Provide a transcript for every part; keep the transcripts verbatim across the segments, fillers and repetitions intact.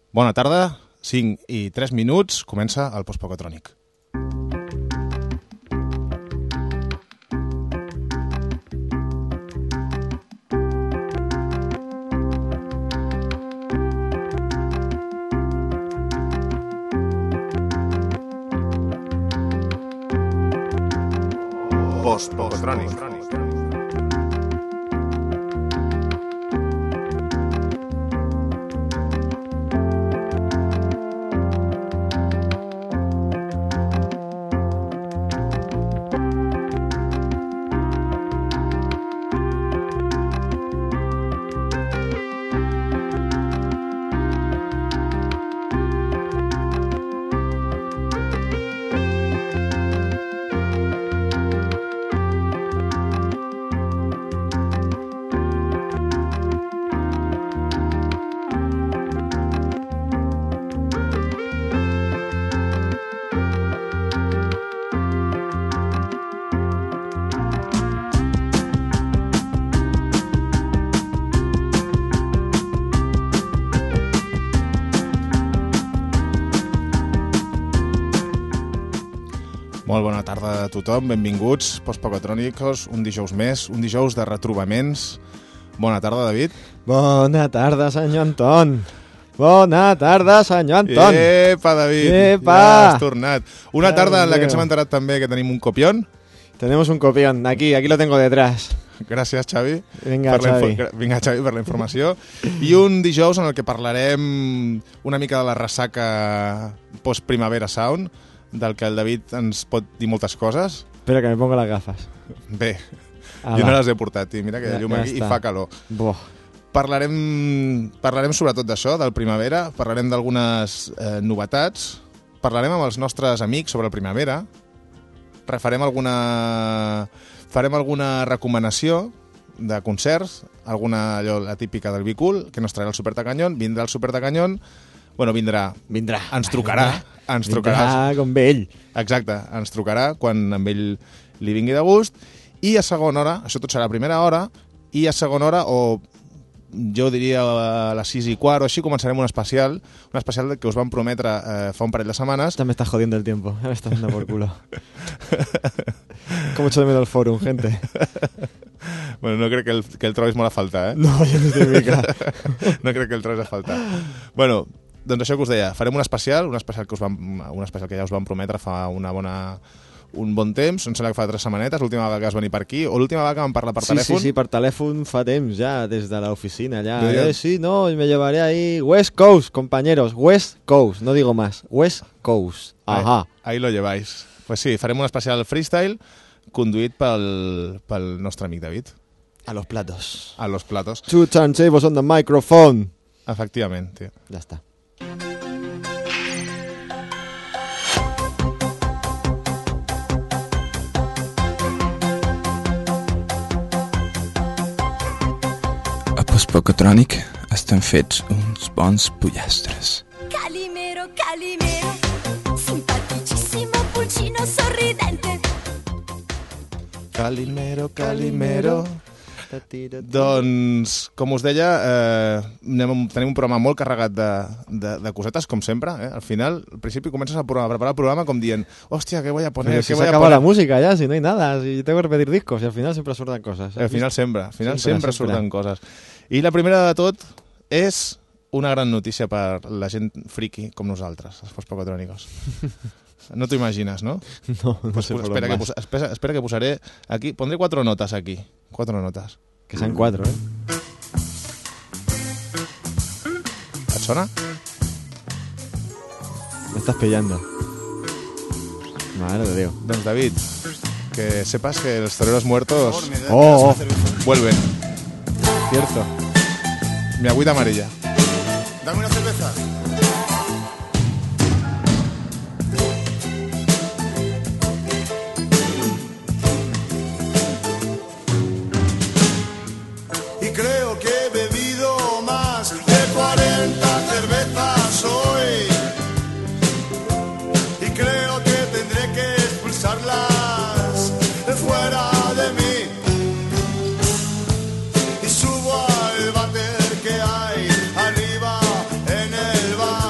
Bona tarda, cinc i tres minuts, comença el Postpocatrònic. Postpocatrònic. Molt bona tarda a tothom, benvinguts, Postpocatrònicos, un dijous més, un dijous de retrobaments. Bona tarda, David. Bona tarda, senyor Anton. Bona tarda, senyor Anton. Epa, David, Epa. ja has tornat. Una tarda en la que ens hem enterat també que tenim un copión. Tenemos un copión, aquí, aquí lo tengo detrás. Gràcies, Xavi. Vinga, per Xavi. La, vinga, Xavi, per la informació. I un dijous en el que parlarem una mica de la ressaca post-primavera sound, del que el David ens pot dir moltes coses. Espera que me pongo las gafas. Bé, Ala. jo no les he portat, i mira que hi ha Ja- llum ja aquí i està. fa calor. Boh. Parlarem, parlarem sobretot d'això, del primavera, parlarem d'algunes eh, novetats, parlarem amb els nostres amics sobre el primavera, refarem alguna... farem alguna recomanació de concerts, alguna allò, la típica del Bicul, que nos traerà el Super Tacañón, vindrà el Super Tacañón, bueno, vindrà, Vindrà. ens trucarà, ens trucarà, Vindrà com ve ell. exacte, ens trucarà quan amb ell li vingui de gust, i a segona hora, això tot serà a primera hora, i a segona hora, o jo diria a les sis i quart o així, començarem un especial, un especial que us vam prometre eh, fa un parell de setmanes. Esta me está jodiendo el tiempo, me está dando por culo. Como echo de menos el forum, gente. Bueno, no crec que el, que el trobis molt a faltar, eh? No, yo no estoy mica. No crec que el trobis a faltar. Bueno, doncs això que us deia, farem un especial, un especial que, us vam, un especial que ja us vam prometre fa una bona, un bon temps, em sembla que fa tres setmanetes, l'última vegada que vas venir per aquí, o l'última vegada que vam parlar per Sí, telèfon. sí, sí, per telèfon fa temps ja, des de la oficina ya. Yo diría- Eh, sí, no, me llevaré ahí West Coast, compañeros, West Coast, no digo más, West Coast. Ajá. Ahí, ahí lo lleváis. Pues sí, farem un especial freestyle conduït pel, pel nostre amic David, A los platos. a los platos. Two turntables on the microphone. Efectivament, tio. Ya está. A Postpocatrònic estan fets uns bons pollastres. Calimero, Calimero, simpaticissimo pulcino sorridente. Calimero, Calimero... Doncs, com us deia, eh, anem, tenim un programa molt carregat de, de, de cosetes, com sempre. Eh? Al final, al principi comences a, pro- a preparar el programa com dient, hòstia, què voy a poner? Pero ¿Qué si se voy a acaba poner? la música ya, si no hay nada, si tengo que repetir discos y al final siempre surdan cosas. Al final sempre, al final Sempre, sempre, sempre. surten coses. I la primera de tot és una gran notícia per la gent friki com nosaltres, els postpocatrònicos. No t'ho imagines, no? No, no Pues sé por espera, lo que más. pos- espera, espera que posaré aquí, pondré cuatro notas aquí, cuatro notas. Que sean cuatro, ¿eh? Et sona? Me estás pillando. Madre de Dios. Doncs David, que sepas que los toreros muertos Oh, oh, vuelven. cierto. Mi agüita amarilla. Dame una cerveza. Y creo que he bebido más de cuarenta cervezas hoy. Y creo que tendré que expulsarlas de fuera de mí. Y subo al váter que hay arriba en el bar.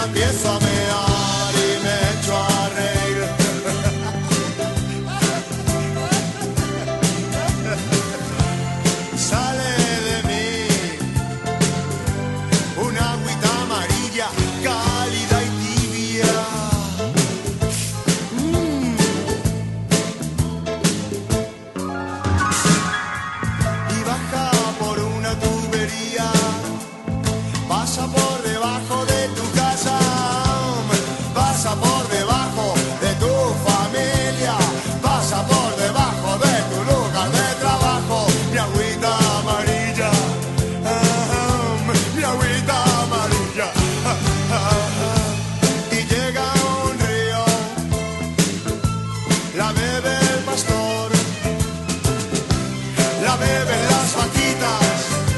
la empiezo a mear y me echo a reír. Sale de mí una agüita amarilla, cálida y tibia. Mm. Y baja por una tubería, pasa por debajo de tu casa, pasa por debajo de tu familia, pasa por debajo de tu lugar de trabajo. Mi agüita amarilla, ah, mi agüita amarilla. Ah, ah, ah. Y llega a un río, la bebe el pastor, la beben las vaquitas,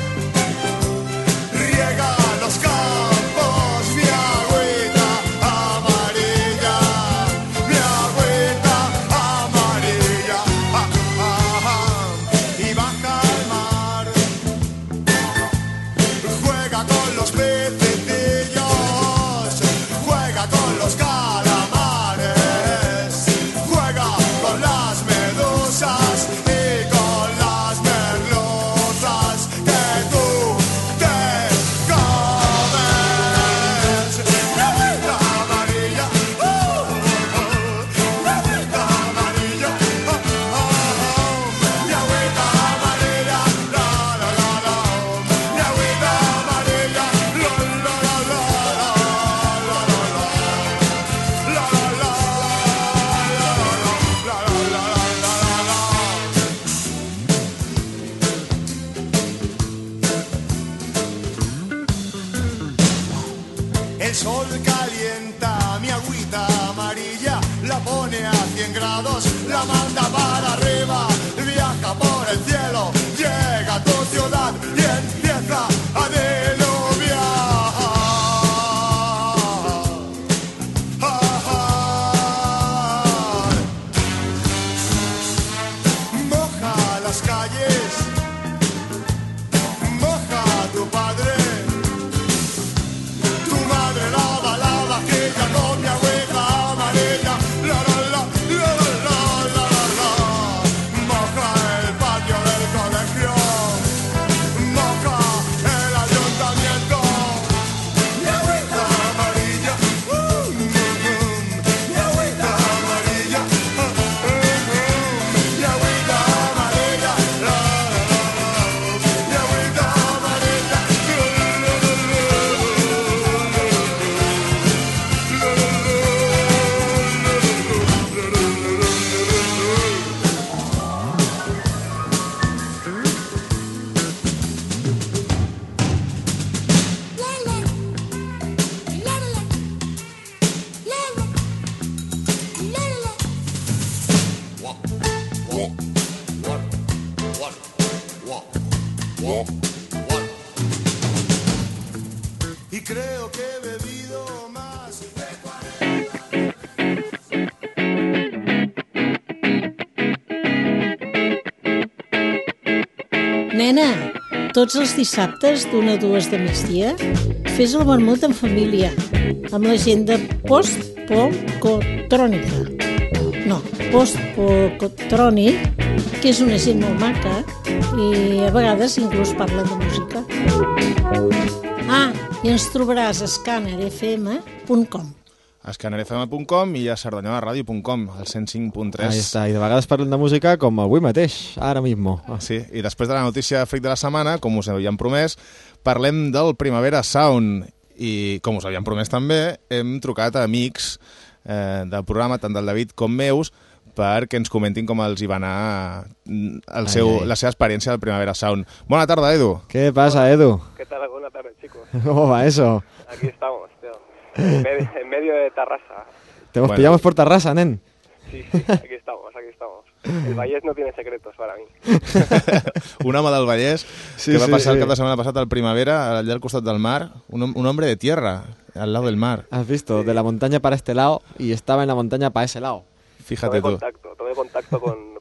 riega los campos. Mi agüita amarilla, mi agüita amarilla. Ah, ah, ah. Y baja al mar, juega con los pececillos, juega con los calamares, juega con las medusas y con las merluzas que tú te comes. Mi agüita amarilla, uh, mi agüita amarilla, uh, uh, uh. Mi agüita amarilla, la la la la. Mi agüita amarilla, la la la la la la la la la la la la El sol calienta mi agüita amarilla, la pone a cien grados, la manda para arriba, viaja por el cielo, llega a tu ciudad y empieza a diluviar. Moja las calles, moja a tu padre, tu madre lava la vajilla con mi agüita amarilla. La la la, la la la la la. Moja el patio del colegio, moja el ayuntamiento. Mi agüita amarilla, uh, mm, mm. Mi agüita amarilla, uh, uh, uh. Mi agüita amarilla, la la la la. Mi agüita amarilla, la la la y creo que he bebido más de Nena, tots els dissabtes d'una a dues de migdia fes el vermut en família amb la gent de Post-Pocotrònica. No, Post-Pocotrònic, que és una gent molt maca i a vegades inclús parlen de música. Ah, i ens trobaràs a scanner f m punt com. A scanner f m punt com i a cerdanyola ràdio punt com, al cent cinc punt tres. Ahí està, i de vegades parlen de música com avui mateix, ara mismo. Sí, i després de la notícia fric de la setmana, com us havíem promès, parlem del Primavera Sound. I com us havíem promès també, hem trucat a amics eh, del programa, tant del David com meus, perquè ens comentin com els hi va anar el seu, ai, ai. la seva experiència del Primavera Sound. Bona tarda, Edu. ¿Qué pasa, Edu? ¿Qué tal? Buenas tardes, chicos. ¿Cómo va eso? Aquí estamos, tío. En medio, en medio de Tarrasa. Te bueno. pillamos por Tarrasa, nen. Sí, sí, aquí estamos, aquí estamos. El Vallès no tiene secretos para mí. Un home del Vallès sí, que va sí, passar sí. el cap de setmana passat al Primavera, allà al costat del mar, un, un hombre de tierra, al lado del mar. Has visto, sí. de la montaña para este lado y estaba en la montaña para ese lado. Fíjate tomé tú. Contacto, tomé contacto con,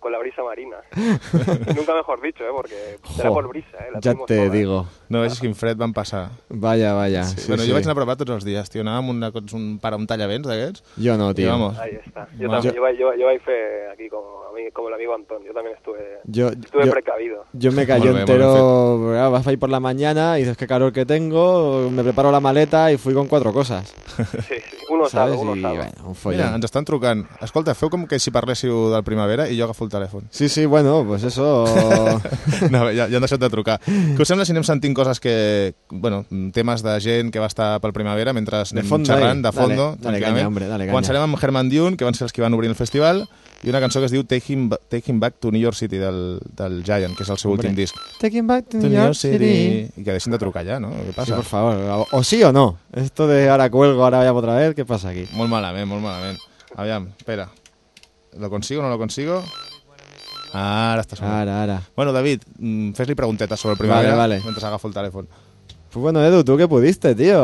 con la brisa marina. Nunca mejor dicho, ¿eh? Porque será Jo, por brisa, ¿eh? La ja tuvimos te toda, ¿eh? digo. No, és quin fred van passar. Vaya, vaya. Sí. Sí, bueno, sí. jo vaig anar a provar tots els dies, tio. Anàvem una, un, para un tallavents d'aquests. Yo no, I tío. vamos. Ahí está. Yo Bueno. también, yo, yo, yo ahí fue aquí como, ami- como el amigo Antón. Yo también estuve, Yo, estuve yo, precavido. yo me cayó Molt bé, entero. ah, Vas a ir por la mañana y dices qué calor que tengo. Me preparo la maleta y fui con cuatro cosas. Sí, sí. Uno ¿Sabes? osado, uno Y osado. bueno, un follón. Mira, ens estan trucant. Escolta, feu com que si parléssiu del Primavera i jo agafo el telèfon. Sí, sí, bueno, pues eso. No, ja, ja han deixat de trucar. Què us sembla si anem sentint coses que... Bueno, temes de gent que va estar pel Primavera mentre anem fondo xerrant, ahí. de fondo, Dale, dale tranquil·lament. caña, hombre, dale caña. Començarem amb Herman Dune, que van ser els que van obrir el festival, i una cançó que es diu Take Him, Ba- Take Him Back to New York City, del, del Giant, que és el seu Hombre. últim disc. Taking back to To New York City. I que deixin de trucar ja, no? Què Sí, passa? por favor. O, o sí o no. Esto de ahora cuelgo, ahora vayamos otra vez. ¿Qué pasa aquí? Molt malament, molt malament. Aviam, espera. ¿Lo consigo o no lo consigo? Ah, ara està sonant. Ahora, ahora. Bueno, David, mm, fes-li preguntetes sobre el Primavera Vale, vale. mentre agafo el telèfon. Pues bueno, Edu, ¿tú qué pudiste, tío?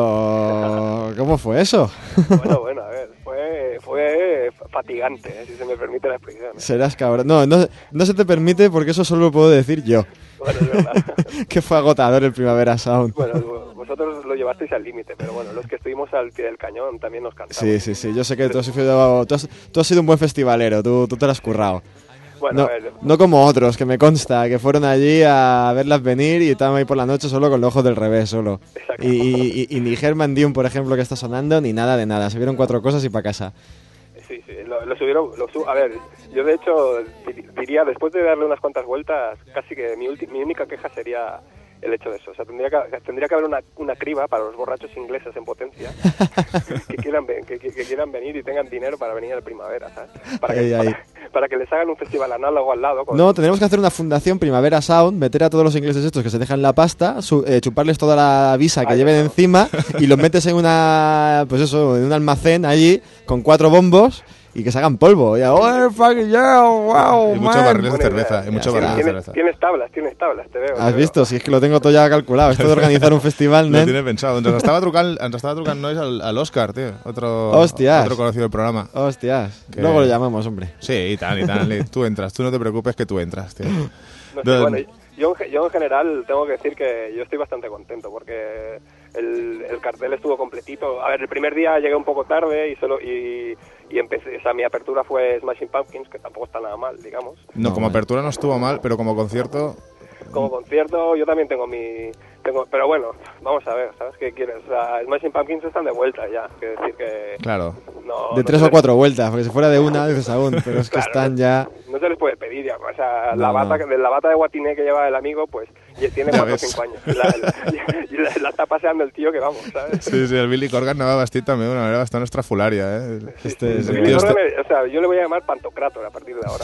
¿Cómo fue eso? Bueno, bueno, a ver, fue, fue fatigante, ¿eh? Si se me permite la expresión. ¿eh? Serás cabrón. No, no, no se te permite porque eso solo lo puedo decir yo. Bueno, es verdad. Que fue agotador el Primavera Sound. Bueno, vosotros lo llevasteis al límite, pero bueno, los que estuvimos al pie del cañón también nos cansamos. Sí, sí, sí. Yo sé que tú has sido, tú has, tú has sido un buen festivalero. Tú, tú te lo has currado. Bueno, No, a ver, no como otros, que me consta, que fueron allí a verlas venir y estaban ahí por la noche solo con los ojos del revés, solo. Exacto. Y, y, y- y ni Herman Dune, por ejemplo, que está sonando, ni nada de nada. Se vieron cuatro cosas y para casa. sí, sí, lo, lo subieron, lo su- a ver, yo de hecho di- diría, después de darle unas cuantas vueltas, casi que mi, ulti- mi única queja sería el hecho de eso. O sea, tendría que, tendría que haber una, una criba para los borrachos ingleses en potencia que, quieran, ve- que, que- que quieran venir y tengan dinero para venir al Primavera, ¿sabes? Para que, Ahí, ahí. Para, para que les hagan un festival análogo al lado. Con, No, tenemos que hacer una fundación Primavera Sound, meter a todos los ingleses estos que se dejan la pasta, su- eh, chuparles toda la visa que Ahí lleven está. encima y los metes en una, pues eso, en un almacén allí con cuatro bombos y que se hagan polvo. Y, oh, fuck yeah, wow, Y muchos man. barriles de Buena cerveza. idea. Y muchos Ya barriles de Tienes, cerveza. tienes tablas, tienes tablas, te veo. te ¿Has veo. visto? Si es que lo tengo todo ya calculado. Esto de organizar un festival, Lo nen. tiene pensado. Ens estava trucant, ens estava trucant nois al, al Oscar, tío. Otro, Hostias. otro conocido del programa. Hostias. Que- Luego lo llamamos, hombre. Sí, y tal, y tal. Li- Tú entras, tú no te preocupes que tú entras, tío. No sé, No, bueno, yo, en ge- yo en general tengo que decir que yo estoy bastante contento porque el, el cartel estuvo completito. A ver, el primer día llegué un poco tarde y solo y, y empecé, o sea, mi apertura fue Smashing Pumpkins, que tampoco está nada mal, digamos. No, No, como vale. apertura no estuvo mal, pero como concierto... Como concierto yo también tengo mi... tengo Pero bueno, vamos a ver, ¿sabes qué quieres? O sea, Smashing Pumpkins están de vuelta ya, quiero decir que... Claro. No, De no tres se o les- cuatro vueltas, porque si fuera de una, dices aún, pero es que Claro, están no- ya... No se les puede pedir ya, o sea, No, la bata no. de la bata de guatiné que lleva el amigo, pues ya tiene Ya cuatro o ves. cinco años. La, la- y la- la está paseando el tío que vamos, ¿sabes? Sí, sí, el Billy Corgan anava vestit també d'una manera bastant estrafulària, eh? Este es el, Billy tío Corgan, este- o sea, yo le voy a llamar Pantocrator a partir de ahora.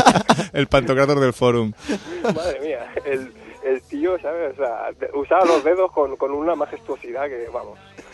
el pantocrator del Fórum. Madre mía, el, el tío, ¿sabes? O sea, de- usaba los dedos con, con una majestuosidad que, vamos,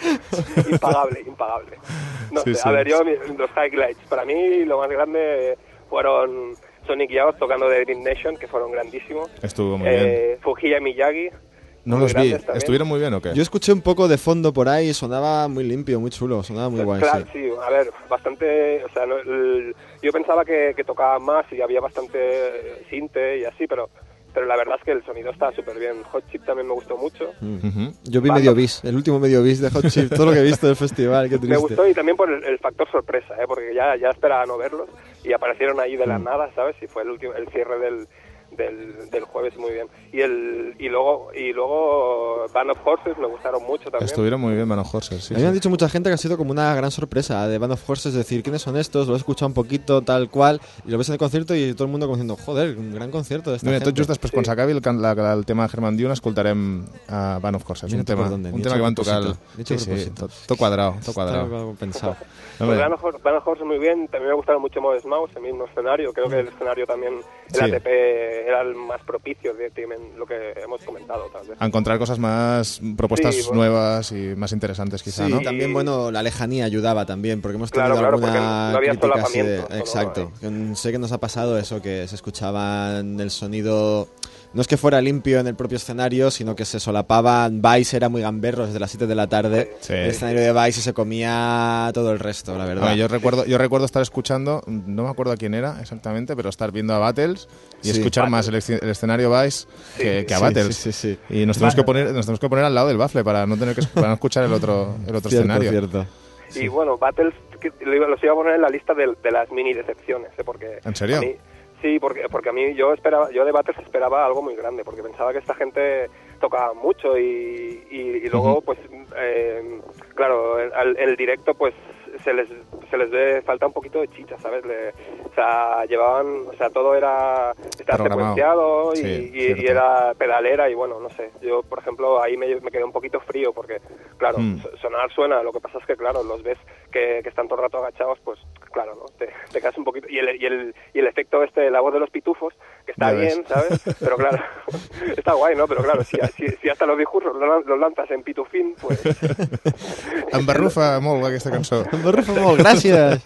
impagable, impagable. No Sí, sé, sí. a ver, yo mi- los highlights, para mí lo más grande fueron Sonic Youth tocando de Dream Nation, que fueron grandísimos. Estuvo muy bien. Eh, Fujiya y Miyagi. No muy los vi. grandes también. ¿Estuvieron muy bien o qué? Yo escuché un poco de fondo por ahí y sonaba muy limpio, muy chulo, sonaba muy guay, Claro, sí. sí, a ver, bastante, o sea, no, el- yo pensaba que, que tocaban más y había bastante sinte y así, pero pero la verdad es que el sonido está súper bien. Hot Chip también me gustó mucho. Ujú. Yo vi Banda. medio bis, el último medio bis de Hot Chip, todo lo que he visto del festival, qué Me triste. gustó y también por el, el factor sorpresa, ¿eh? Porque ya, ya esperaba no verlos y aparecieron ahí de la nada, ¿sabes? Y fue el último, el cierre del, del, del jueves muy bien. Y el y luego y luego Band of Horses me gustaron mucho también. Estuvieron muy bien, Van Horses, sí. A mí me han sí. dicho mucha gente que ha sido como una gran sorpresa de Band of Horses, decir, ¿quiénes son estos? Lo he escuchado un poquito, tal cual, y lo ves en el concierto y todo el mundo como diciendo, joder, un gran concierto de esta Mira, gente. tot just després, quan s'acabi el, can- la, el tema de Herman Dune, escoltarem a Band of Horses. Mira Un tú tema, por dónde, un ni tema hecho que a van tocar... propósito, ni hecho Sí, a sí, propósito. tot, tot cuadrado, tot Está cuadrado. algo pensado. Pues Hombre, Band of Hor- Band of Horses muy bien, también me gustaron mucho Modest Mouse, el mismo escenario, creo que el escenario también, el Sí. A T P era el más propicio de de lo que hemos comentado tal vez. a encontrar cosas más, propuestas Sí, bueno. nuevas y más interesantes quizá, Sí, ¿no? también, bueno, la lejanía ayudaba también, porque hemos Claro, tenido claro, porque alguna no había crítica así de- solapamiento, solo, Exacto. Que Sé que nos ha pasado eso, que se escuchaban el sonido no es que fuera limpio en el propio escenario, sino que se solapaban. Vice era muy gamberro desde las siete de la tarde. Sí. El escenario de Vice se comía todo el resto, la verdad. Bueno, yo recuerdo yo recuerdo estar escuchando, no me acuerdo a quién era exactamente, pero estar viendo a Battles y Sí. escuchar más el, esci- el escenario Vice que, que a Sí, Battles. sí, sí, sí. Y nos tenemos que poner nos tenemos que poner al lado del bafle para no tener que para no escuchar el otro el otro Cierto, escenario. cierto. Y bueno, Battles que lo iba- los iba a poner en la lista de, de las mini decepciones, ¿eh? Porque ¿En serio? a mí- sí, porque porque a mí yo esperaba yo de Battles esperaba algo muy grande, porque pensaba que esta gente tocaba mucho y, y, y luego Ujú. pues eh, claro, en, al- en el directo pues se les se les ve falta un poquito de chicha, ¿sabes? Le- o sea, llevaban, o sea, todo era estaba Programado. secuenciado y, Sí, y- cierto. y era pedalera y bueno, no sé. Yo, por ejemplo, ahí me, me quedé un poquito frío porque, claro, Mm. so- sonar suena, lo que pasa es que, claro, los ves que, que están todo el rato agachados, pues, claro, ¿no? Te, te quedas un poquito... Y el, y, el, y el efecto este de la voz de los pitufos, que está Ya ves. bien, ¿sabes? Pero claro, está guay, ¿no? Pero claro, si, si, si hasta los discursos los lan- los lanzas en pitufín, pues... Em barrufa molt aquesta cançó. Rufo, gracias.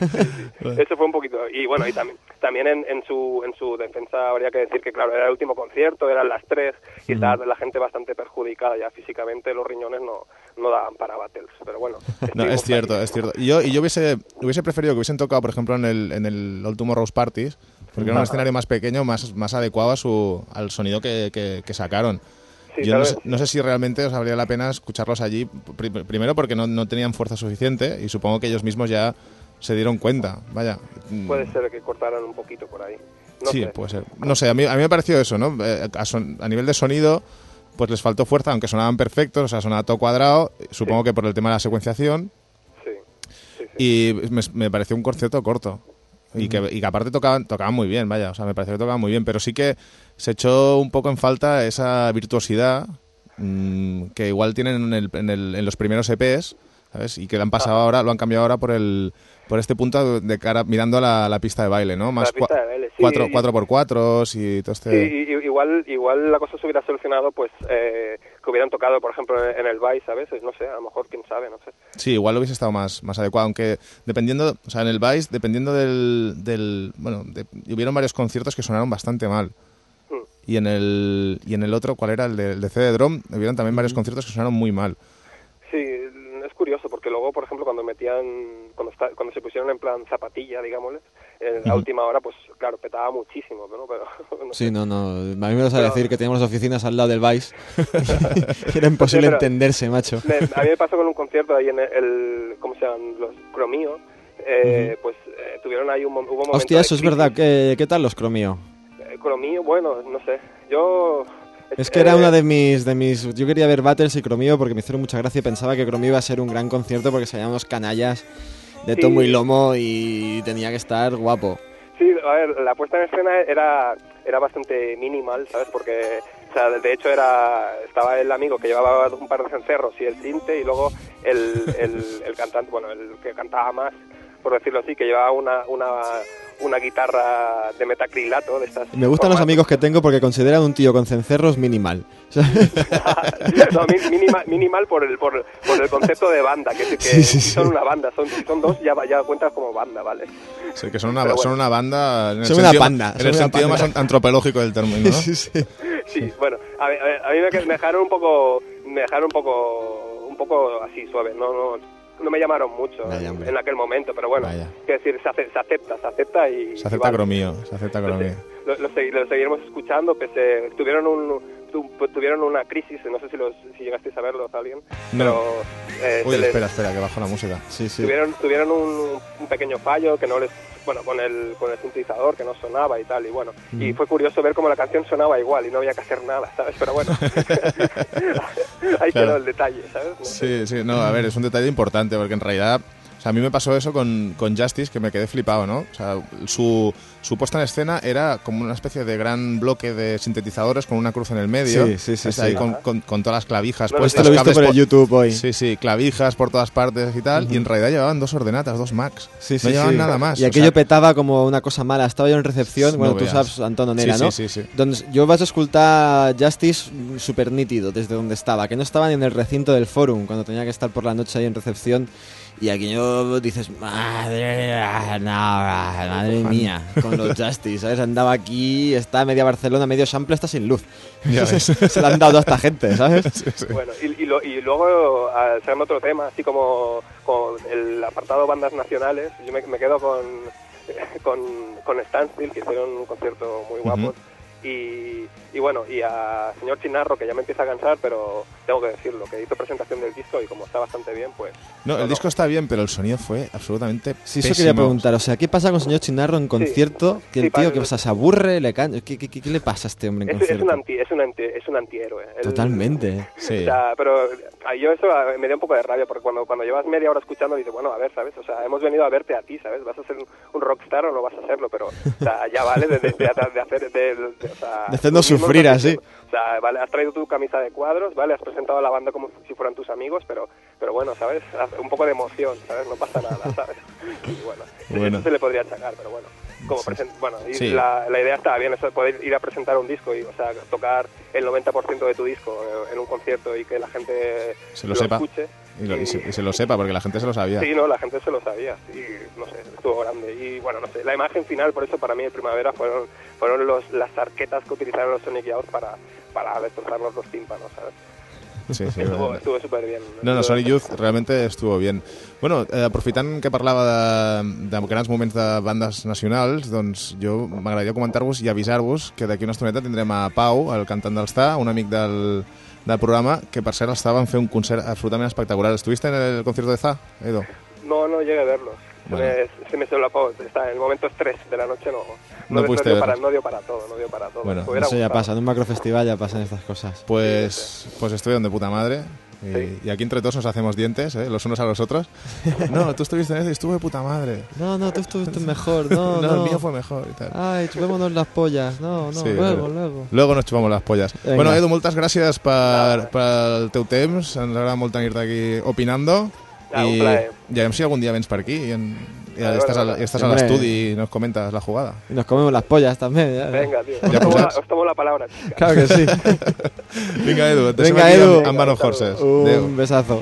Eso fue un poquito. Y bueno, y también también en, en su en su defensa habría que decir que, claro, era el último concierto, eran las tres, y estaba la gente bastante perjudicada ya físicamente, los riñones no, no daban para Battles. Pero bueno. No, estuvimos es cierto, ahí. es cierto. Y yo, y yo hubiese, hubiese preferido que hubiesen tocado, por ejemplo, en el, en el Old Tomorrow's Parties, porque era un escenario más pequeño, más, más adecuado a su, al sonido que, que, que sacaron. Sí, Yo no tal sé, vez. no sé si realmente os habría la pena escucharlos allí, pri- primero porque no, no tenían fuerza suficiente y supongo que ellos mismos ya se dieron cuenta, vaya. Puede ser que cortaran un poquito por ahí. No sí, sé. puede ser. No sé, a mí, a mí me pareció eso, ¿no? Eh, A, son- a nivel de sonido, pues les faltó fuerza, aunque sonaban perfectos, o sea, sonaba todo cuadrado, supongo Sí. que por el tema de la secuenciación, Sí, sí, sí. y me, me pareció un concierto corto. Y que, y que aparte tocaban, tocaban muy bien, vaya, o sea, me pareció que tocaban muy bien, pero sí que se echó un poco en falta esa virtuosidad mm, que igual tienen en, el, en, el, en los primeros E Pes, ¿sabes? Y que lo han pasado ahora, lo han cambiado ahora por el por este punto de cara mirando a la, la pista de baile, ¿no? Más pista cua- de baile, sí. cuatro, cuatro por cuatros y todo este... Sí, y- y- igual, igual la cosa se hubiera solucionado, pues, eh, que hubieran tocado, por ejemplo, en el Vice a veces, no sé, a lo mejor, quién sabe, no sé. Sí, igual hubiese estado más, más adecuado, aunque dependiendo, o sea, en el Vice, dependiendo del, del bueno, de- hubieron varios conciertos que sonaron bastante mal. Mm. Y en el y en el otro, ¿cuál era? El de, el de C D Drum, hubieron también varios conciertos que sonaron muy mal. Sí, es curioso, porque luego, por ejemplo, cuando metían, cuando está, cuando se pusieron en plan zapatilla, digámosle, en la Ujú. última hora, pues, claro, petaba muchísimo, ¿no? Pero, no sé. Sí, no, no. A mí me vas a Pero- decir que teníamos las oficinas al lado del Vice. Era imposible Sí, pero- entenderse, macho. Me- a mí me pasó con un concierto ahí en el, el- ¿cómo se llaman? Los Cromío, eh, pues eh, tuvieron ahí un, mo- hubo un momento Hostia, de eso es crisis. verdad. ¿Qué, qué tal los cromío? Eh, Cromío, bueno, no sé, yo... Es que era eh, una de mis, de mis... Yo quería ver Battles y Cromío porque me hicieron mucha gracia y pensaba que Cromío iba a ser un gran concierto porque salían unos canallas de Sí. tomo y lomo y tenía que estar guapo. Sí, a ver, la puesta en escena era era bastante minimal, ¿sabes? Porque, o sea, de hecho era estaba el amigo que llevaba un par de cencerros y el tinte y luego el, el, el cantante, bueno, el que cantaba más, por decirlo así, que llevaba una una, una guitarra de metacrilato de estas. Me gustan los formatos. amigos que tengo porque consideran un tío con cencerros minimal. O sea, No, mi- mínima- minimal por el por, por el concepto de banda, que, que Sí, sí, si sí. son una banda, son si son dos ya ya cuentas como banda, ¿vale? Sí, que son una, Pero bueno. son una banda... En el Son una sentido- panda, En son el una sentido panda. más antropológico del término, ¿no? sí, sí. Sí, bueno, a, ver, a, ver, a mí me, que- me dejaron un poco, me dejaron un poco, un poco así suave, no, no, no me llamaron mucho Vaya, en, hombre. en aquel momento, pero bueno, Vaya. quiero decir, se, ace- se acepta, se acepta y... Se y acepta vale. cromío, se acepta Lo, cromío. lo, lo segui- lo seguiremos escuchando, pese, tuvieron un, tu- tuvieron una crisis, no sé si los, si llegasteis a verlos alguien, No. pero eh, Uy, se les- espera, espera, que bajo la música. Sí, sí. tuvieron, tuvieron un, un pequeño fallo que no les, bueno, con el, con el sintetizador que no sonaba y tal, y bueno, y fue curioso ver cómo la canción sonaba igual y no había que hacer nada, ¿sabes? Pero bueno, ahí Claro. quedó el detalle, ¿sabes? No sé. Sí, sí, no, a ver, es un detalle importante porque en realidad, o sea, a mí me pasó eso con, con Justice, que me quedé flipado, ¿no? O sea, su, su puesta en escena era como una especie de gran bloque de sintetizadores con una cruz en el medio. Sí, sí, sí, ¿sabes? Ahí sí. con, con, con todas las clavijas No, puestas. Esto lo he visto cables por el por- YouTube hoy. Sí, sí, clavijas por todas partes y tal. Y en realidad llevaban dos ordenatas, dos Macs. Sí, no sí, llevaban sí. nada más. Y o aquello sea, petaba como una cosa mala. Estaba yo en recepción, No bueno, tú veas. sabes, Antón Onera, Sí, ¿no? sí, sí, sí. Donde yo vas a escuchar Justice súper nítido desde donde estaba, que no estaba ni en el recinto del Forum, cuando tenía que estar por la noche ahí en recepción. Y aquello pero dices, madre, no, madre mía, con los Justice, ¿sabes? Andaba aquí, está media Barcelona, medio Sample, está sin luz. Ya ves. Se la han dado a esta gente, ¿sabes? Sí, sí. Bueno, y, y, lo- y luego, al ser otro tema, así como con el apartado bandas nacionales, yo me, me quedo con, con, con Standstill, que hicieron un concierto muy guapo. Ujú. Y, y bueno, y a señor Chinarro, que ya me empieza a cansar, pero tengo que decirlo, que hizo presentación del disco y como está bastante bien, pues... No, el disco está bien, pero el sonido fue absolutamente Sí, eso pésimo. quería preguntar. O sea, ¿qué pasa con el señor Chinarro en concierto? Que el Sí, tío, para- que pasa, se aburre, le can... ¿Qué, qué, qué, qué le pasa a este hombre en Es, es concierto? un anti, es un anti, es un antihéroe. Él- Totalmente. Sí. O sea, pero a- yo eso a- me dio un poco de rabia, porque cuando, cuando llevas media hora escuchando, dices, bueno, a ver, ¿sabes? O sea, hemos venido a verte a ti, ¿sabes? ¿Vas a ser un, un rockstar o no vas a serlo? Pero, o sea, ya vale de, de, de, de hacer... De, de- o sea, De hacernos tú mismo sufrir lo has así. dicho. O sea, vale, has traído tu camisa de cuadros, ¿vale? Has presentado a la banda como si fueran tus amigos, pero pero bueno, ¿sabes? Haz un poco de emoción, ¿sabes? No pasa nada, ¿sabes? Y bueno, Bueno. eso se le podría achacar, pero bueno. Como Sí. presen- bueno, y Sí. la, la idea estaba bien, eso de poder ir a presentar un disco y, o sea, tocar el noventa por ciento de tu disco eh, en un concierto y que la gente Se lo sepa. escuche. Y, lo- y se, y se lo sepa, porque la gente se lo sabía. Sí, no, la gente se lo sabía, y no sé, estuvo grande. Y bueno, no sé, la imagen final, por eso para mí el Primavera fueron fueron los, las arquetas que utilizaron los Sonic Youth para, para destrozarnos los tímpanos, ¿sabes? Sí, sí. Estuvo bueno. estuvo súper bien. No, no, Estuvo- Sonic Youth realmente estuvo bien. Bueno, eh, aprofitant que parlava de, de grans moments de bandes nacionals, doncs jo m'agradaria comentar-vos i avisar-vos que d'aquí una estoneta tindrem a Pau, el cantant del Star, un amic del, del programa, que per cert estava en fer un concert absolutament espectacular. ¿Estuviste en el concierto de Za, Edo? No, no llegué a verlos. Se, Bueno. me, se me solapó. Está en el momento estrés de la noche, no. No No, pudiste dio para, verlos. no dio para todo, no dio para todo. Bueno, Me hubiera Eso ya gustado. pasa, en un macrofestival ya pasan estas cosas. Pues, pues estuvieron de puta madre. Y, Sí. y aquí entre todos nos hacemos dientes, ¿eh? Los unos a los otros. No, tú estuviste en ese y estuvo de puta madre. No, no, tú estuviste mejor, no, No, no. el mío fue mejor y tal. Ay, chupémonos las pollas. No, no, Sí, luego, sí. luego. Luego nos chupamos les polles. Venga. Bueno, Edu, moltes gràcies per, pel teu temps. Ens agrada molt tenir-te aquí opinando. Ah, un I, plaer. I a veure si algun dia vens per aquí i, en, i Vale, estàs, vale, a, vale. i estàs a Hombre. l'estudi i nos comentes la jugada. Y nos comemos las pollas también. ya, ya. Venga, tío. Ya Os tomo, la, posats. os tomo la palabra, chica. Claro que sí. Vinga, Edu, et deixem Vinga, aquí Edu. amb, amb Van Horses. Adéu. Un besazo.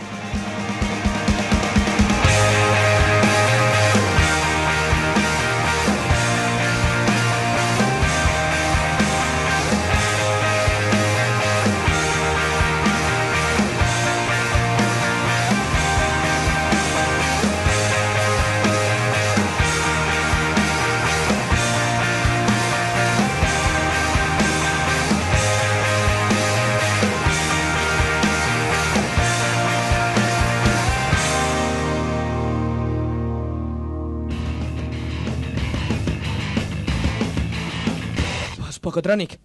Pocotronic.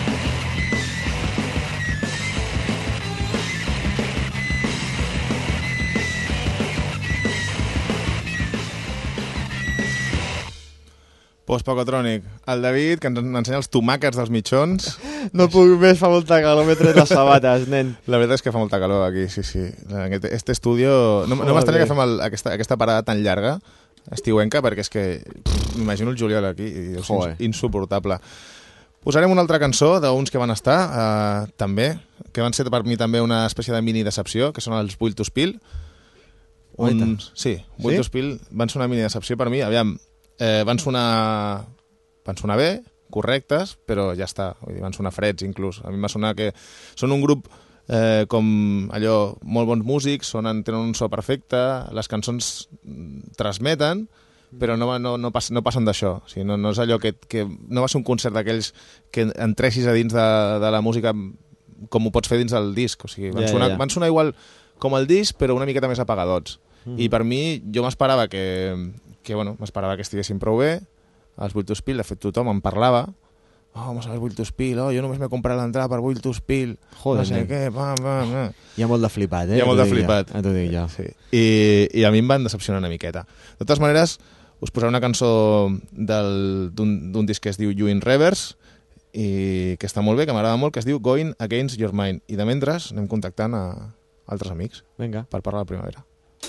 Post-Pocotronic. El David, que ens ensenya els tomàquets dels mitjons. No puc més, fa molta calor, m'he tret les sabates, nen. La veritat és que fa molta calor aquí, sí, sí. Aquest- Este estudio... No, no Joder. m'estranya que fem el, aquesta, aquesta parada tan llarga, estiuenca, perquè és que pff, m'imagino el juliol aquí i és Joder. ins insuportable. Posarem una altra cançó d'uns que van estar, eh, també, que van ser per mi també una espècie de mini decepció, que són els Build to Spill. Oita. Un, sí, Build Sí? to Spill van ser una mini decepció per mi. Aviam, eh, van sonar van sonar bé, correctes, però ja està, vull dir, van sonar freds inclús. A mi em va sonar que són un grup eh, com allò, molt bons músics, sonen, tenen un so perfecte, les cançons mm, transmeten, però no, va- no, no, pas, no passen d'això. O sigui, no, no és allò que, que... No va ser un concert d'aquells que entressis a dins de, de la música com ho pots fer dins del disc. O sigui, van, Ja, sonar, ja. van sonar igual com el disc, però una miqueta més apagadots. Mm. I per mi, jo m'esperava que, que bueno, m'esperava que estiguessin prou bé, els Build to Spill, de fet tothom en parlava, oh, vamos a ver Build to Spill, oh, jo només m'he comprat l'entrada per Build to Spill, Joder, no sé nen. què, pam, pam, pam. Hi ha molt de flipat, eh? Hi ha Ja molt t'ho de dic flipat. Ja, ja t'ho dic jo. Sí. I, I a mi em van decepcionar una miqueta. De totes maneres, us posaré una cançó del- d'un d'un disc que es diu You in Reverse i que està molt bé, que m'agrada molt, que es diu Going Against Your Mind. I de mentre anem contactant a altres amics Vinga. per parlar de la primavera.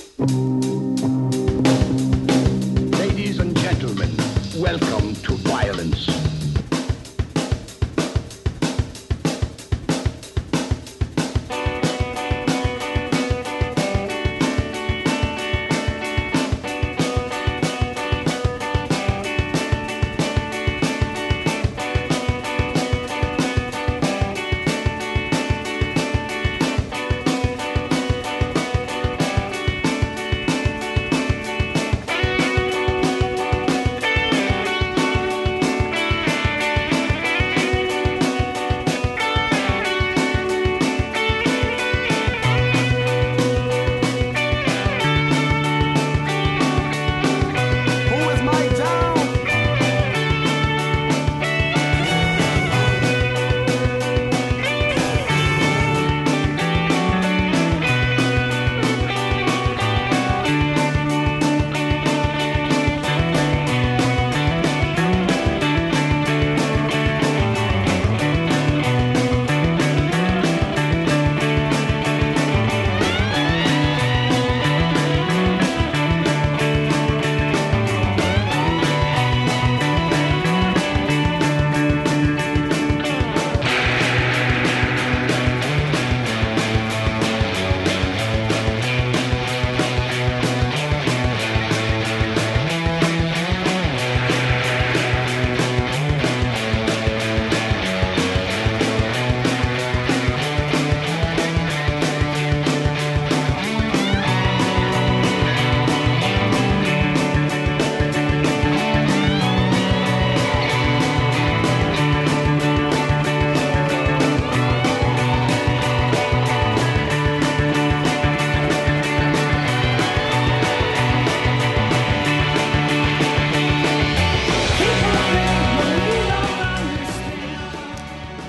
Ladies and gentlemen, welcome to violence.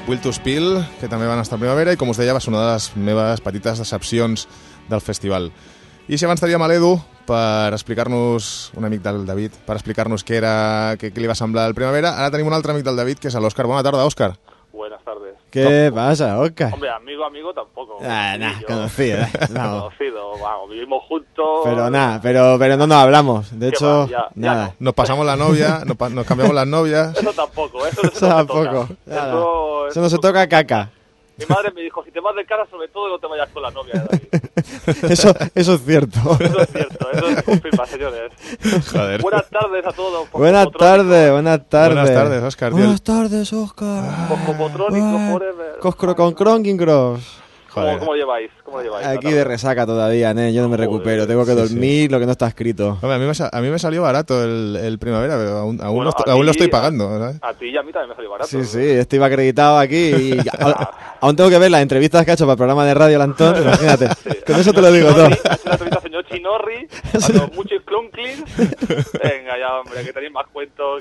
Will to Spill, que també van estar a Primavera, i com us deia va ser una de les meves petites decepcions del festival. I si abans teníem a l'Edu per explicar-nos, un amic del David, per explicar-nos què era, què, què li va semblar el Primavera, ara tenim un altre amic del David, que és l'Òscar. Bona tarda, Òscar. Buenas tardes. ¿Qué pasa, Oscar? Hombre, amigo, amigo tampoco. Ah, nah, Yo- conocido, eh, vamos. Conocido, vamos, vivimos juntos. Pero nada, pero, pero no nos hablamos. De Qué hecho, va, ya- ya nada. Nos pasamos la novia, nos, pa- nos cambiamos las novias. Eso tampoco, eso, eso, Eso no se tampoco. toca. Nada. Eso, Eso no se toca caca. Mi madre me dijo, si te vas de cara, sobre todo no te vayas con la novia de David. Eso, eso es cierto. Eso es cierto, eso se confirma, señores. Joder. Buenas tardes a todos. Buenas tardes, buenas tardes. Buenas tardes, Óscar, tío. Buenas tardes, Oscar. Cosmopotrónico, forever. Coscro con Cronking Cross. ¿Cómo, Joder. ¿Cómo lleváis? ¿Cómo lleváis? Aquí de resaca todavía, ¿eh? Yo no me recupero. Tengo que sí, dormir lo que no está escrito. Hombre, a, mí me, sa- a mí me salió barato el, el Primavera, pero aún, aún, Bueno, lo, estoy, a aún lo ti- estoy pagando, ¿sabes? A ti y a mí también me salió barato. Sí, sí, este iba acreditado aquí y a- aún tengo que ver las entrevistas que ha hecho para el programa de radio el Antón, imagínate. Con eso te lo digo todo. Chinorri, ha hecho una entrevista al señor Chinorri, a los muchos clunklins. Venga ya, hombre, que tenéis más cuentos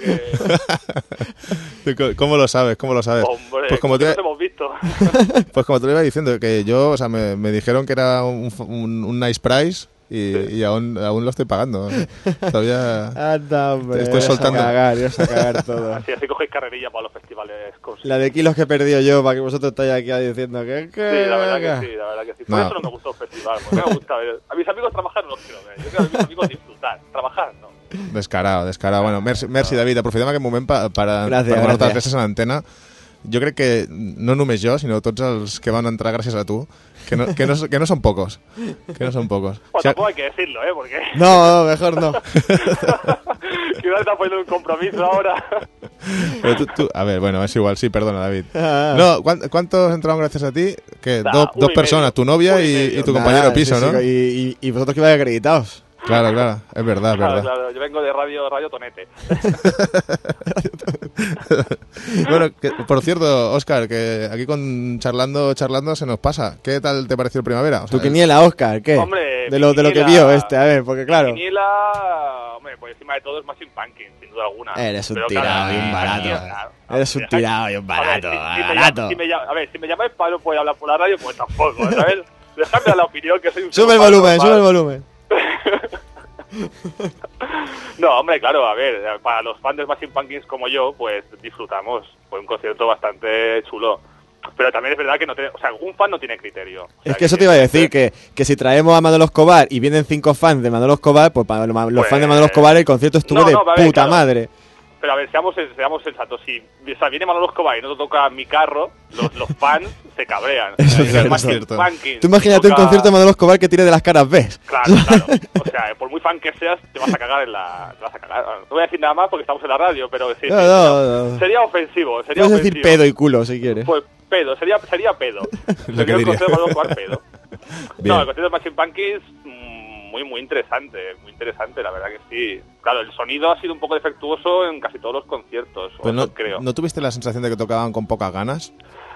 que... ¿Cómo lo sabes? ¿Cómo lo sabes? Hombre, pues como que te, nos hemos visto. pues como te lo iba diciendo, que yo, o sea, me, me dijeron que era un, un, un nice price y, y aún, aún lo estoy pagando. Todavía Anda, hombre. estoy soltando. A cagar, ibas a cagar todo. Así, así cogéis carrerilla para los festivales. Con... La de kilos que he perdido yo para que vosotros estáis aquí diciendo que... que Sí, la verdad que sí, la verdad que sí. Por No. eso no me gustó el festival, porque me gusta ver... A mis amigos trabajar no los quiero ver, yo quiero a mis amigos disfrutar, trabajar no. Descarado, descarado. Bueno, merci, merci David, aprofitem aquest moment pa, para, Gràcies, per donar-te gràcies. les gràcies a l'antena. Jo crec que no només jo, sinó tots els que van entrar gràcies a tu, que no, que no, que no són pocos. Que no són pocos. Bueno, Si ha- tampoco hay que decirlo, ¿eh? Porque... No, mejor no. que no está poniendo un compromiso ahora. Pero tú, tú- a ver, bueno, es igual, sí, perdona, David. Ah. No, ¿cuán- ¿cuántos entraron gracias a ti? Que Nah, do- uno dos y personas, medio. tu novia Uno y y, medio. y tu Nada, compañero de piso, sí, sí, ¿no? Y, y, y vosotros que vais acreditados. Claro, claro, es verdad, es Claro, verdad. claro, yo vengo de Radio Radio Tonete. Bueno, que, por cierto, Óscar, que aquí con charlando, charlando se nos pasa. ¿Qué tal te pareció el Primavera? O sea, Tu quiniela, Oscar, ¿qué? Hombre, de lo, de lo que quiniela- vio este, a ver, porque claro... Quiniela, hombre, por encima de todo es Machine Pumpkins, sin duda alguna. Eres un Pero tirado claro, y un aquí- barato. claro, Eres un aquí- tirado y un a ver, barato, si- si me barato. llama- si me llama- a ver, si me llamáis para no poder hablar por la radio, pues tampoco, ¿sabes? Dejadme a la opinión que soy un... Sube el ser humano volumen, normal. sube el volumen. No, hombre, claro, a ver, para los fans de Machine Pumpkins como yo, pues disfrutamos. Fue un concierto bastante chulo. Pero también es verdad que no tiene, o sea, un fan no tiene criterio. O sea, Es que eso te iba a decir, que, que si traemos a Manolo Escobar y vienen cinco fans de Manolo Escobar, pues para los Pues- fans de Manolo Escobar el concierto estuvo No, de no, a ver, puta claro. madre. Pero a ver, seamos, seamos sensatos. Si o sea, viene Manolo Escobar y no te toca mi carro, los, los fans se cabrean. Eso es Si cierto. Machine Pumpkins Tú imagínate un toca- concierto de Manolo Escobar que tire de las caras B. Claro, claro. O sea, por muy fan que seas, te vas a cagar en la... Te vas a cagar. No voy a decir nada más porque estamos en la radio, pero sí, sí, No, no, no. sería ofensivo. Sería Puedes ofensivo. decir pedo y culo si quieres. Pues pedo, sería, sería pedo. Lo que Sería el diría. concierto de Manolo Escobar pedo. Bien. No, el concierto de Machine Pumpkins, mm, muy, muy interesante. Muy interesante, la verdad que sí. Claro, el sonido ha sido un poco defectuoso en casi todos los conciertos, o Pero no, eso creo. ¿no tuviste la sensación de que tocaban con pocas ganas?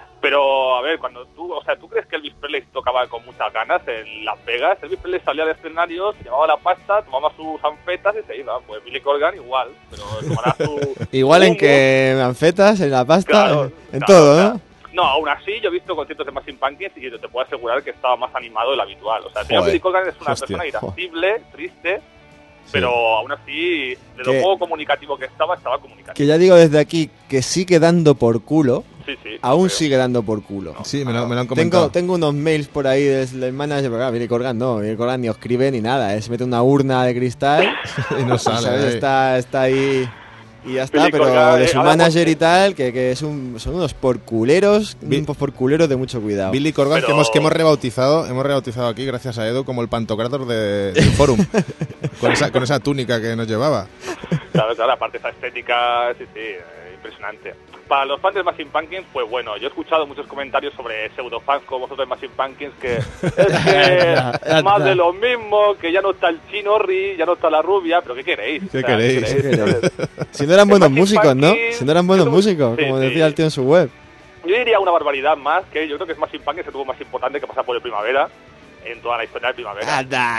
Pero, a ver, cuando tú, o sea, ¿tú crees que Elvis Presley tocaba con muchas ganas en Las Vegas? Elvis Presley salía al escenario, se llevaba la pasta, tomaba sus anfetas y se iba. Pues Billy Corgan igual, pero tomará su... Igual su en humo. que anfetas, en la pasta, Claro, en, en claro, todo, claro. ¿no? No, aún así yo he visto conciertos de Machine Pumpkins y te puedo asegurar que estaba más animado de lo habitual. O sea, el señor Joder. Billy Corgan es una Hostia, persona joder. irascible, triste, pero aún así, de lo Que- poco comunicativo que estaba, estaba comunicativo. Que ya digo desde aquí que sigue dando por culo. Sí, sí. Aún creo. sigue dando por culo. Sí, me lo, me lo han comentado. Tengo, tengo unos mails por ahí del, del manager, pero claro, Billy Corgan no, Billy Corgan ni escribe ni nada, eh, se mete una urna de cristal Y no sale. ¿sabes? ahí. Está, está ahí y ya está, Billy pero Corgan, de eh, su ahora manager porque- y tal, que, que es un, son unos porculeros, Bi- unos porculeros de mucho cuidado. Billy Corgan, Pero- que, hemos, que hemos rebautizado hemos rebautizado aquí, gracias a Edu, como el Pantocrator de, del Forum. con, esa, con esa túnica que nos llevaba. Claro, claro, aparte esa estética, sí, sí, eh, impresionante. Para los fans de Machine Pumpkins, pues bueno, yo he escuchado muchos comentarios sobre pseudofans como vosotros de Machine Pumpkins, que es que es más de lo mismo, que ya no está el chino Ri, ya no está la rubia, pero ¿qué queréis? ¿Qué queréis? ¿Qué queréis? señores? Si no eran buenos Machine músicos, ¿no? Pumpkins, Si no eran buenos yo- músicos, sí, como sí. decía el tío en su web. Yo diría una barbaridad más, que yo creo que es Machine Pumpkins se tuvo más importante que pasar por el Primavera, en toda la historia de Primavera.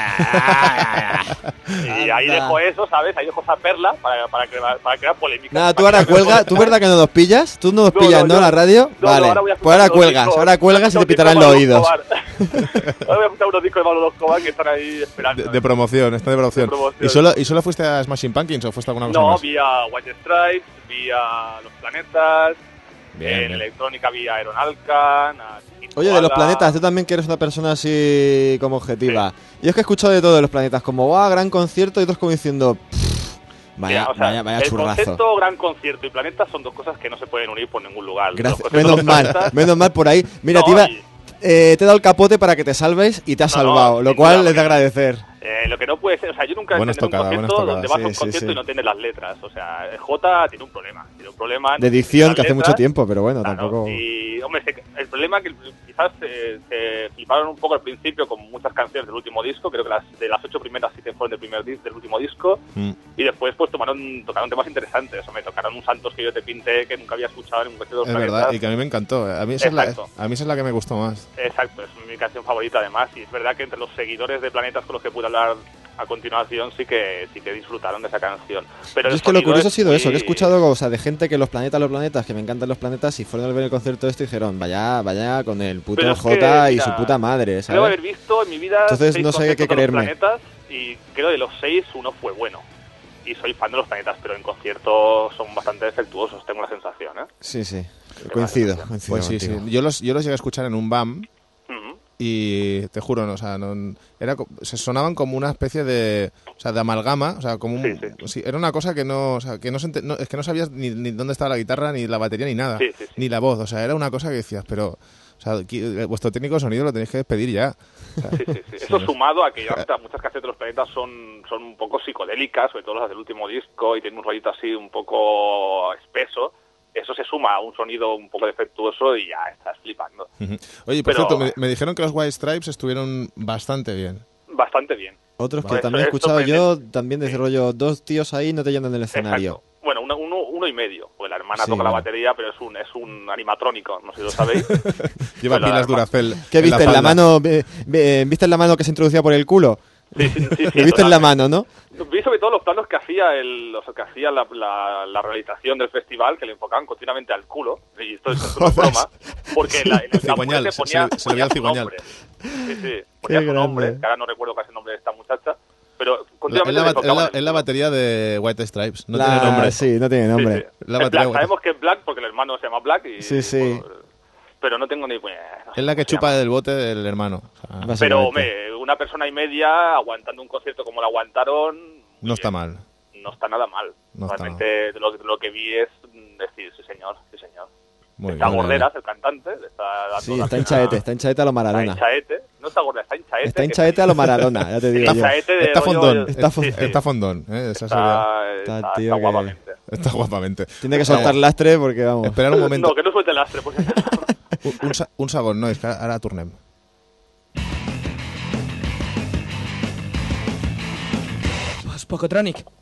Anda. Y ahí Anda. dejo eso, ¿sabes? Ahí dejo esa perla para, para, crear, para crear polémica. Nada, tú Para ahora crear cuelga. polémica. ¿Tú verdad que no nos pillas? ¿Tú no nos No, pillas, no, no, yo- la radio? no, no, vale, ahora voy a pues ahora escuchar unos cuelgas, discos- ahora cuelgas y te unos pitarán discos los de oídos. Pablo Escobar. Ahora voy a escuchar unos discos de Pablo Escobar que están ahí esperando. De, de promoción, está de promoción. De promoción. ¿Y solo, ¿Y solo fuiste a Smashing Pumpkins o fuiste a alguna cosa No, más? vi a White Stripes, vi a Los Planetas, Bien, en bien. electrónica vi a Iron Alcan, a Oye, de los Koala. planetas, tú también que eres una persona así como objetiva. Yo es que he escuchado de todo de los planetas, como, ¡guau, gran concierto! Y otros como diciendo, "Pff, vaya, Ya, o sea, vaya, vaya el churrazo. concepto gran concierto y planetas son dos cosas que no se pueden unir por ningún lugar. Gracias. Los conceptos Menos mal, planetas- menos mal por ahí. Mira, No, te, iba- y- eh, te he dado el capote para que te salves y te has No, no, salvado, lo sin cual duda, es de porque- agradecer. Eh, lo que no puede ser, o sea, yo nunca he Buena entendido un estocada, concierto buena donde estocada. vas a un Sí, sí, concierto sí. y no tienes las letras. O sea, el J tiene un problema. Tiene un problema. De no dicción, tiene que hace las mucho letras. tiempo, pero bueno, Claro, tampoco... Y, hombre, se- el problema es que quizás eh, se fliparon un poco al principio con muchas canciones del último disco. Creo que las de las ocho primeras sí que fueron del primer disco, del último disco. Mm. Y después pues tomaron, tocaron temas interesantes. O me tocaron un Santos que yo te pinté que nunca había escuchado en un concierto de Es los verdad, Planetas. y que a mí me encantó. A mí, esa es la, Exacto. a mí esa es la que me gustó más. Exacto, es mi canción favorita además. Y es verdad que entre los seguidores de Planetas con los que pude hablar a continuación sí que sí que disfrutaron de esa canción. Pero Yo el es que lo sonido curioso ha es sido muy- eso, que he escuchado o sea, de gente que los planetas, los planetas, que me encantan los planetas, y fueron a ver el concierto este y dijeron, vaya, vaya con el puto Pero es que, J y mira, su puta madre, Creo ¿sabes? haber visto en mi vida Entonces, seis no sé qué conciertos de los creerme. Planetas y creo de los seis uno fue bueno. Y soy fan de los Planetas, pero en conciertos son bastante defectuosos, tengo la sensación, ¿eh? Sí, sí, coincido, coincido Pues sí, sí. contigo. Yo los, yo los llegué a escuchar en un B A M Ujú. y te juro, no, o sea, no, era, co- se sonaban como una especie de, o sea, de amalgama, o sea, como un, Sí, sí. sí, era una cosa que no, o sea, que no, se ente- no- es que no sabías ni, ni dónde estaba la guitarra, ni la batería, ni nada, Sí, sí, sí. ni la voz, o sea, era una cosa que decías, pero, o sea, qui- vuestro técnico de sonido lo tenéis que despedir ya. O sea, Sí, sí, sí. Eso sumado a que ya hasta muchas canciones de los Planetas son, son un poco psicodélicas, sobre todo las del último disco, y tienen un rollito así un poco espeso. Eso se suma a un sonido un poco defectuoso y ya estás flipando. Ujú. Oye, por Pero- cierto, me, me dijeron que los White Stripes estuvieron bastante bien. Bastante bien. Otros que Vale, también he eso es escuchado yo, sorprendente. también de ese rollo, dos tíos ahí no te llenan el escenario. Exacto. Bueno, uno, uno, uno y medio. Pues la hermana Sí, toca la bueno. batería, pero es un, es un animatrónico, no sé si lo sabéis. Lleva Pues la- pilas Duracell. ¿Qué en viste en la falda. mano? ve- ve- ¿Viste en la mano que se introducía por el culo? Sí, sí, sí, sí, Lo viste en la totalmente. mano, ¿no? Vi sobre todo los planos que hacía el, los que hacía la, la, la realización del festival, que le enfocaban continuamente al culo. Y esto es una Joder. broma, porque en, la, en el Cigüeñal, taburete se- ponía, se- se le veía el ponía su cigüeñal. nombre. Sí, sí, ponía Qué su nombre, grande. que ahora no recuerdo casi el nombre de esta muchacha, pero La- es, continuamente la, le bat- es, tocaban la, el es la culo. batería de White Stripes, no La- tiene nombre. Sí, no tiene Sí, nombre. sí. La Es batería Black, White- sabemos que es Black porque el hermano se llama Black y... Sí, sí. pues, pero no tengo ni... pues, no sé Es la que cómo se chupa llama. del bote del hermano. O sea, Básicamente. Pero, hombre, una persona y media aguantando un concierto como lo aguantaron... muy no está bien. mal. No está nada mal. No está Realmente de lo, de lo que vi es mm, decir, sí señor, sí señor. Muy está bien, Gorderas, el cantante, le está dando Sí, la está pena- hinchaete, está hinchaete a lo Está Maradona. hinchaete. No está Gorderas, está hinchaete. Está que hinchaete a lo Maradona, ya te digo Está yo. hinchaete de Está rollo- fondón. Está sí, fondón. sí. Está fondón, ¿eh? Esa sería- Está, Está, está, tío, está que- guapamente. Está guapamente. Tiene que soltar lastre porque vamos. Esperar un momento. No, que no suelte el lastre, pues. Un, un, sa- un segon, nois, que ara tornem. Pocotronic.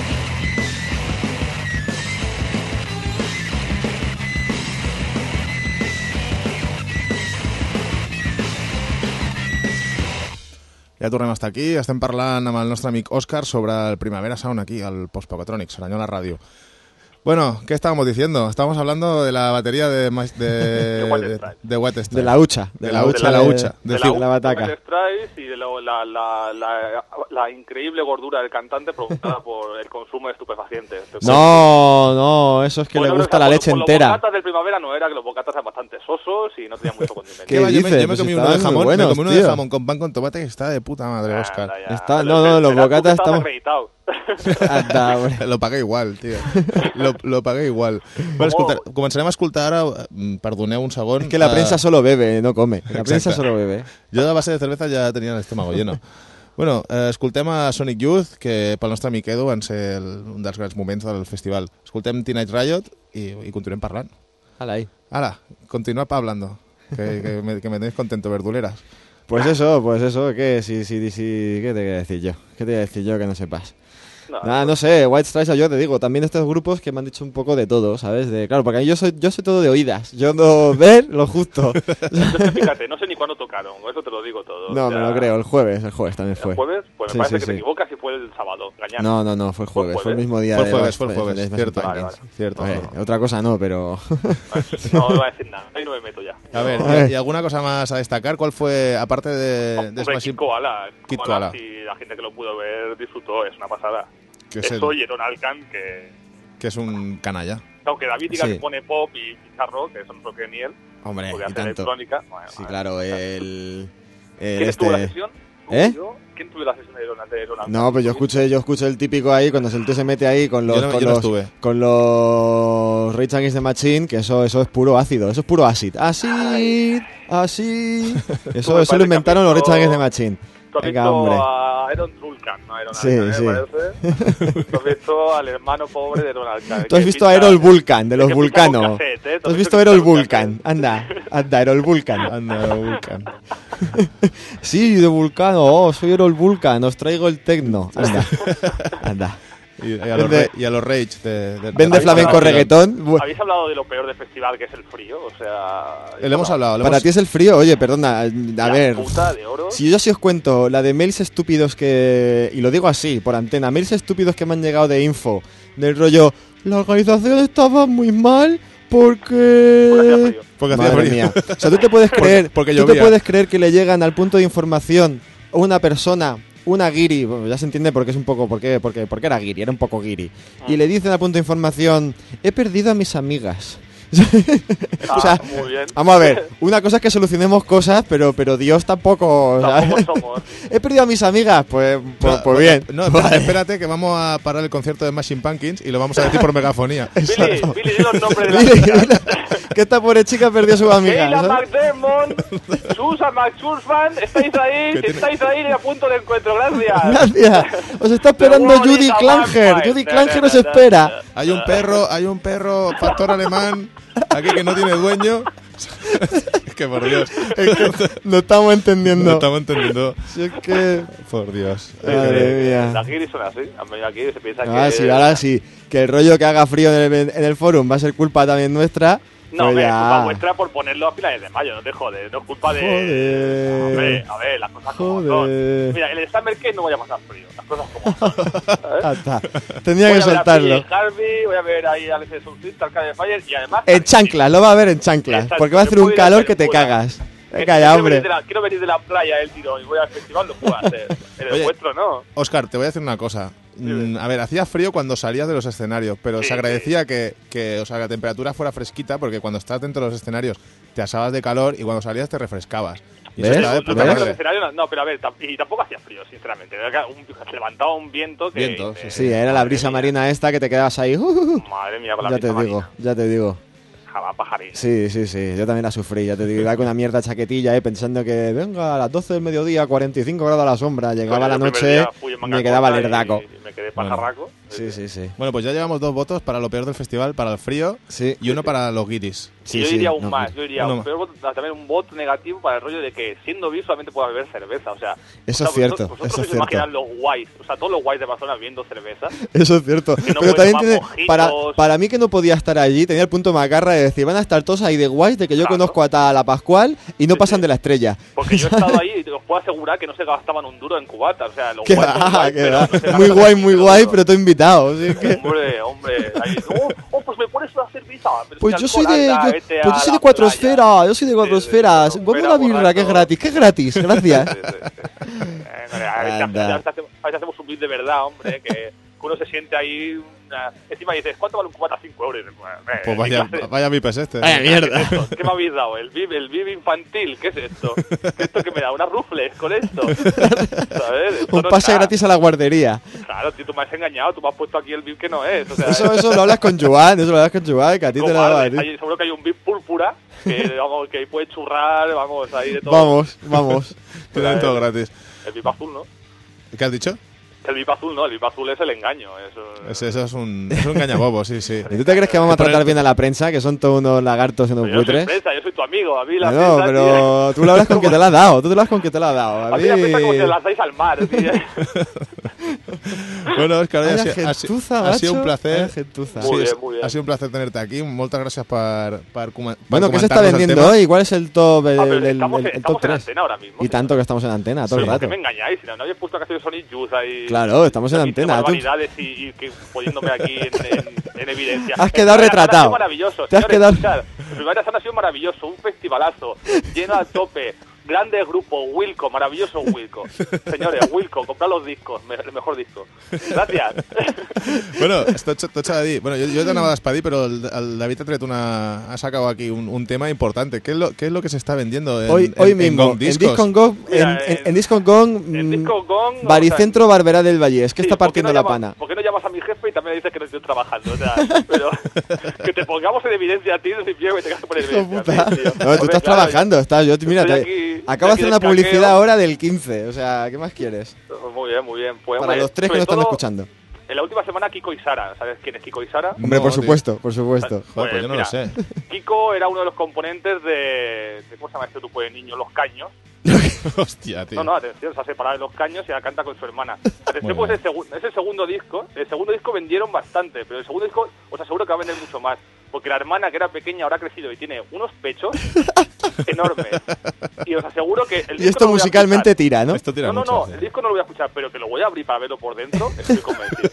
Ja tornem a estar aquí, estem parlant amb el nostre amic Òscar sobre el Primavera Sound aquí, al Postpocotronic, Saranyola Radio. Bueno, ¿qué estábamos diciendo? Estábamos hablando de la batería de, de, De White de, Stripes. de White Stripes. De la hucha. De la hucha, de la hucha. de Del la, ci- la bataca. de Stripes y de lo- la, la, la, la increíble gordura del cantante provocada por el consumo de estupefacientes. No, no, eso es que Bueno, le gusta por- la leche por entera. Los bocatas del primavera no era que los bocatas eran bastante sosos y no tenían mucho condimento. ¿Qué va? Yo me, dices? yo me Pues comí uno estaban de muy jamón, buenos, me comí uno tío. de jamón con pan con tomate que está de puta madre, Òscar. Anda, ya. Está- Pero no, no, será los tú que bocatas estabas estamos- acreditado. Anda, hombre. Lo pagué igual, tío. Lo, lo pagué igual. Bueno, escolta, començarem a escoltar ara, mm, perdoneu un segon. Es que la eh, prensa solo bebe, no come. La prensa Exacte. solo bebe. Jo de base de cerveza ja tenia l'estómago lleno. Bueno, eh, escoltem a Sonic Youth, que pel nostre amic Edu van ser el, un dels grans moments del festival. Escoltem Teenage Riot i, i continuem parlant. Hala ahí. Ara, continua hablando, que, que, me, que me tenéis contento, verduleras. Pues eso, pues eso, ¿qué? Si, si, si, ¿qué te voy a decir yo? ¿Qué te voy a decir yo que no sepas? No, Nada, no sé, White Stripes, yo te digo, también estos grupos que me han dicho un poco de todo, ¿sabes? De, claro, porque yo soy, yo soy todo de oídas, yo no ver lo justo. Entonces, fíjate, no sé ni cuándo tocaron, eso te lo digo todo. No, o sea, me lo creo, el jueves, el jueves también fue. ¿El jueves? Pues Sí, me parece sí, que te sí. equivocas y fue el sábado, engañar. No, no, no, fue el jueves, fue el mismo día. Fue el de jueves, White fue el jueves, Stripes, cierto. Smashing Vale, Pumpkins. Cierto. Eh, otra cosa no, pero... No, no voy a decir nada, ahí no me meto ya. A ver, A ver. ¿y alguna cosa más a destacar? ¿Cuál fue, aparte de, de Hombre, Smashing Kid Koala. Kid Koala, Koala. si la gente que lo pudo ver disfrutó, es una pasada. Que es el- Eso y Eron Alcan, que... que es un canalla? Aunque David diga Sí. que pone pop y pizarro, que eso no es lo que ni él, Hombre, porque y hace tanto. electrónica. Bueno, Sí, bueno. claro, el... el ¿Quién este... estuvo en la sesión? ¿Eh? ¿Yo? ¿Quién tuvo la sesión de Eron, de Eron Alcan? No, pues yo escuché, yo escuché el típico ahí, cuando el tío se mete ahí con los, Yo no- con yo no los, estuve. con los Rage Against the Machine, que eso, eso es puro ácido, eso es puro acid. Acid, acid. Eso, me eso parece lo que inventaron has los visto- Rage Against the Machine. ¿Tú has Venga, visto hombre. a Eron Vulcan, no a Eron Sí, Alcan, sí. me parece? ¿Tú has visto al hermano pobre de Eron Alcan? Tú has que visto a pinta- Erol Vulcan, de los que pinta con Vulcano. cassette, ¿eh? Tú has has visto que a Erol pinta con Vulcan. cassette. Anda, anda, Erol Vulcan. Anda, Vulcan. Sí, de Vulcano. Oh, soy Erol Vulcan, os traigo el tecno. Anda, anda. Y, y a los Vende- Ra- y a los Rage de, de- Vende de- flamenco de- reggaetón. Bu- ¿Habéis hablado de lo peor del festival, que es el frío? O sea... Le hemos hablado. le Para hemos- ti es el frío, oye, perdona, a La ver. puta de oro. Si yo sí os cuento la de mails estúpidos que... Y lo digo así, por antena. Mails estúpidos que me han llegado de info. Del rollo, la organización estaba muy mal porque... Porque hacía frío. Porque hacía Madre frío. mía. O sea, tú te puedes creer... porque tú te llovía. puedes creer que le llegan al punto de información una persona... Una guiri, bueno, ya se entiende porque es un poco, porque, porque, porque era guiri, era un poco guiri. Y le dicen al punto de información, he perdido a mis amigas. O sea, Ah, muy bien. vamos a ver, una cosa es que solucionemos cosas, pero, pero Dios tampoco... o sea, Tampoco somos. he perdido a mis amigas, pues, pues, Va- pues va- bien. No, espérate, espérate que vamos a parar el concierto de Smashing Pumpkins y lo vamos a decir por megafonía. Billy, Billy, di los nombres de las Mire, chicas. mira, que esta pobre chica perdió a su amiga. Keila ¿sabes? McDermott, Susan McSurfan, estáis ahí, Que tiene- estáis ahí a punto de encuentro, gracias. Gracias. Os está esperando The Judy world is a Klanger. vampire. Judy Klanger os espera. Hay un perro, hay un perro pastor alemán aquí que no tiene dueño. Es que por Dios. Es que no estamos entendiendo. No estamos entendiendo. Si es que... Por Dios. Madre mía. Las guiris son así. A mí aquí se piensa Ah, que... sí, ahora sí. Que el rollo que haga frío en el, en el forum va a ser culpa también nuestra. No, pues hombre, es ya. culpa vuestra por ponerlo a finales de mayo, no te jodes. No es culpa de... Joder. Hombre, a ver, las cosas como Joder. son. Mira, el Summer Cake no voy a pasar frío. Las cosas como son. ¿sabes? Ya está. Tenía Voy que a ver a soltarlo. P J Harvey, voy a ver ahí a Alex de Surfista, Arcade Fire y además... En chanclas, lo va a ver en chanclas. Exacto, Porque va a yo hacer un puedo ir a calor que te Bermuda. cagas. Que Venga ya, quiero hombre. venir de la- Quiero venir de la playa el tirón y voy al festival, lo puedo hacer. En el Oye, vuestro no. Oscar, te voy a decir una cosa. Mm, a ver, hacía frío cuando salías de los escenarios, pero Sí, se agradecía que, que o sea, la temperatura fuera fresquita porque cuando estás dentro de los escenarios te asabas de calor y cuando salías te refrescabas. Y eso ¿Ves? está de Los puta ¿Ves? madre. escenarios no, no, pero a ver, tam- y tampoco hacía frío, sinceramente. Era que un- se levantaba un viento que... Viento, que- Sí, era la brisa madre mía, marina esta que te quedabas ahí. uh, uh, uh. Madre mía, con la Ya brisa te digo, marina. ya te digo. Jabá, pajarín. Sí, sí, sí, yo también la sufrí, ya te digo, iba con una mierda chaquetilla, eh, pensando que venga a las doce del mediodía, cuarenta y cinco grados a la sombra, llegaba Bueno, la yo el primer noche, día fui en manga me quedaba corta lerdaco. y Me quedé pajarraco. Sí, sí, sí. Bueno, pues ya llevamos dos votos para lo peor del festival, para el frío Sí, y uno para los guiris. sí, y yo sí, diría aún no, más, yo diría uno un más. peor voto, también un voto negativo para el rollo de que siendo bi solamente puedes beber cerveza, o sea... Eso o sea, es cierto, vosotros, vosotros eso es os imagináis cierto. los guays, o sea, todos los guays de Barcelona bebiendo cerveza. Eso es cierto. Que no Pero puede también tomar tiene. mojitos. Para, para mí que no podía estar allí, tenía el punto macarra de decir, van a estar todos ahí de guays, de que yo Claro. conozco a ta- la Pascual y no Sí, pasan sí. de la estrella. Porque yo he estado ahí y te os puedo asegurar que no se gastaban un duro en cubata, o sea, los Que guays son va, guays, que pero va. no se gastan Muy guay, ni muy un guay, duro. pero todo invitado. así que- Hombre, hombre, ahí, oh, oh, pues me pones una cerveza. pero Pues sin yo soy alcohol, de. anda, yo- vete pues a yo soy la de cuatro playa. esferas, yo soy de cuatro Sí, sí, esferas. sí, Ponme esfera, una birra, que es borracho. gratis, que es gratis, gracias. Sí, sí, sí. Eh, a ver, Anda. a veces hacemos- a veces hacemos un beat de verdad, hombre, que uno se siente ahí... Una... Encima dices, ¿cuánto vale un cubata? cinco euros. Eh, Pues ¿qué vaya, clase- vaya vipes este. Vaya mierda. ¿Qué es esto? ¿Qué me habéis dado? ¿El bib, el bib infantil? ¿Qué es esto? ¿Qué es esto que me da? ¿Unas rufles con esto? ¿Sabes? Esto Un no pase está. gratis a la guardería. Claro, tío, tú me has engañado, tú me has puesto aquí el bib que no es. O sea, Eso, eso lo hablas con Joan, eso lo hablas con Joan, que a ti te lo cobarde. daba a ti. Hay- seguro que hay un bib púrpura que, vamos, que ahí puede churrar, vamos, ahí de todo. Vamos, vamos. Te dan todo gratis. El bib azul, ¿no? ¿Qué has dicho? El bib azul no, el bib azul es el engaño. Eso, Ese- Eso es un, es un engañabobo, sí, sí. ¿Y tú te crees que vamos a Pero- tratar bien a la prensa, que son todos unos lagartos y unos Pero yo soy buitres? prensa, yo soy tu amigo, a mí la No, prensa, pero tú lo hablas con que te la has dado, tú te lo hablas con que te la has dado. tío, A a mí la prensa como mí... si la lanzáis al mar, tío. Bueno, Óscar, Vaya ha, sido- ha, sido- gentuza, ha sido un macho. placer. Vaya gentuza. Muy Sí, bien, es- muy bien. Ha sido un placer tenerte aquí. Muchas gracias por, por, coma- por Bueno, ¿qué se está comentarnos el vendiendo tema. hoy? ¿Cuál es el top, el, Ah, pero el- el- estamos, el- en- el estamos top en tres? antena ahora mismo. Y tanto que estamos en antena, todo Sí, el ¿por qué rato. me engañáis? Si no, no habéis puesto canciones de Sonic Youth ahí. Claro, estamos en Dice antena. Tú- barbaridades y, y que poniéndome aquí en, en- en evidencia. Has El quedado Primavera Sound retratado. Ha sido maravilloso. Te has señores, quedado- escuchad, el Primavera Sound ha sido maravilloso. Un festivalazo. Lleno a tope. Grande grupo. Wilco. Maravilloso Wilco. Señores, Wilco. Comprad los discos. Me- el mejor disco. Gracias. Bueno, esto t'ho de dir. Bueno, yo, yo t'anava a despedir, pero el, el David ha tret una, ha sacado aquí un, un tema importante. ¿Qué es, lo, ¿Qué es lo que se está vendiendo en, Hoy, en, hoy en mismo, Gong en Discos? Discon Gong, Mira, en, en, en- en Discon Gong, en mm, Disco Gong, o Baricentro Barberá del Valle, es que Sí, está ¿por qué partiendo no la llamas- pana. ¿Por qué no llamas a mi jefe y también le dices que no estoy trabajando? O sea, pero que te pongamos en evidencia a ti no significa que tengas que poner en Hijo evidencia. puta. a mí, tío. No, tú Joder, estás claro, trabajando, estás, yo, mira, estoy te- aquí- acabo de estoy hacer una aquí de publicidad escaqueo. ahora del quince, o sea, ¿qué más quieres? Muy bien, muy bien. Pues, Para hombre, los tres que sobre nos están todo, escuchando. En la última semana, Kiko y Sara. ¿Sabes quién es Kiko y Sara? Hombre, No, por tío. supuesto, por supuesto. Joder, pues yo no mira, lo sé. Kiko era uno de los componentes de, de ¿cómo se llama este grupo de niños? Los Caños. Hostia, tío. No, no, atención, se ha separado de Los Caños y ahora canta con su hermana. Atención, Muy pues es el, segu- es el segundo disco. El segundo disco vendieron bastante, pero el segundo disco os aseguro que va a vender mucho más. Porque la hermana, que era pequeña, ahora ha crecido y tiene unos pechos enormes. Y os aseguro que el disco Y esto no lo voy a musicalmente escuchar. tira, ¿no? Esto tira No, no, mucho, no, sí. el disco no lo voy a escuchar, pero que lo voy a abrir para verlo por dentro, estoy convencido.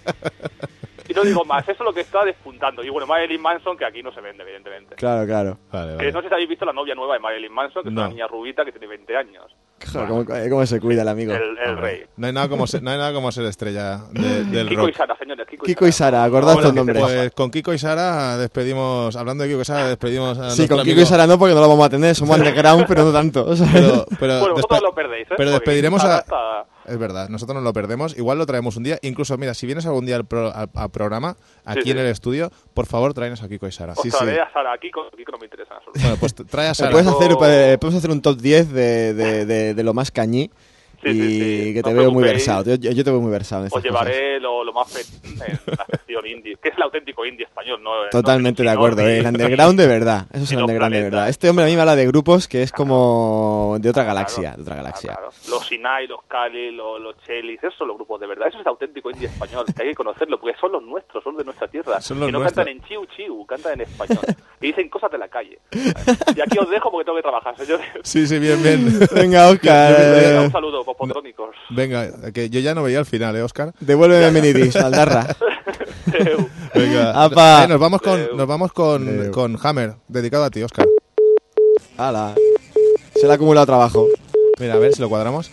Y no digo más, eso es lo que está despuntando. Y bueno, Marilyn Manson, que aquí no se vende, evidentemente. Claro, claro. Vale, Que vale. no sé si habéis visto la novia nueva de Marilyn Manson, que es No. una niña rubita que tiene veinte años. Joder, ¿cómo, cómo se cuida el amigo? El, el rey. No hay nada como ser, no hay nada como ser estrella de- del Kiko rock. y Sara, señores. Kiko, Kiko y Sara, acordad Bueno, estos nombres. pues con Kiko y Sara despedimos, hablando de Kiko y Sara, despedimos a Sí, nuestro con Kiko amigo. y Sara no, porque no lo vamos a tener, somos underground, pero no tanto. ¿sabes? Pero, pero, Bueno, vosotros despe- lo perdéis, ¿eh? pero Porque despediremos Sara a... está- Es verdad, nosotros nos lo perdemos. Igual lo traemos un día. Incluso, mira, si vienes algún día al, pro- al- al programa, aquí Sí, en sí. el estudio, por favor, tráenos a Kiko y Sara. Os Sí, sí. traeré a Sara. Kiko, Kiko no me interesa en absoluto. Bueno, pues trae a Eh, Sara. Puedes hacer, Yo- eh, podemos hacer un top diez de, de, de, de lo más cañí. Sí, y sí, sí, que no te os veo muy preocupéis. versado. Yo, yo te veo muy versado en estas Os llevaré lo, lo más fe en la sección indie, que es el auténtico indie español, ¿no? cosas. Totalmente no, de acuerdo, no, eh, el ni- underground de verdad. Eso es ni el los underground de planetas. verdad. Este hombre a mí me habla de grupos que es como de otra Claro, galaxia. De otra galaxia. claro. Los Sinai, los Cali, los, los Chelis, esos son los grupos de verdad. Eso es el auténtico indie español, que hay que conocerlo, porque son los nuestros, son de nuestra tierra. Son los que no nuestros. cantan en chiu chiu, cantan en español. Y dicen cosas de la calle. Y aquí os dejo porque tengo que trabajar, señores. Sí, sí, bien, bien. Venga, Oscar. Yo- yo- yo- Venga, eh, un saludo, popotrónicos. Venga, que yo ya no veía el final, ¿eh, Óscar? devuélveme Menidis, Aldarra. Adeu. Venga. Apa. Ahí nos vamos con, Adeu. nos vamos con, Adeu. con Hammer, dedicado a ti, Óscar. Hala. Se le ha acumulado trabajo. Mira, a ver si lo cuadramos.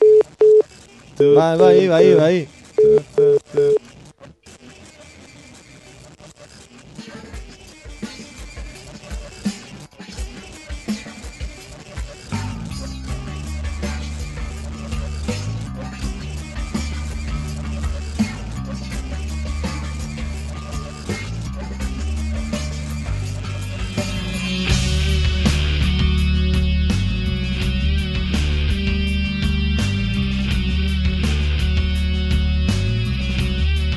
Va, va ahí, va ahí, va ahí. Thank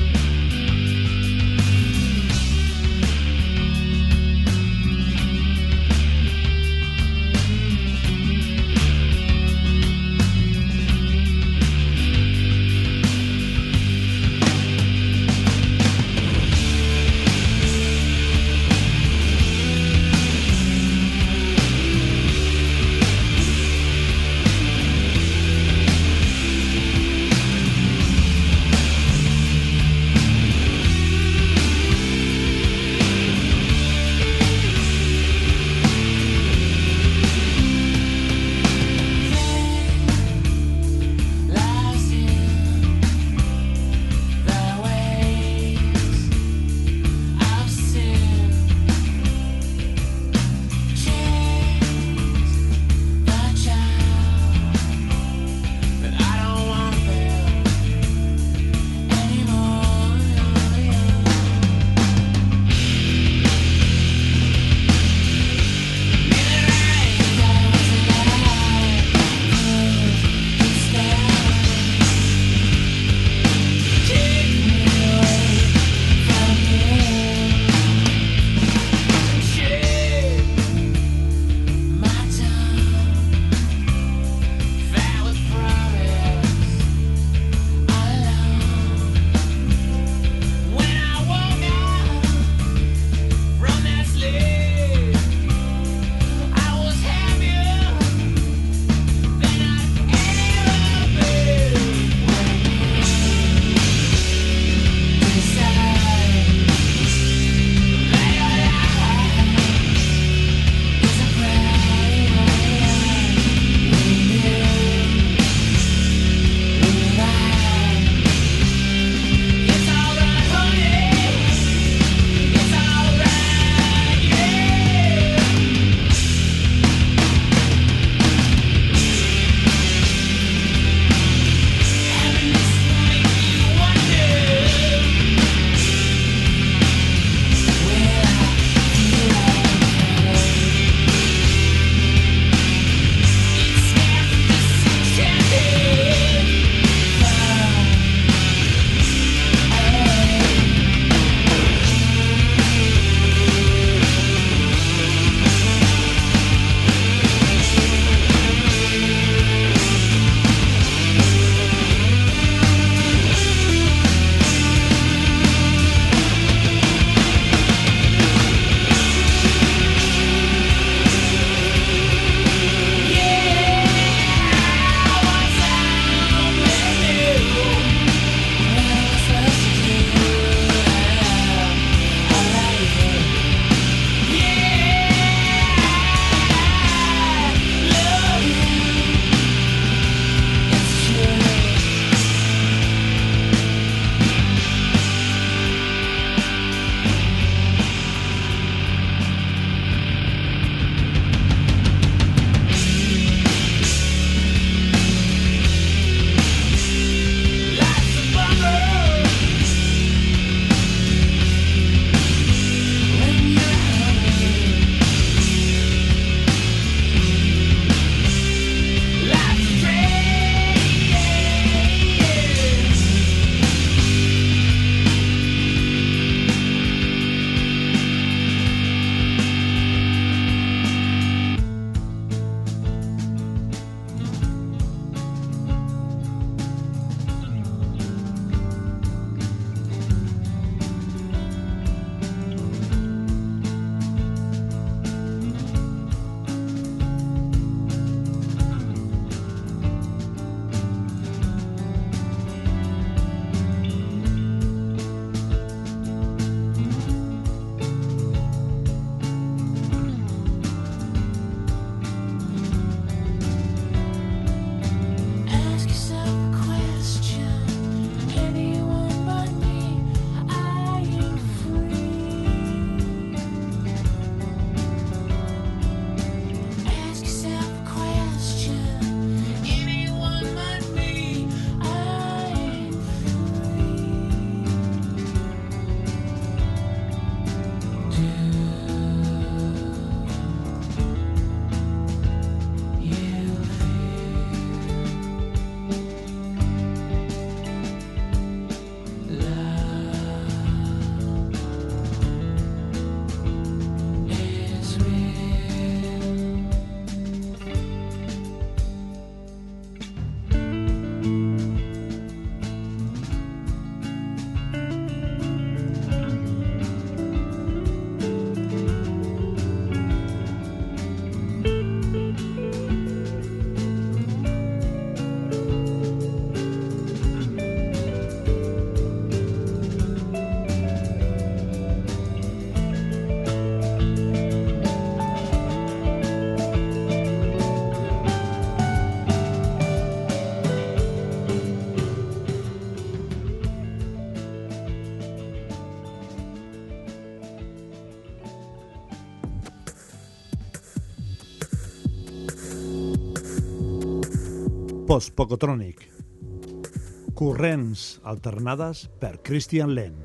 Post-Pocotronic. Corrents alternades per Christian Len.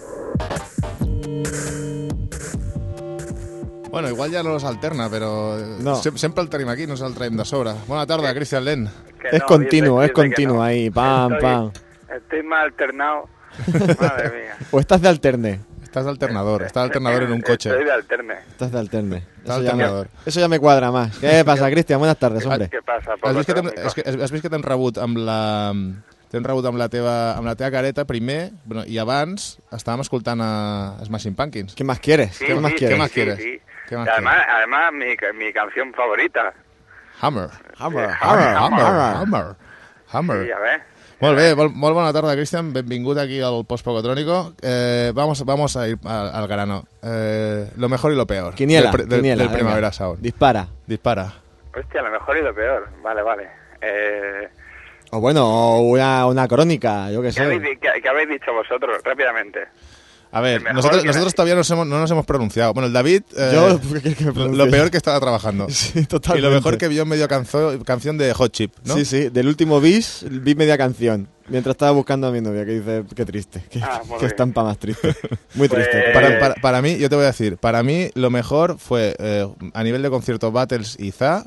Bueno, igual ja no los alterna, però No. sem sempre el tenim aquí, no se'l traiem de sobre. Bona tarda, Christian Len. Es no, continuo, dice- es dice que continuo no. ahí, pam, Estoy- pam. Estoy más alternado. Madre mía. O estás de alterne. Estás de alternador, estás de alternador en un coche. Estoy de alterne. Estás de alterne. Estás Eso ya, me, alternador. eso ya me cuadra más. ¿Qué pasa, Cristian? Buenas tardes, hombre. ¿Qué pasa, Has vist que t'hem Pocotronic? és que- has vist que t'hem rebut amb la... T'hem rebut amb la teva, amb la teva careta primer, bueno, i abans estàvem escoltant a Smashing Pumpkins. ¿Qué más quieres? Sí, ¿Qué más sí, quieres? ¿Qué más sí, quieres? sí. ¿Qué más Y además, además mi, mi canción favorita. Hammer. Hammer, Hammer, hammer, Hammer, hammer. Hammer. Sí, a ver. Molt bé, molt, molt bona tarda, Cristian. Benvingut aquí al Post-Pocotrónico. Eh, vamos, vamos a ir al, al grano. Eh, lo mejor y lo peor. Quiniela, del, del- quiniela, del venga. Primavera Sound. Dispara. Dispara. Hostia, lo mejor y lo peor. Vale, vale. Eh, O bueno, o una, una crónica, yo qué ¿qué, habéis, sé. di- qué- qué habéis dicho vosotros? Rápidamente. A ver, mejor nosotros, que nosotros nadie. todavía nos hemos- no nos hemos pronunciado. Bueno, el David, eh, Yo, ¿qué quieres que me lo, pronuncie? lo peor que estaba trabajando. Sí, Y totalmente. lo mejor que vio medio canzo- canción de Hot Chip, ¿no? Sí, sí, del último bis vi media canción. Mientras estaba buscando a mi novia, que dice, qué triste, qué, Ah, muy qué bien. estampa más triste. Muy Pues- triste. Para, para, para mí, yo te voy a decir, para mí lo mejor fue eh, a nivel de concierto Battles y Za,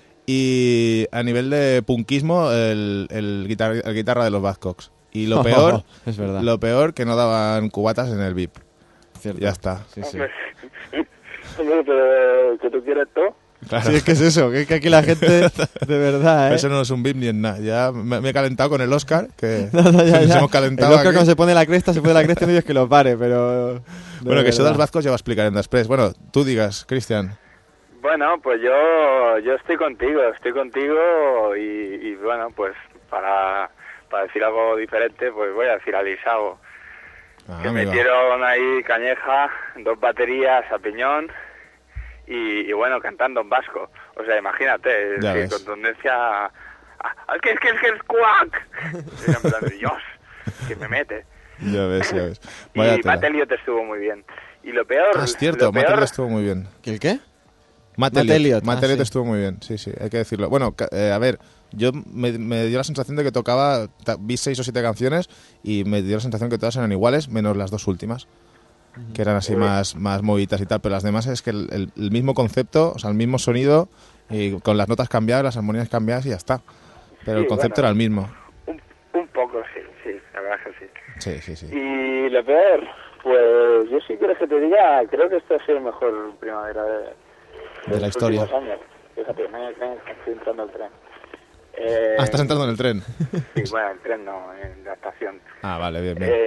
y a nivel de punkismo el, el, guitar- el guitarra de los Buzzcocks. Y lo peor, Es verdad. lo peor que no daban cubatas en el V I P. Cierto. Ya está. Sí, sí. Hombre, pero que tú quieres todo. Claro. Sí, es que es eso, que, es que aquí la gente, de verdad, ¿eh? Eso no es un V I P ni en nada. Ya me, me he calentado con el Oscar, que No, no, ya, nos ya. hemos calentado El Oscar aquí. cuando se pone la cresta, se pone la cresta y no digas que lo pare, pero... de Bueno, que això verdad. dels Buzzcocks ja ho explicarem després. Bueno, tú digas, Cristian. Bueno, pues yo, yo estoy contigo, estoy contigo y, y bueno, pues para, para decir algo diferente, pues voy a decir a Lisao. Ah, que amigo. metieron ahí cañeja, dos baterías a piñón y, y bueno, cantando en vasco. O sea, imagínate, es Ya decir, ves. contundencia... Ah, ah, que es que es que es cuac. Y en plan de, Dios, que me mete. Ya ves, ya ves. Y Vaya tela. Matt Elliot estuvo muy bien. Y lo peor... Ah, es cierto, lo Matt peor- Elliot estuvo muy bien. ¿Que el qué? Matt, Matt Elliot, Elliot, Matt ah, Elliot sí. estuvo muy bien, sí, sí, hay que decirlo. Bueno, ca- eh, a ver, yo me, me dio la sensación de que tocaba, ta- vi seis o siete canciones y me dio la sensación que todas eran iguales, menos las dos últimas, que eran así más, más moviditas y tal, pero las demás es que el, el- el mismo concepto, o sea, el mismo sonido, y con las notas cambiadas, las armonías cambiadas y ya está. Pero Sí, el concepto bueno. era el mismo. Un, un poco, sí, sí, la verdad que sí. Sí, sí, sí. Y lo peor, pues yo sí quiero que te diga, creo que este ha sido el mejor primavera de, De la los historia. últimos años. Fíjate, me, me estoy entrando al tren. Eh, Ah, estás entrando en el tren. Sí, bueno, el tren no, en la estación. Ah, vale, bien, bien.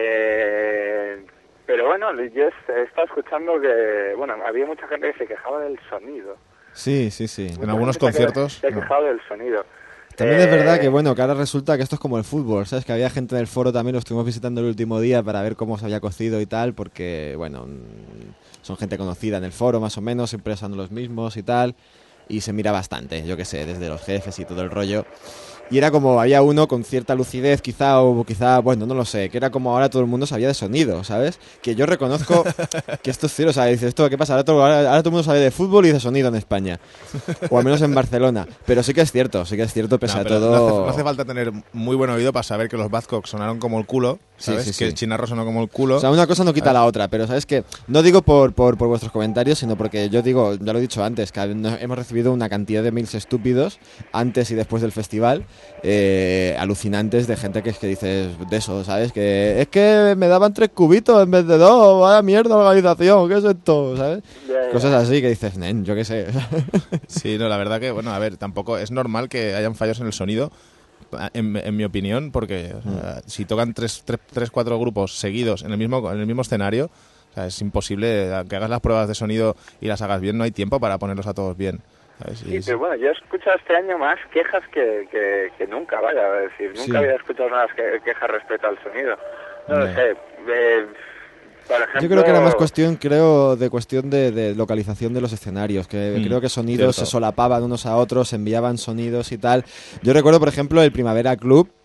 Eh, pero bueno, yo he estado escuchando que, bueno, había mucha gente que se quejaba del sonido. Sí, sí, sí. En algunos Mucha gente conciertos, Se ha no. quejado del sonido. También Eh, es verdad que, bueno, que ahora resulta que esto es como el fútbol, ¿sabes? Que había gente del foro también, lo estuvimos visitando el último día para ver cómo se había cocido y tal, porque, bueno, mm, son gente conocida en el foro más o menos, siempre son los mismos y tal, y se mira bastante, yo qué sé, desde los jefes y todo el rollo. Y era como, había uno con cierta lucidez quizá, o quizá, bueno, no lo sé, que era como ahora todo el mundo sabía de sonido, ¿sabes? Que yo reconozco que esto es cero, o sea, dices, ¿esto qué pasa? Ahora todo, ahora, ahora todo el mundo sabe de fútbol y de sonido en España, o al menos en Barcelona, pero sí que es cierto, sí que es cierto, pese No, a pero todo... no, hace, no hace falta tener muy buen oído para saber que los Buzzcocks sonaron como el culo, Sí, ¿sabes? sí, Que sí. el Chinarro sonó como el culo. O sea, una cosa no quita la otra, pero sabes que no digo por, por, por vuestros comentarios, sino porque yo digo, ya lo he dicho antes, que no- hemos recibido una cantidad de mails estúpidos antes y después del festival, eh, alucinantes de gente que es que dices de eso, ¿sabes? Que es que me daban tres cubitos en vez de dos, vaya mierda organización, ¿qué es esto? ¿Sabes? Ya, ya. Cosas así que dices, nen, yo qué sé. Sí, no, la verdad que, bueno, a ver, tampoco es normal que hayan fallos en el sonido, en, en mi opinión, porque o sea, si tocan tres, tres, tres, cuatro grupos seguidos en el mismo, en el mismo escenario, o sea, es imposible que hagas las pruebas de sonido y las hagas bien, no hay tiempo para ponerlos a todos bien. ¿sabes? Y Sí, es- pero bueno, yo he escuchado este año más quejas que, que, que nunca, vaya, es decir, nunca Sí. había escuchado más que, quejas respecto al sonido. No lo No. sé, eh, por ejemplo... Yo creo que era más cuestión, creo, de cuestión de, de localización de los escenarios, que Mm, creo que sonidos cierto. se solapaban unos a otros, se enviaban sonidos y tal. Yo recuerdo, por ejemplo, el Primavera Club,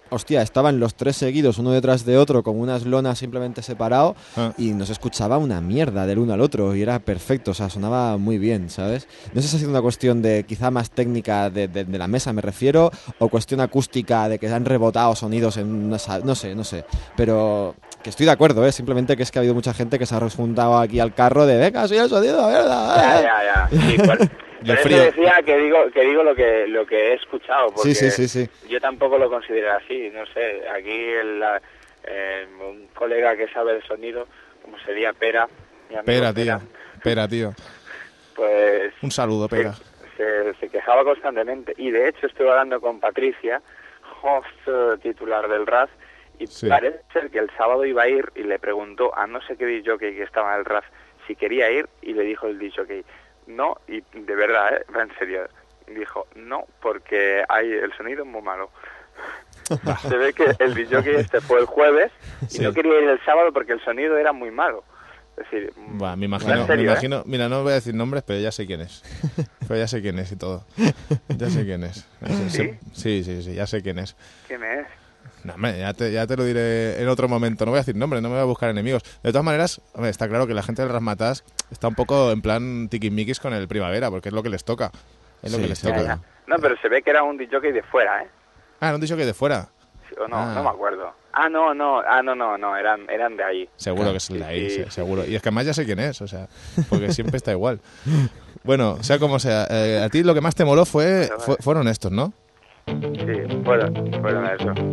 hostia, estaban los tres seguidos uno detrás de otro con unas lonas simplemente separados Ah. y nos escuchaba una mierda del uno al otro y era perfecto, o sea, sonaba muy bien, ¿sabes? No sé si ha sido una cuestión de quizá más técnica de, de, de la mesa, me refiero, o cuestión acústica de que han rebotado sonidos en una sal- no sé, no sé, pero que estoy de acuerdo, ¿eh? Simplemente que es que ha habido mucha gente que se ha rejuntado aquí al carro de venga, soy el sonido, ¿verdad? Ya, ya, ya. Sí, por, por eso frío. decía que digo que digo lo que lo que he escuchado, porque Sí, sí, sí, sí. yo tampoco lo considero así, no sé. Aquí el, la- eh, un colega que sabe de sonido, como sería Pera, mi amigo Pera, tío. Pera, tío. pues Un saludo, Pera. se, se quejaba constantemente. Y de hecho estuve hablando con Patricia, host eh, titular del R A Z, y Sí. parece ser que el sábado iba a ir y le preguntó a no sé qué disjockey que estaba en el R A Z si quería ir, y le dijo el disjockey no, y de verdad, ¿eh? Va en serio, dijo no, porque hay el sonido es muy malo. Se ve que el disjockey este fue el jueves y Sí. no quería ir el sábado porque el sonido era muy malo. Es decir, Buah, me va imagino, en serio, me ¿eh? imagino, mira, no voy a decir nombres, pero ya sé quién es. Pero ya sé quién es y todo. Ya sé quién es. ¿Sí? Sí, sí, sí, ya sé quién es. ¿Quién es? No, hombre, ya te, ya te lo diré en otro momento. No voy a decir nombres, no me voy a buscar enemigos. De todas maneras, hombre, está claro que la gente del Rasmatas está un poco en plan tiquismiquis con el Primavera, porque es lo que les toca. Es lo Sí, que les sí, toca. Ya, ya. No, pero se ve que era un disjockey de fuera, ¿eh? Ah, no han dicho que de fuera. Sí, o no, Ah. no me acuerdo. Ah, no, no, ah, no, no, no, eran, eran de ahí. Seguro que es el de ahí, sí, se- sí, seguro. Y es que además ya sé quién es, o sea, porque siempre está igual. Bueno, sea como sea, eh, a ti lo que más te moló fue, fue- fueron estos, ¿no? Sí, fueron, fueron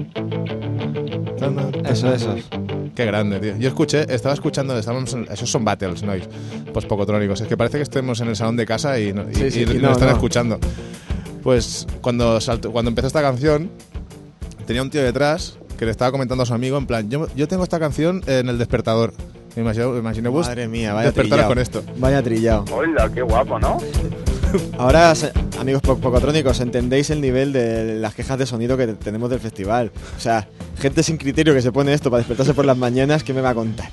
eso. Eso, esos. Qué grande, tío. Yo escuché, estaba escuchando, estábamos en- esos son battles, noise, post-pocotrónicos. Es que parece que estemos en el salón de casa y, no- y, Sí, sí, y y nos no, están no. escuchando. Pues cuando, saltó- cuando empezó esta canción, tenía un tío detrás que le estaba comentando a su amigo, en plan, yo, yo tengo esta canción en el despertador. Me imaginé, me imaginé vos Madre mía, vaya despertaros trillao. con esto. Vaya trillado. Hola, qué guapo, ¿no? Ahora, se- amigos po- pocotrónicos, entendéis el nivel de las quejas de sonido que tenemos del festival. O sea, gente sin criterio que se pone esto para despertarse por las mañanas, ¿qué me va a contar?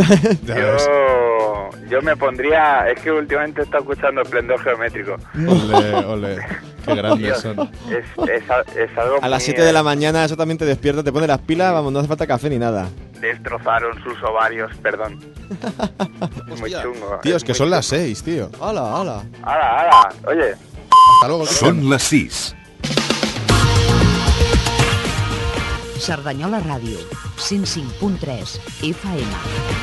Yo, yo me pondría, es que últimamente he estado escuchando Esplendor Geométrico. Ole, ole, qué grandes Dios, son. Es, es, a- es algo A las muy, siete de eh, la mañana eso también te despierta, te pone las pilas, vamos, no hace falta café ni nada. destrozaron sus ovarios, perdón. Muy chungo. Tío, es que muy son las chungo. seis, tío. Hola, hola. ¡Hala, hala! Oye, Hasta luego. Són les sis. Cerdanyola Ràdio, cent cinc punt tres F M.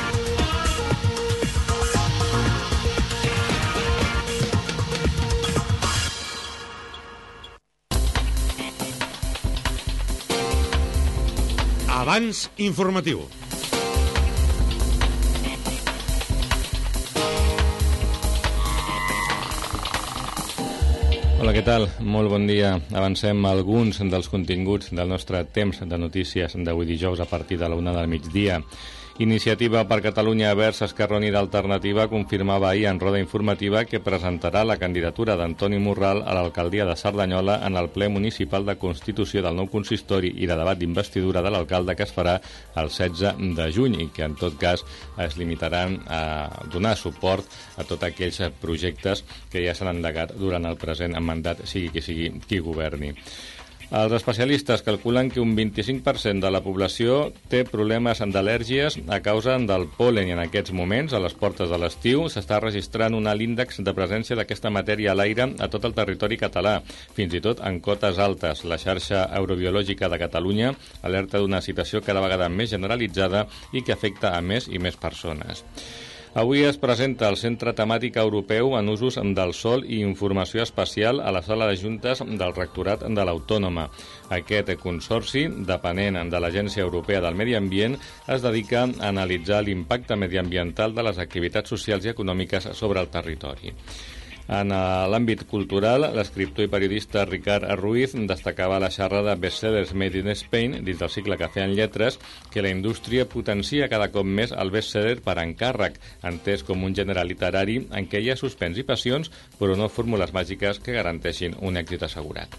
Abans informatiu. Hola, què tal? Molt bon dia. Avancem alguns dels continguts del nostre temps de notícies d'avui dijous a partir de la una del migdia. Iniciativa per Catalunya Verds Esquerra Unida Alternativa confirmava ahir en roda informativa que presentarà la candidatura d'Antoni Morral a l'alcaldia de Cerdanyola en el ple municipal de constitució del nou consistori i de debat d'investidura de l'alcalde que es farà el setze de juny i que en tot cas es limitaran a donar suport a tots aquells projectes que ja s'han endegat durant el present mandat, sigui qui sigui qui governi. Els especialistes calculen que un vint-i-cinc per cent de la població té problemes d'al·lèrgies a causa del pol·len i en aquests moments, a les portes de l'estiu, s'està registrant un alt índex de presència d'aquesta matèria a l'aire a tot el territori català, fins i tot en cotes altes. La xarxa eurobiològica de Catalunya alerta d'una situació cada vegada més generalitzada i que afecta a més i més persones. Avui es presenta el Centre Temàtic Europeu en usos del sol i informació espacial a la sala de juntes del Rectorat de l'Autònoma. Aquest consorci, depenent de l'Agència Europea del Medi Ambient, es dedica a analitzar l'impacte mediambiental de les activitats socials i econòmiques sobre el territori. En l'àmbit cultural, l'escriptor i periodista Ricard Ruiz destacava a la xerrada Bestsellers Made in Spain, dins del cicle Cafè en Lletres, que la indústria potencia cada cop més el bestseller per encàrrec, entès com un gènere literari en què hi ha suspens i passions, però no fórmules màgiques que garanteixin un èxit assegurat.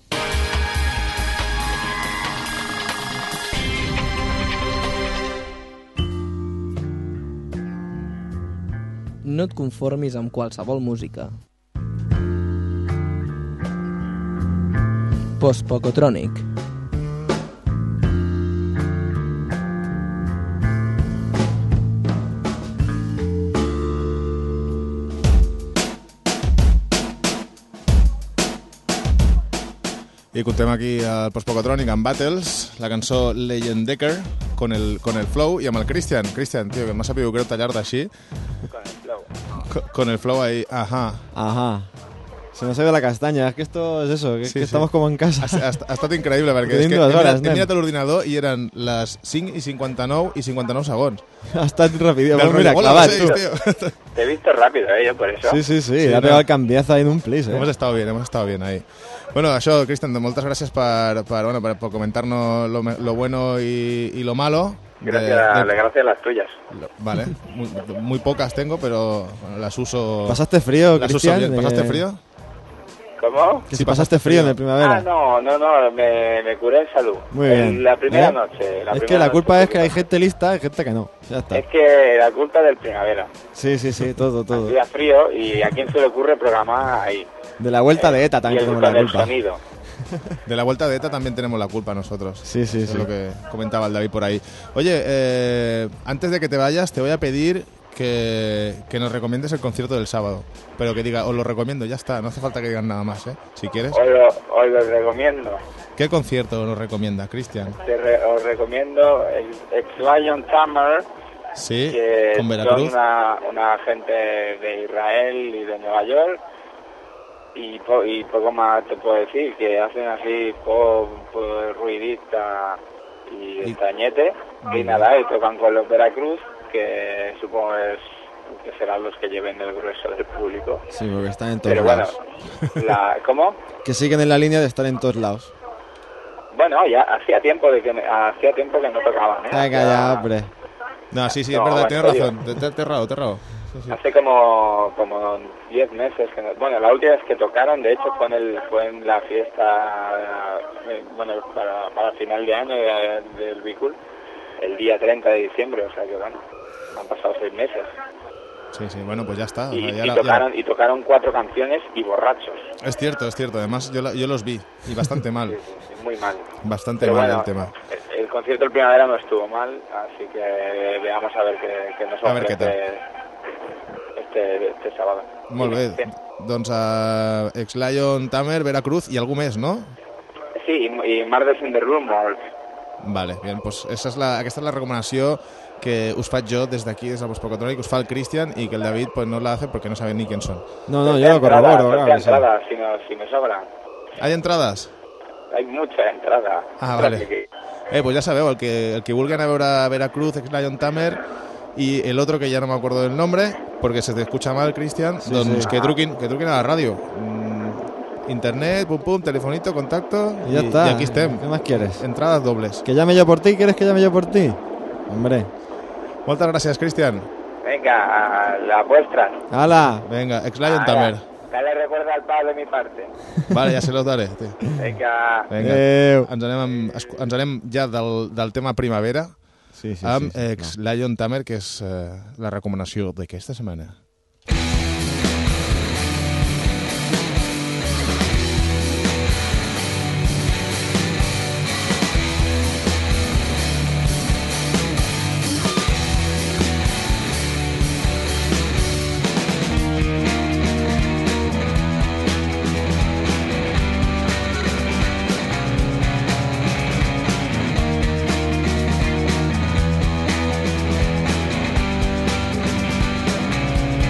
No et conformis amb qualsevol música. Post-Pocotrònic. I contem aquí al Postpocotrònic amb Battles, la cançó Legend Decker, con el, con el flow, i amb el Christian. Christian, tío, que m'ha sabut greu tallar-te així. Con el flow. Co- Con el flow ahí, ajá. Ajá. Se nos ha ido la castaña. Es que esto es eso, que, Sí, que sí. estamos como en casa. Ha, ha, ha estat increïble, perquè és Tenim que dues he mirat, hores, he nen. mirat a l'ordinador i eren les cinc i cinquanta-nou i cinquanta-nou segons. Ha estat rapidito. Del Bueno, mira, rollo, hola, clavat, seis, tú. tío. Te he visto rápido, ¿eh? Yo por eso. Sí, sí, sí. Sí, Le ha no. pegado el cambiazo ahí en un plis, eh. Hemos estado bien, hemos estado bien ahí. Bueno, això, Cristian, moltes gràcies per, per, bueno, per, por comentarnos lo, me- lo bueno y, y lo malo. de- Gracias, de- gracias a las tuyas. Vale, muy, muy pocas tengo, pero bueno, las uso. ¿Pasaste frío, las uso Cristian? bien. ¿Pasaste Eh, frío? ¿Cómo? Que si pasaste frío en el primavera. Ah, no, no, no, me, me curé en salud. Muy En bien. La primera ¿Eh? noche. La es que primera la culpa noche, es que hay gente lista y gente que no. Ya está. Es que la culpa del primavera. Sí, sí, sí, todo, todo. Hacía frío y a quién se le ocurre programar ahí. De la vuelta de ETA Y también el, tenemos con la el culpa. sonido. De la vuelta de ETA también tenemos la culpa nosotros. Sí, sí, Eso sí. es lo que comentaba el David por ahí. Oye, eh, antes de que te vayas, te voy a pedir que, que nos recomiendes el concierto del sábado. Pero que diga, os lo recomiendo, ya está. No hace falta que digan nada más, ¿eh? Si quieres. Os lo, os lo recomiendo. ¿Qué concierto nos recomienda, Cristian? Te re- os recomiendo el Ex-Lion Tamer, Sí, que con son Veracruz. una, una gente de Israel y de Nueva York. Y, po- y poco más te puedo decir, que hacen así pop, pop ruidista y extrañete. Y nada, y tocan con los Veracruz, que supongo es que serán los que lleven el grueso del público. Sí, porque están en todos Pero bueno, lados. la, ¿cómo? Que siguen en la línea de estar en todos lados. Bueno, ya hacía tiempo de que me- hacía tiempo que no tocaban, ¿eh? Venga, ya, hombre. No, sí, sí, No, es verdad, en tienes serio. razón. Te, te, te he errado, te he errado. Sí, sí. Hace como como diez meses que no- bueno, la última vez que tocaron, de hecho, fue en el fue en la fiesta, eh, bueno, para, para final de año de- del Bicul, el día treinta de diciembre, o sea que bueno, han pasado seis meses. Sí, sí, bueno, pues ya está. Y, Ya y la- ya- tocaron y tocaron cuatro canciones y borrachos. Es cierto, es cierto. Además, yo, la- yo los vi y bastante mal. Muy mal. Bastante Pero mal bueno, el tema. El, el concierto del primavera no estuvo mal, así que veamos a ver qué, qué nos A ver qué ofrece este, este sábado. Molt bé. Sí. Doncs uh, Ex-Lion, Tamer, Veracruz i algú més, no? Sí, y, y Mardes in the Rumors. Vale, bien, pues esa és la, aquesta és la recomanació que us faig jo des d'aquí, des del Postpocotrònic, us fa el Cristian y que el David pues no la hace porque no sabe ni quién son. No, no, yo lo corroboro, claro. que sí. entradas, si, no, si me sobran. ¿Hay entrades? Hay mucha entrada. Ah, vale. Eh, pues ya sabeu, el que, el que vulgui anar a veure Veracruz, Ex-Lion, Tamer y el otro que ya no me acuerdo del nombre, porque se te escucha mal, Cristian, Sí, doncs sí. que truquin, que truquin a la ràdio. Mm, internet, pum pum, telefonito, contacto Y ya está. y aquí estem. ¿Qué más quieres? Entradas dobles. ¿Que llame yo por ti? ¿Quieres que llame yo por ti? Hombre. Moltes gràcies, Cristian. Venga, a la vuestra. ¡Hala! Venga, Ex-Lion, Ah, Tamer. Dale recuerda al pavo de mi parte. Vale, ja se los daré. Tío. Venga. Vinga, Adéu. ens anem, amb, escu- ens anem ja del, del tema primavera Sí, sí, amb sí, sí, Ex-Lion Tamer, que és eh, la recomanació d'aquesta setmana. Thank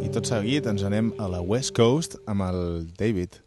I tot seguit ens anem a la West Coast amb el David.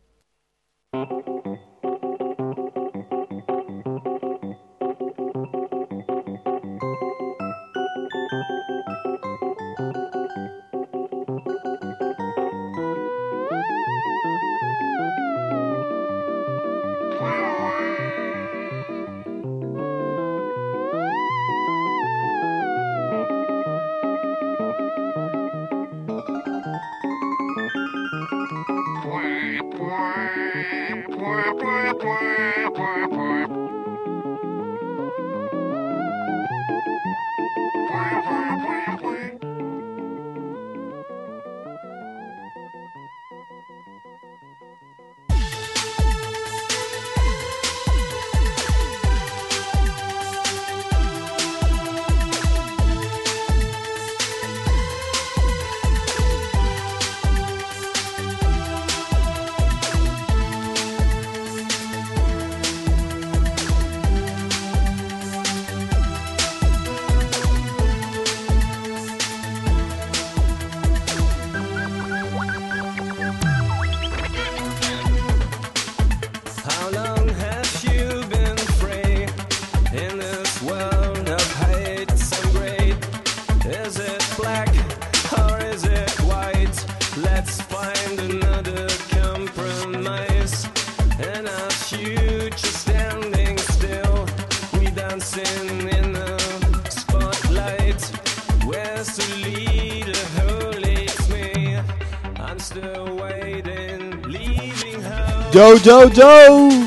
Joe, Joe, Joe!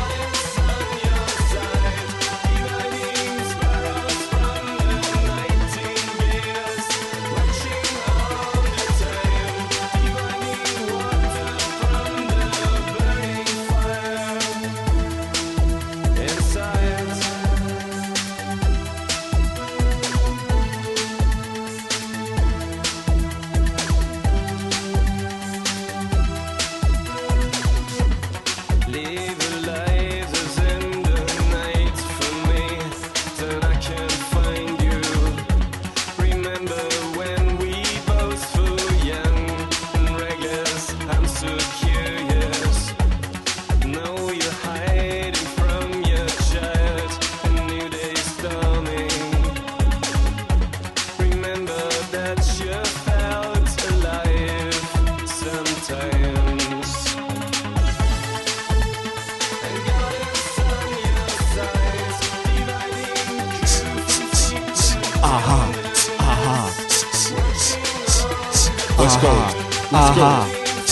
Let's go. Let's go.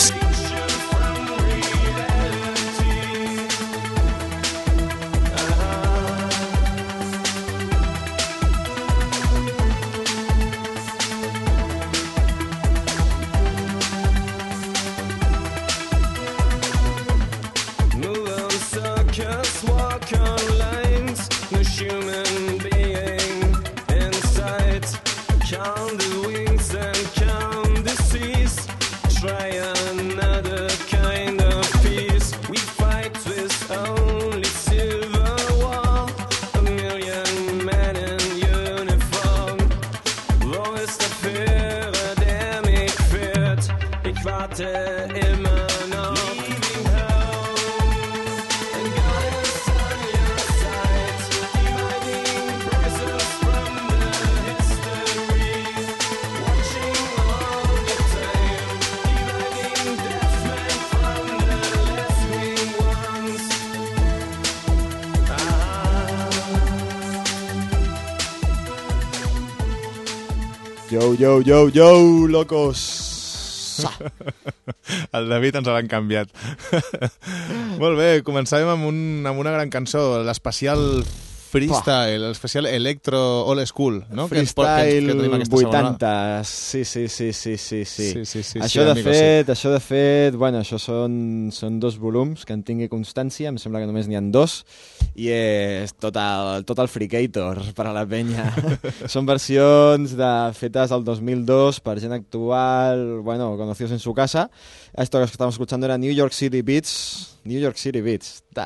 Yo, yo, yo, yo, locos! El David ens l'han canviat. Molt bé, començàvem amb, un, amb una gran cançó, l'especial freestyle, l'especial electro old school, no? Freestyle vuitanta, sí, sí, sí, sí, sí, sí. sí, sí, sí això, sí, de amigo, fet, sí. això de fet, bueno, això són, són dos volums que en tingui constància, em sembla que només n'hi ha dos, i és tot el, tot el Freakator per a la penya. Són versions de, fetes al dos mil dos per gent actual, bueno, conocidos en su casa. Esto que estamos escuchando era New York City Beats, New York City Beats, dale ahí.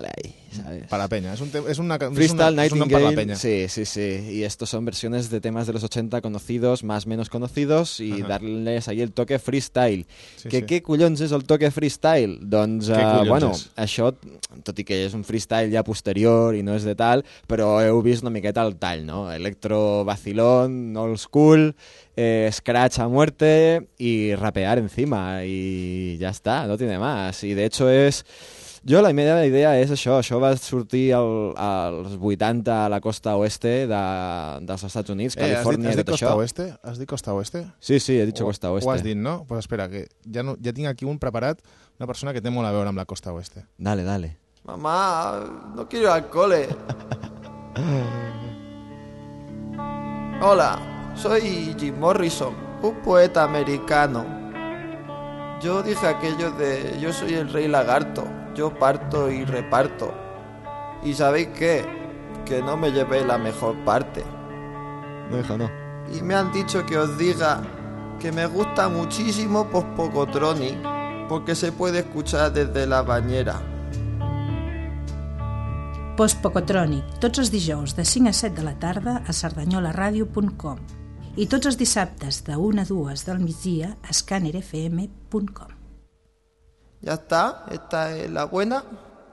¿sabes? Para la peña, es un, te- es una, es Freestyle una, es un nom para la Nightingale, peña. sí, sí, sí. Y estos son versiones de temas de los ochenta conocidos, más menos conocidos, i Ajá. darles ahí el toque freestyle. Sí, que sí. què collons és el toque freestyle? Doncs, Què uh, collons bueno, és? això, tot i que és un freestyle ja posterior i no és de tal, però heu vist una miqueta el tall, no? Electro vacilón, old school, eh, scratch a muerte y rapear encima y ya está, no tiene más. Y de hecho es... Jo la meva idea és això, això va sortir al, als vuitanta a la costa oeste de, dels Estats Units, Eh, has dit, Califòrnia has i dit tot costa això. oeste? Has dit costa oeste? Sí, sí, he dicho O- costa Ho has oeste. dit, no? Pues espera, que ja, no, ja tinc aquí un preparat, una persona que té molt a veure amb la costa oeste. Dale, dale. Mamá, no quiero ir al cole. Hola, soy Jim Morrison, un poeta americano. Yo dije aquello de yo soy el rey lagarto, yo parto y reparto. ¿Y sabéis qué? Que no me llevé la mejor parte. No, hijo, no. Y me han dicho que os diga que me gusta muchísimo Post-Pocotronic porque se puede escuchar desde la bañera. Post-Pocotronic, tots els dijous de cinc a set de la tarda a cerdanyola ràdio punt com i tots els dissabtes de una a dues del migdia a scanner f m punt com. ¿Ya está? ¿Esta es la buena?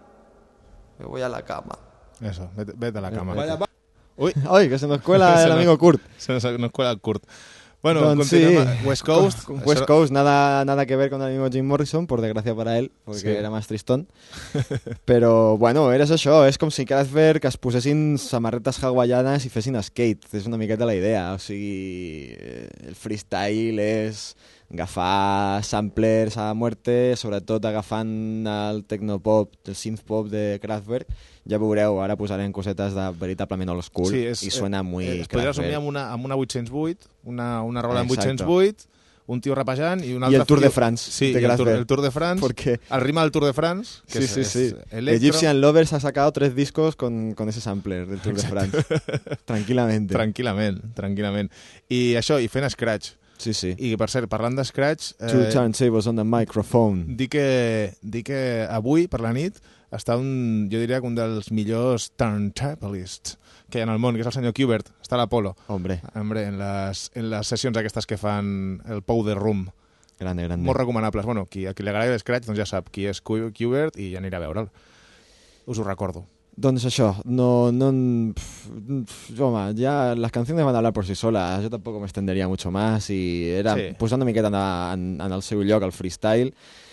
Me voy a la cama. Eso, vete, vete a la cama. Vaya, va- Uy, Ay, que se nos cuela Se el nos- amigo Kurt. Se nos, nos cuela el Kurt. Bueno, Doncs sí, continuem. West Coast. con West Això- Coast, nada, nada que ver con el amigo Jim Morrison, por desgracia para él, porque Sí. era más tristón. Però, bueno, eres això, és com si Kraftwerk es posessin samarretes hawaianes i fessin skate. És una miqueta la idea, o sigui, eh, el freestyle és agafar samplers a muerte, sobretot agafant el tecnopop, el synthpop de Kraftwerk. Ja veureu, ara posarem cosetes de veritablement old school Sí, és, i suena muy eh, es podria resumir Kraftwerk. amb una, amb una vuit-cents vuit, una, una rola amb Exacte. vuit-cents vuit, un tio rapejant i un I altre el Tour tio- de France, Sí, de i el, tour, Kraftwerk. el Tour de France, Porque- el ritme del Tour de France, que Sí, es, sí, es sí. electro. Egyptian Lovers ha sacado tres discos con, con ese sampler del Tour de France. Tranquilamente. Tranquil·lament, tranquil·lament. I això, i fent scratch. Sí, sí. I per cert, parlant de scratch... Two turntables on the microphone. Dir que, dir que avui, per la nit, està un, jo diria que un dels millors turntablists que hi ha en el món, que és el senyor Qbert, està a l'Apolo. Hombre. Hombre, en les, en les sessions aquestes que fan el Powder Room. Grande, grande. Molt recomanables. Bueno, qui, a qui li agrada el scratch doncs ja sap qui és Q- Qbert i ja anirà a veure'l. Us ho recordo. Doncs això, no, no, pf, pf, home, ya las canciones van a hablar por sí solas, yo tampoco me extendería mucho más y era Sí. posant una miqueta en, en, en el seu lloc el freestyle,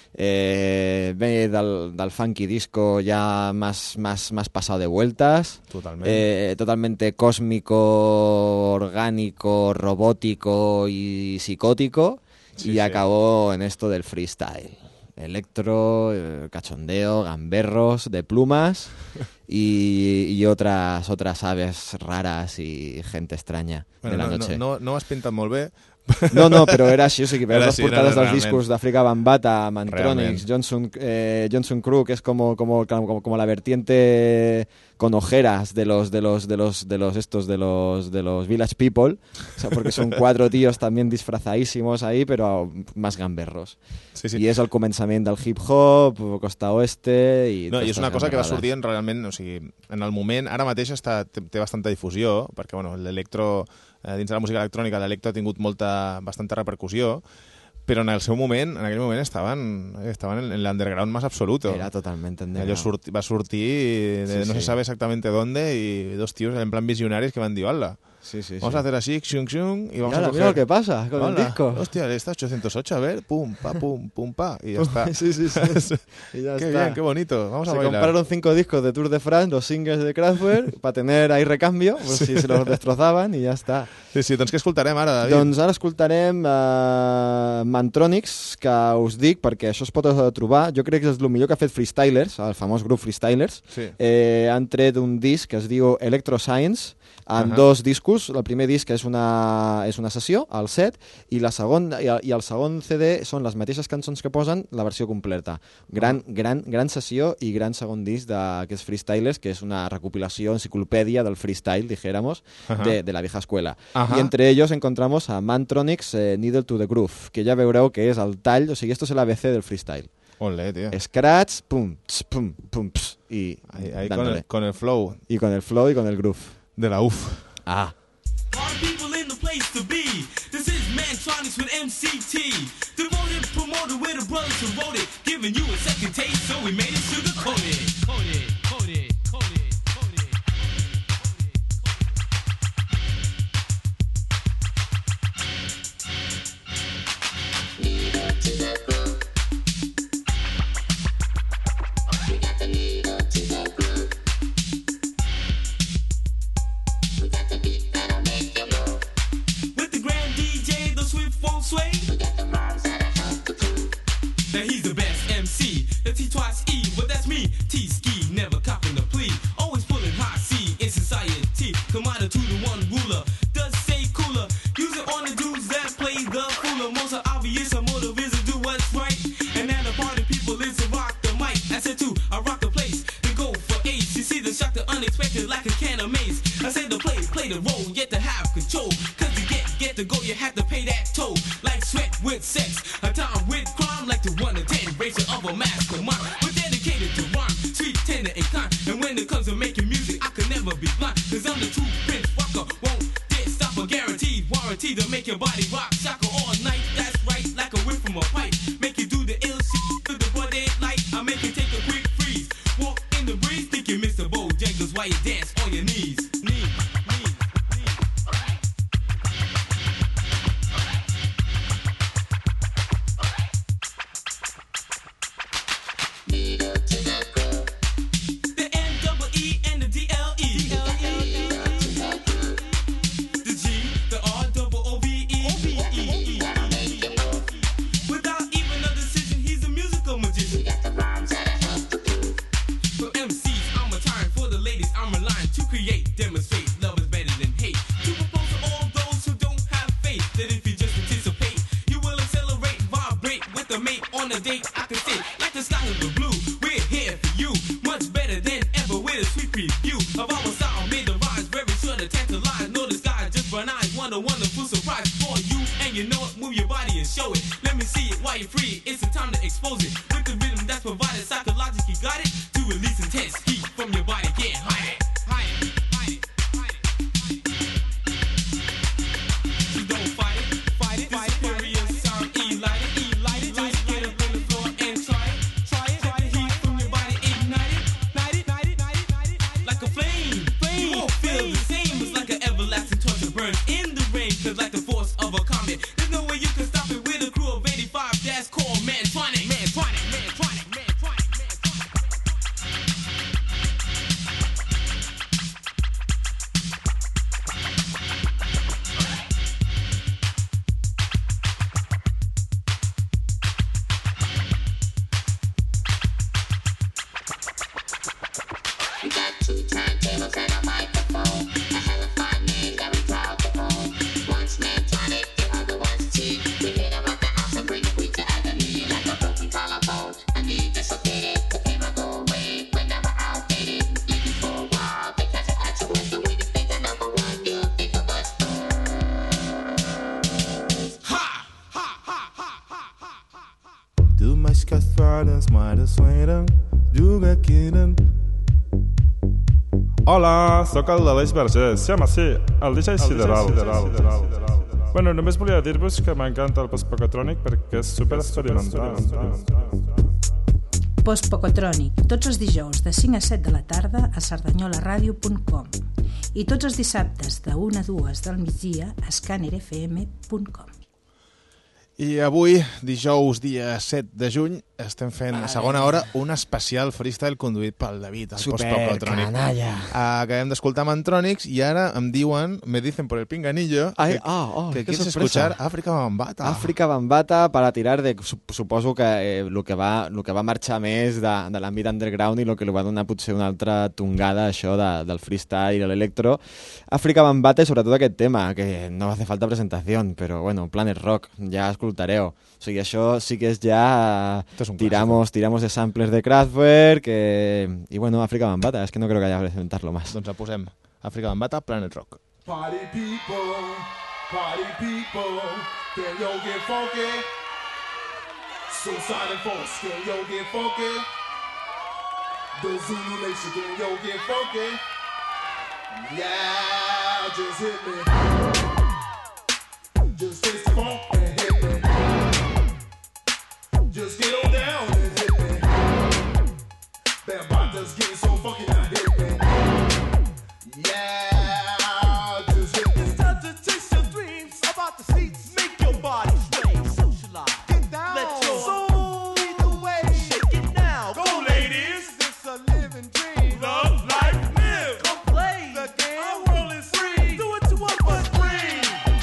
eh, ve del, del funky disco ya más, más, más pasado de vueltas, Totalment. eh, totalmente cósmico, orgánico, robótico y psicótico, Sí, y sí. acabó en esto del freestyle. Electro, eh, cachondeo, gamberros de plumas y, y otras otras aves raras y gente extraña Bueno, de la no, noche. no, no, no ho has pintat molt bé. No, no, però era així, o sigui, veus Era les així, portades no, no, dels realment. discos d'Àfrica Bambata, Mantronics, Realment. Johnson, eh, Johnson Crew, que es como, como, como, como la vertiente con ojeras de los de los de los de los estos de los de los Village People, o sea, porque son cuatro tíos también disfrazadísimos ahí, pero más gamberros. Sí, sí. I és el començament del hip-hop, costa oeste... I No, i és totes una les cosa que va gamberrades. sortint realment, o sigui, en el moment, ara mateix està, té, té bastanta difusió, perquè bueno, l'electro, eh, dins de la música electrònica, l'electro ha tingut molta, bastanta repercussió, però en el seu moment, en aquell moment estaven, estaven en l'underground más absoluto. Era totalmente underground. Allò surti, va sortir, de, Sí, no sí. se sabe exactamente dónde, y dos tíos en plan visionarios que van dir, hola, Sí, sí, vamos sí. a hacer así, xiung, xiung, y vamos Mira, a coger... mira lo que pasa con el Hola, disco. Hostia, está ochocientos ocho, a ver, pum, pa, pum, pum, pa, y ya está. Sí, sí, sí. Y ya Qué está. bien, qué bonito, vamos a Se bailar. compraron cinco discos de Tour de France, los singles de Kraftwerk, para tener ahí recambio, pues si se los destrozaban y ya está. Sí, sí, doncs què escoltarem ara, David? Doncs ara escoltarem uh, Mantronics, que us dic, perquè això es pot trobar, jo crec que és el millor que ha fet Freestylers, el famós grup Freestylers. Sí. Eh, han tret un disc que es diu Electro Science, en Ahà. dos discos. El primer disc és una, és una sessió, el set, i, la segon, i, el, i el segon C D són les mateixes cançons que posen, la versió completa. Gran, gran, gran sessió i gran segon disc d'aquests Freestylers, que és una recopilació, enciclopèdia del freestyle, dijéramos, Ahà. de, de la vieja escuela. Ajá. Y entre ellos encontramos a Mantronics eh, Needle to the Groove, que ya veureu que és el tall, o sigui, esto es el A B C del freestyle. Olé, tío. Scratch, pum, ps, pum, pum, ps, y Ahí, ahí con, dándole. el, con el flow. Y con el flow y con el groove. De la U F. Ah. Our people in the place to be. This is Mantronics with M C T. Devoted, promoted with the brothers who wrote it. Giving you a second taste, so we made it sugar-coated. Coated, coated, coated, coated. With the grand D J, the swift won't sway. Now he's the best M C, the T twice E, but that's me. T-ski, never copping the plea. Always pulling high C in society. Commodity to the one ruler, does say cooler. Use it on the dudes that play the fooler. Most are obvious, a motive is to do what's right. And now the party people is to rock the mic. I said too, I rock the place, then go for ace. You see the shock, the unexpected, like a can of maze. I say the play, play the role, yet to have control. Cause to get, get to go, you have to pay that toll. Like sweat with sex, a time with crime, like the one to ten ratio of a mastermind. We're dedicated to rhyme, sweet, tender, and kind. And when it comes to making music, I could never be blind. Cause I'm the true Prince Rocker, won't dare stop a guaranteed warranty to make your body rock. Shaka all night, that's right, like a whip from a pipe. Make you do the ill shit to the broad daylight. I make you take a quick freeze. Walk in the breeze, thinking Mister Bojangles while you dance on your knees. Knees. The N double E and the D L E. The G, the R double O V E. Without even a decision, he's a musical magician. For M Cs, I'm a tyrant. For the ladies, I'm relying to create, demonstrate. Love is better than hate. To propose to all those who don't have faith that if you just anticipate, you will accelerate, vibrate with a mate on a date. I can say, like the sky of the blue, we're here for you. Much better than ever with a sweet preview of our style. Made the rise, very sure to tantalize. Know the sky just run eyes. What a wonderful surprise for you. And you know it, move your body and show it. Let me see it while you're free. It's the time to expose it. With the rhythm that's provided, psychologically got it. To release intense heat from your body. Can't hide it. Hide it. Hide it. Hide it. So don't fight it. Fight it. Fight it. Superior sound. E light it. E light it. Just get up on the floor and try it. Try it. Let the heat from your body ignite it. Ignite it. Ignite it. Ignite it. Like a flame. Flame. You won't feel the same. It's like an everlasting torch that burns in the rain. Cause like the force of a comet, there's no way you can stop it with a crew of eighty-five. That's called Mantronic. Mantronic. Mantronic. Mantronic. We got two turntables and a microphone. A hella fine name that we proud to own. One's Mantronic, the other one's T. We hit 'em at the house and bring the weed to agony. Like a broken collarbone, I need dislocated. The pain will go away whenever outdated. Living for a while, because it had to work. The way to think the number one, you'll think of us. Du mas castradas, mares sueren, juga quieren. Hola, sóc el de l'Eix Vergés. Sí, home, sí, el D J Sideral. Bueno, només volia dir-vos que m'encanta el post-pocatrònic perquè és super experimental. Post-pocatrònic, tots els dijous de cinc a set de la tarda a sardanyola ràdio punt com i tots els dissabtes de una a dues del migdia a scanner f m punt com. I avui, dijous, dia set de juny, estem fent a segona hora un especial freestyle conduït pel David, el post-pocatrònic. Supercanalla. Acabem d'escoltar Mantronics i ara em diuen, me dicen por el pinganillo, Ay, que, ah, oh, que qué quieres sorpresa. escuchar África Bambata. Àfrica Bambata para tirar de... Suposo que eh, el que va, el que va marxar més de, de l'àmbit underground i el que li va donar potser una altra tongada, això de, del freestyle i de l'electro. Àfrica Bambata i sobretot aquest tema, que no hace falta presentació, però bueno, Planet Rock, ja escoltareu. O sigui, això sí que és ja... és un tiramos, tiramos de samplers de Kraftwerk eh, i bueno, Àfrica Bambata, és que no creo que haya que presentarlo más. Doncs la posem. Àfrica Bambata, Planet Rock. Party people, party people, can you get funky? So Sonic Force, can yo get funky? The Zulu Nation, can yo get funky? Yeah, just hit me. Just taste the funk and hit me. Just get on down and hit me. That body's getting so funky now, hit me. Yeah, just hit me. Time to chase your dreams about the seats. Make your body sway, socialize. Get down. Let your soul lead the way. Shake it now. Go, ladies. It's a living dream. Love, life, live. Come play the game. Our world is free. Do what you want, but free.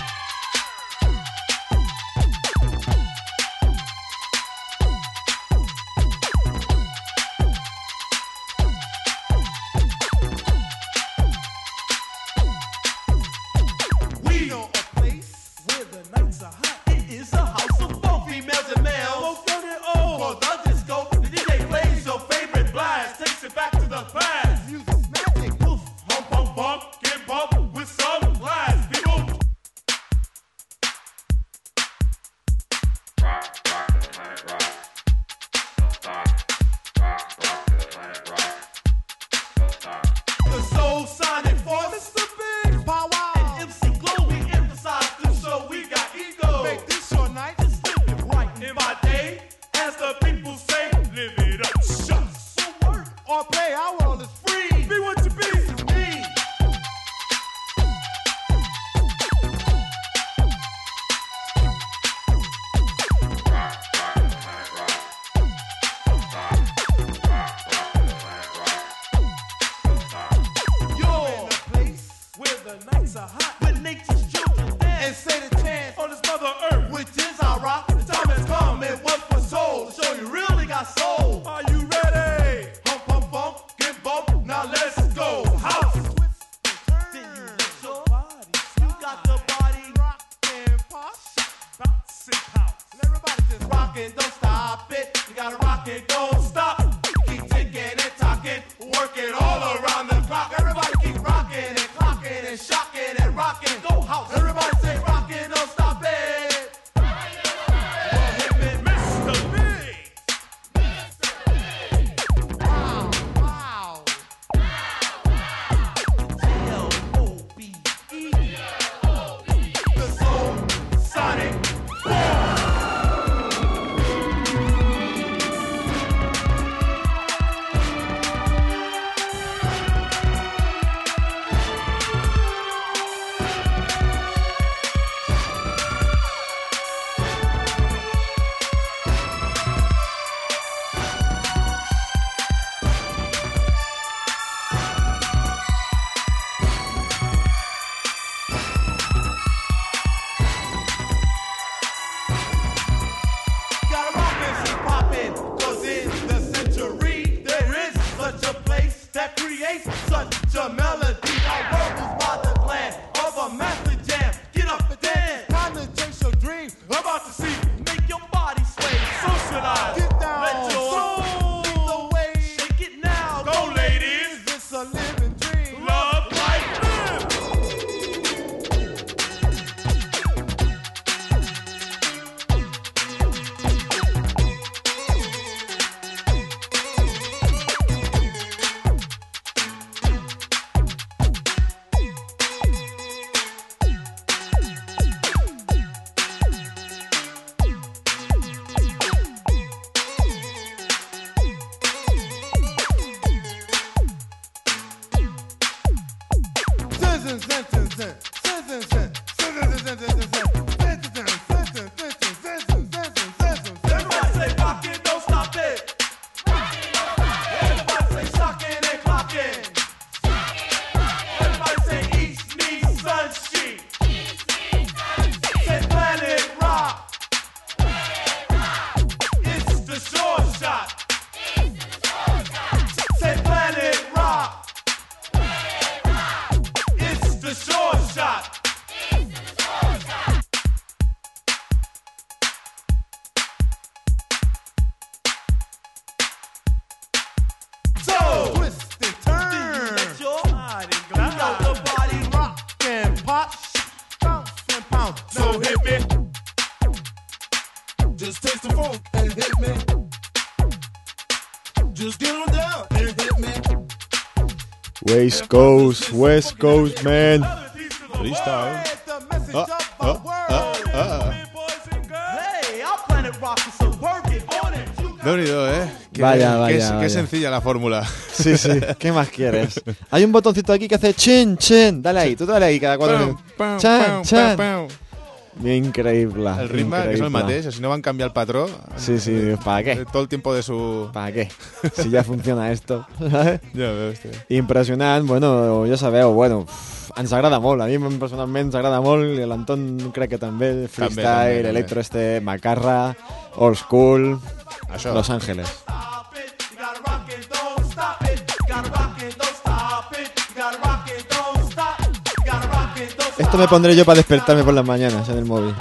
We know a place where the nights are hot. It is a house of both females and males. Both young and old. For the disco, the D J plays your favorite blast. Takes it back to the past. Music's magic. Poof. Hump, hump, bump, get bump with some blast. People. Rock, rock the planet rock. Don't stop. Rock, rock the planet rock. Don't stop. The Soul Sonic Force. Mister Big Power. And M C Glow, we emphasize this show. We got ego. Make this your night. Just live it right. In my day, as the people say, live it up, shucks. For work or play, our world is free. Be what you be. This is me. Rock, rock the planet rock. Don't stop. Rock, rock the planet rock. Don't stop. You're in a place where the nights are hot. With nature's children dance. And say the chance On this mother earth, which is our rock. The time has come and one for soul. To show you really got soul. are you ready? Hump, hump, bump, get bump. Now let's go. House. Then you let your body. You got the body rock and pop. Bounce and pounce. And everybody just rockin', don't stop it. You gotta rock it, don't stop. Keep ticking and talking, working all around the clock. Everybody keep rocking and clocking and shocking and rocking. Go house. Everybody say rockin', don't stop it. Hit me. Mister Big. Wow, wow. G L O B E. The Soul Sonic Force. taste the funk and hit me. Just get on down and hit me. West Coast, West Coast, man. Freestyle. Ah, ah, ah, ah. Hey, I'll planet rock so work it on it. Déu-n'hi-do, eh? Qué, Vaya, vaya, qué, vaya. qué sencilla la fórmula. Sí, sí. ¿Qué más quieres? Hay un botoncito aquí que hace chen, chen. Dale ahí, tú dale ahí cada cuatro Pam, minutos. pam, Chan, pam, chan. pam, pam. Increíble. El ritme, que és el increíble. mateix, si no van canviar el patró. Sí, sí, ¿para qué? Todo el tiempo de su... ¿Para qué? Si ya funciona esto. Ja veus, tio. Impressionant, bueno, ja sabeu, bueno, pff, ens agrada molt, a mi personalment ens agrada molt, i l'Anton crec que també, freestyle, també, també. electro este, macarra, old school, Això. Los Ángeles. Esto me pondré yo para despertarme por las mañanas en el móvil.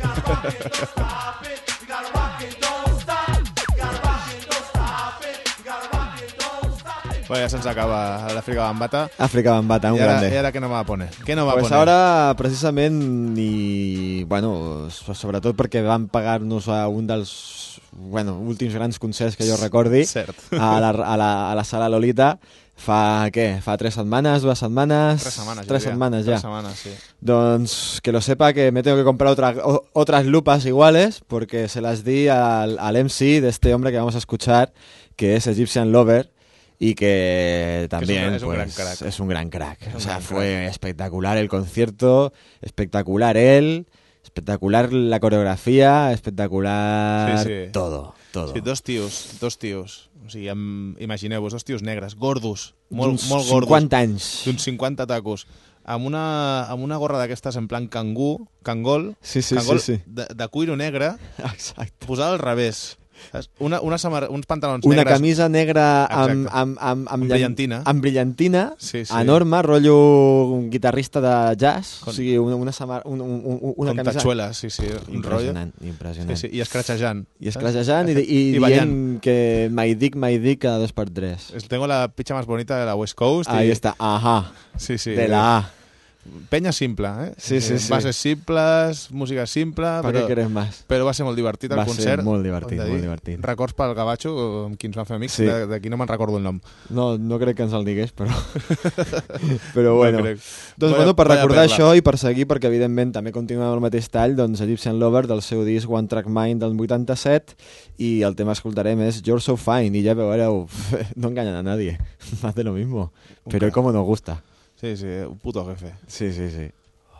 Bueno, ya se nos acaba l'Àfrica Bambata. África Bambata, un I ara, grande. I ara què no va a poner? Què no va Pues a poner? ara, precisament, i, bueno, so- sobretot perquè van pagar-nos a un dels bueno, últims grans concerts que jo recordi, Cert. a la, a, la, a la sala Lolita, fa, què? Fa tres setmanes, dues setmanes? Tres setmanes, jo Tres diria. setmanes ja. Tres setmanes, sí. Doncs que lo sepa que me tengo que comprar otra, o- otras lupas iguales, porque se las di al, al M C de este hombre que vamos a escuchar, que es Egyptian Lover, y que también es un pues, gran crack. es un gran crack. Es un O sea, gran fue espectacular el concierto, espectacular él, espectacular la coreografía, espectacular Sí, sí. todo, todo. Sí, dos tios, dos tios. O sigui, em, imagineu-vos, dos tios negres, gordos, molt, D'uns molt gordos. cinquanta anys. D'uns cinquanta tacos. Amb una, amb una gorra d'aquestes en plan cangú, cangol, Sí, sí, cangol sí, sí. De, de cuiro negre, Exacte. posada al revés. Saps? Una, una samar... uns pantalons Una negres. camisa negra amb, Exacte. amb, amb, amb, Amb brillantina. amb brillantina, Sí, sí. enorme, rotllo un guitarrista de jazz, Con- o sigui, una, una, samar, un, un, un, una Con camisa... tachuelas, sí, sí, un Impressionant, rotllo. impressionant. Sí, sí, i escratxejant. I escrachejant i, i, I i ballant. dient que my dick, my dick cada dos per tres. Es- Tengo la picha más bonita de la West Coast. Ahí y- está, ajá, Sí, sí. de la A. Penya simple, eh? Sí, sí, Eh, sí. Bases simples, música simple... Per però, què quieres més? Però va ser molt divertit el Va ser concert. molt divertit, hem de dir. molt divertit. Records pel Gavatxo, amb qui ens van fer amics, Sí. sí. d'aquí no me'n recordo el nom. No, no crec que ens el digués, però... però bueno. No crec. Doncs Vaya- bueno, per vaya recordar perla. això i per seguir, perquè evidentment també continuem amb el mateix tall, doncs Egyptian Lover del seu disc One Track Mind del vuitanta-set, i el tema que escoltarem és You're So Fine, i ja veureu, no engañan a nadie, más de lo mismo, Un pero crack. como nos gusta. Sí, sí, un puto jefe. Sí, sí, sí.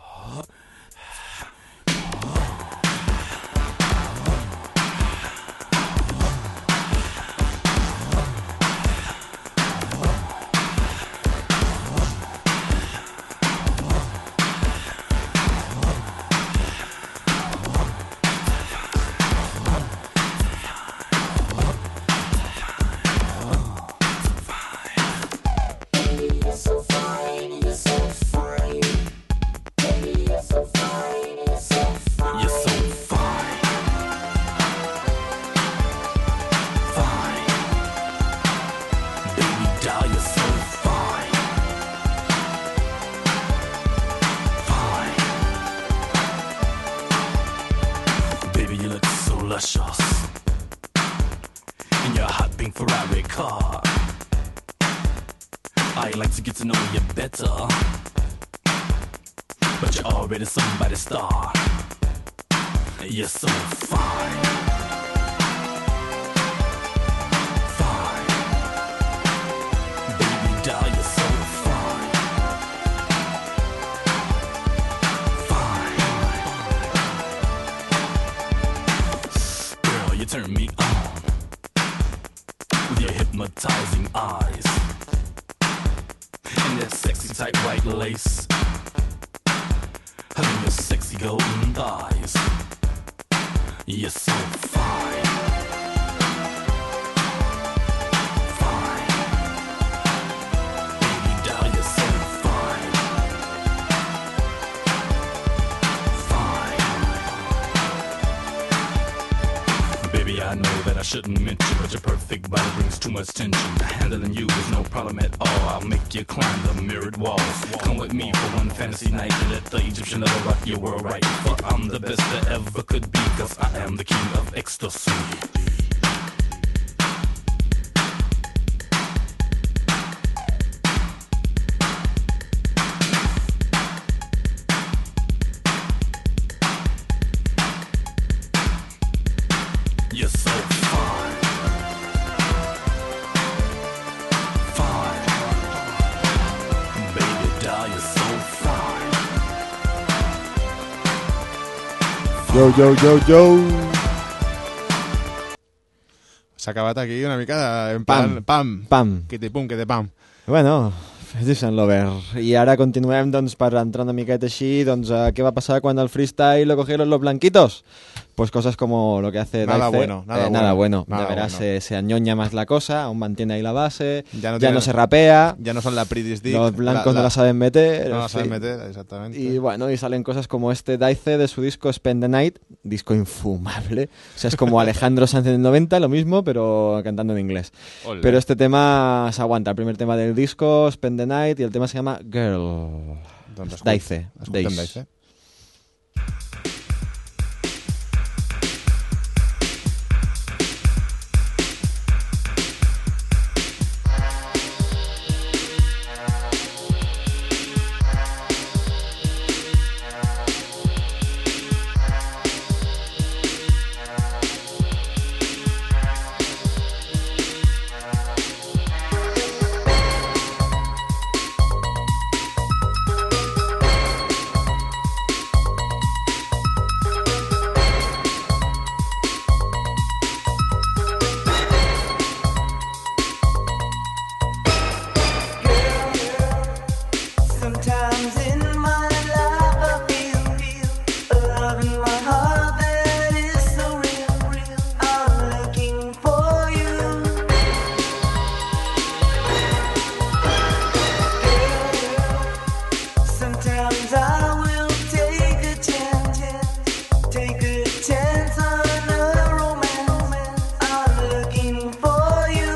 You're so fine, you're so fine. You're so fine, you're so fine. You're so fine. Fine. Baby doll, you're so fine. Fine. Baby, you look so luscious. In your hot pink Ferrari car. I'd like to get to know you better, but you're already somebody's star. You're so fine. Fine. Baby doll, you're so fine. Fine. Girl, you turn me on with your hypnotizing eyes and that sexy tight white lace, having your sexy golden thighs. You're so fine. Fine. Baby doll, you're so fine. Fine. Baby, I know that I shouldn't mention, but your perfect body brings too much tension. Handling you is no problem at all. I'll make you climb the mirrored walls. Come with me for one fantasy night and let the Egyptian lover rock your world right. For I'm the best that ever could be, cause I am the king of ecstasy. You're so fine. Fine. Baby doll, you're so fine. Yo, yo, yo, yo. S'ha acabat aquí una mica en plan... Pam, Pam. pam. Que te pum, que te pam. Bueno, Jason Lover. I ara continuem, doncs, per entrar una miqueta així, doncs, uh, què va passar quan el freestyle lo cogieron los blanquitos? Pues cosas como lo que hace Nada Daice. bueno, nada eh, nada bueno, bueno. nada Ya verás, bueno. Se, se añoña más la cosa, aún mantiene ahí la base, Ya no, ya tiene- no se rapea, Ya no son la Pretty Stick. los blancos no la saben meter. No la en saben fin. meter, exactamente. Y bueno, y salen cosas como este Daice de su disco Spend the Night, disco infumable. O sea, es como Alejandro Sanz en el noventa, lo mismo, pero cantando en inglés. Ole. Pero este tema se aguanta, el primer tema del disco, Spend the Night, y el tema se llama Girl. Doncs escut- Daice. escoltem Dace. Daice. Sometimes in my life I feel a love in my heart that is so real. I'm looking for you. Sometimes I will take a chance, take a chance on a romance. I'm looking for you.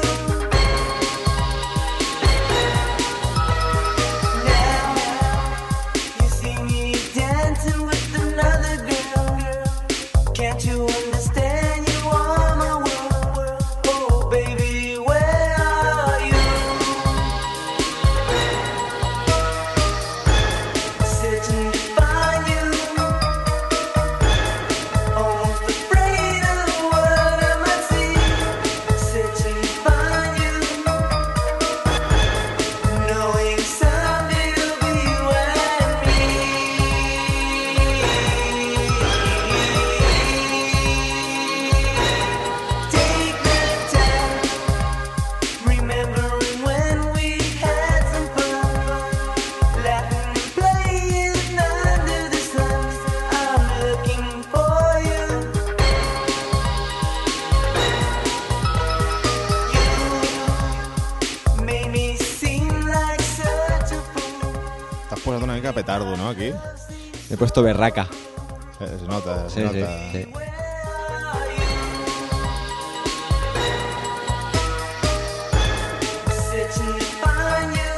You see me dancing with another girl. Can't you understand? You are my world. Oh, baby, where are you? Searching to find you. Almost afraid of what I might see. Searching to find you. Knowing someday you'll be you and me. Take the time, remembering when we had some fun, laughing and playing under the sun. I'm looking for you. You made me seem like such a fool. T'has posat una mica petardo, no, aquí? Me he puesto berraca. Se, se nota, se Sí, sí, nota. sí. Searching to find you.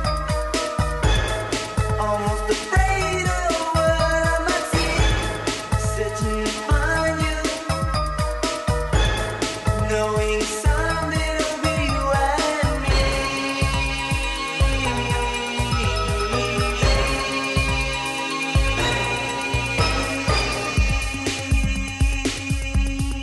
Almost afraid of what I might see. Searching to find you. Knowing someday it'll be you and me.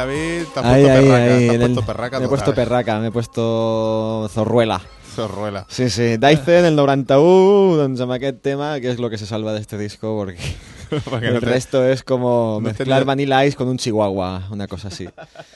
David t'ha Ahí, puesto ahí, perraca. ahí, T'ha en el- puesto perraca me he total. puesto perraca, me he puesto zorruela. Zorruela. Sí, sí, Daisen, el noranta-u, doncs amb aquest tema, que es lo que se salva de este disco, porque Porque el no te- resto es como no mezclar tenía- Vanilla Ice con un chihuahua, una cosa así.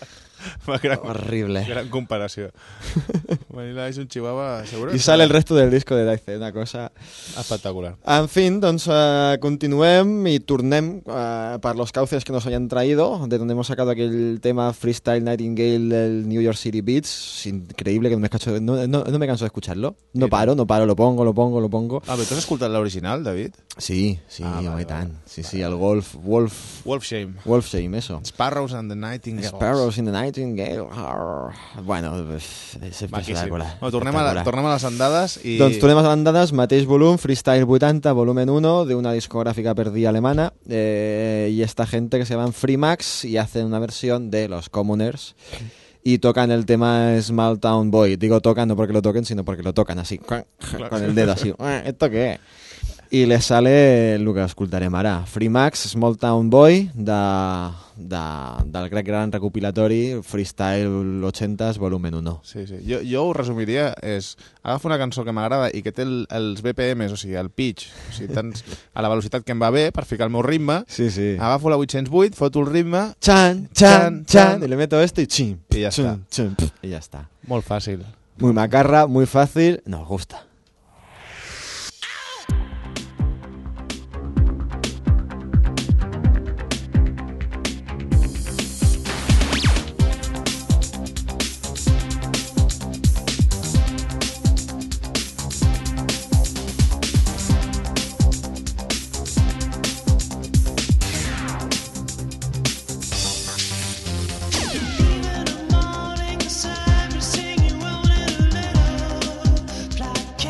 Gran, Horrible. Gran comparació. Vanilla Ice, un chihuahua, seguro. I sale el resto del disco de Daisen, una cosa... Espectacular. En fin, doncs eh, continuem y turnem eh, para los cauces que nos hayan traído, de donde hemos sacado aquel tema Freestyle Nightingale del New York City Beats. Increíble, que no me, cacho, no, no, no me canso de escucharlo. No paro, no paro, lo pongo, lo pongo, lo pongo. Ah, però tu has escoltat l'original, David? Sí, sí, Ah, home, vale, i tant. Sí, sí, el Wolf... Wolf... Wolfshame. Wolfshame, eso. Sparrows and the Nightingales. Sparrows in the Nightingale. Arr. Bueno, és, és Maquíssim. espectacular. Bueno, tornem, a, la- tornem a les andades i... Doncs tornem a les andades, mateix volum, Freestyle vuitanta, volumen uno, de una discográfica perdida alemana, eh, y esta gente que se llaman Freemax y hacen una versión de los Commoners y tocan el tema Small Town Boy. Digo tocan no porque lo toquen, sino porque lo tocan así, con el dedo así. ¿Esto qué es? I les sale el que escoltarem ara. Freemax, Small Town Boy, de, de, del gran, gran recopilatori Freestyle ochenta, volumen uno. Sí, sí. Jo, jo ho resumiria, és agafa una cançó que m'agrada i que té el, els B P Ms, o sigui, el pitch, o sigui, tants, a la velocitat que em va bé per ficar el meu ritme, sí, sí. agafo la vuit-cents vuit, foto el ritme... Chan, chan, chan, y le meto esto y chim. Y ya chum, está. chum, y ya está. Molt fàcil. Muy macarra, muy fácil, nos gusta. Morning sun, sing you on a little, like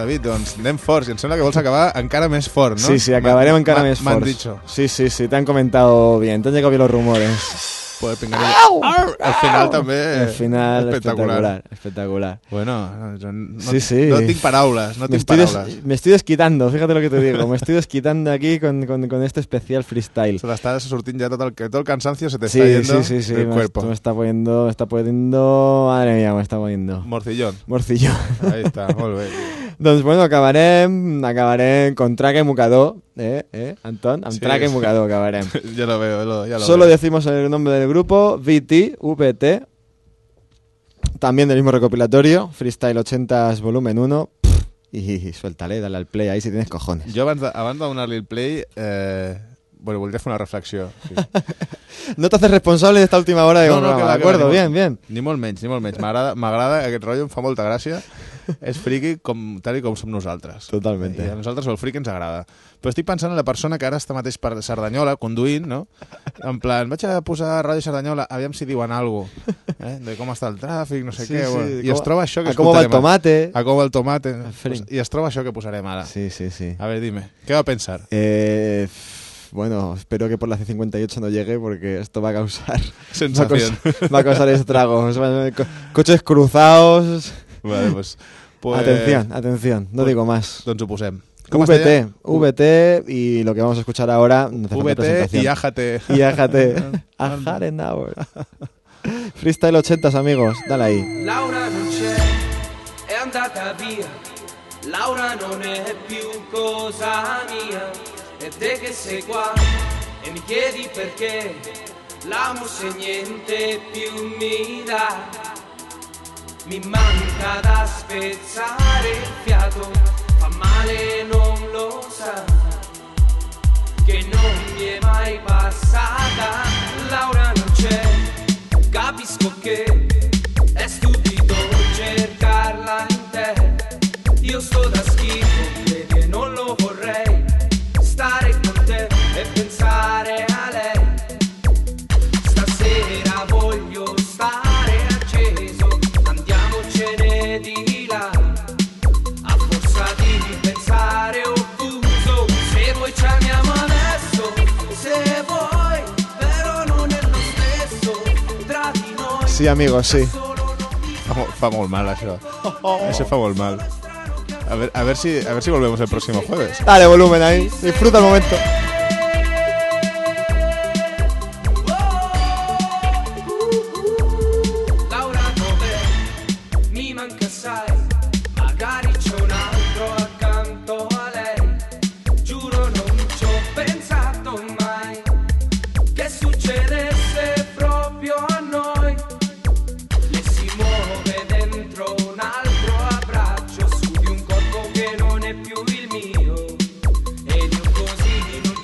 David, doncs anem forts. I em sembla que vols acabar encara més fort, ¿no? Sí, sí, acabarem encara més forts. M'han dicho. Sí, sí, sí, te han comentado bien, te han llegado bien los rumores. Pues al final també al final espectacular. espectacular, espectacular. Bueno, yo no, sí, sí. no tinc paraules, no me tinc estoy paraules. Des, me estoy desquitando, fíjate lo que te digo, me estoy desquitando aquí con, con, con este especial freestyle. Se l'està sortint ja tot el, todo el cansancio se te sí, está yendo sí, sí, sí, del me cuerpo. Me está poniendo, me está poniendo, madre mía, me está poniendo. Morcillón. Morcillón. Ahí está, molt bé. Doncs bueno, acabarem, acabarem con traca y mucador, eh, eh, Antón, amb Sí. traca y mucador acabarem. Ya lo veo, lo, ya lo Solo veo. decimos el nombre del grupo, V T, V T, también del mismo recopilatorio, Freestyle ochentas volumen uno, pff, y suéltale, dale al play ahí si tienes cojones. Jo abans de, abans de donar-li el play, eh, bueno, voldria fer una reflexió. Sí. No te haces responsable de esta última hora de No, no, programa, que va, ¿de que va, acuerdo? ni Bien, molt- bien. Ni molt menys, ni molt menys. M'agrada, m'agrada aquest rotllo, em fa molta gràcia. És friqui com, tal i com som nosaltres. Totalment. I a nosaltres el friqui ens agrada. Però estic pensant en la persona que ara està mateix per Cerdanyola, conduint, no? En plan, vaig a posar Ràdio Cerdanyola, aviam si diuen alguna cosa, eh? De com està el tràfic, no sé Sí, què. sí, Bueno. I com- es troba això que a com va el escoltarem ara. tomate. A com va el tomate. fring. I es troba això que posarem ara. Sí, sí, sí. A ver, dime, ¿qué va a pensar? Eh, bueno, espero que por la C cincuenta y ocho no llegue porque esto va a causar Sensación. Va a causar, va a causar estragos. Va a- co- Coches cruzados. Vale, pues, pues- atención, atención, no pues- digo más. Doncs ho posem. Com es V T, deia? V T y lo que vamos a escuchar ahora no hace falta V T presentación. y A J T. Y A J T. A Harenauer. Freestyle ochentas, amigos, dale ahí. Laura non c'è, è andata via. Laura non è più cosa mia. E te che sei qua e mi chiedi perché. L'amo se niente più mi dà. Mi manca da spezzare il fiato. Fa male, non lo sa. Che non mi è mai passata. Laura non c'è. Capisco che è stupido cercarla in te. Io sto da schifo perché non lo vorrei. Stare con te e pensare a lei. Stasera voglio stare acceso. Andiamocene di là. A forza di pensare ottuso. Se vuoi ci amiamo adesso. Se vuoi, però non è lo stesso. Tra di noi. Sí, amigos, sí. Fa, mo- fa molt mal, això. Això fa molt mal. A ver, a ver si, a ver si volvemos el próximo jueves. Dale volumen ahí, disfruta el momento. Laura dov'è? Mi manca sai. Magari c'è un altro accanto a lei. Giuro non ci ho pensato mai che succedesse proprio a noi. Le si muove dentro un altro abbraccio su di un corpo che non è più il mio. Ed io così non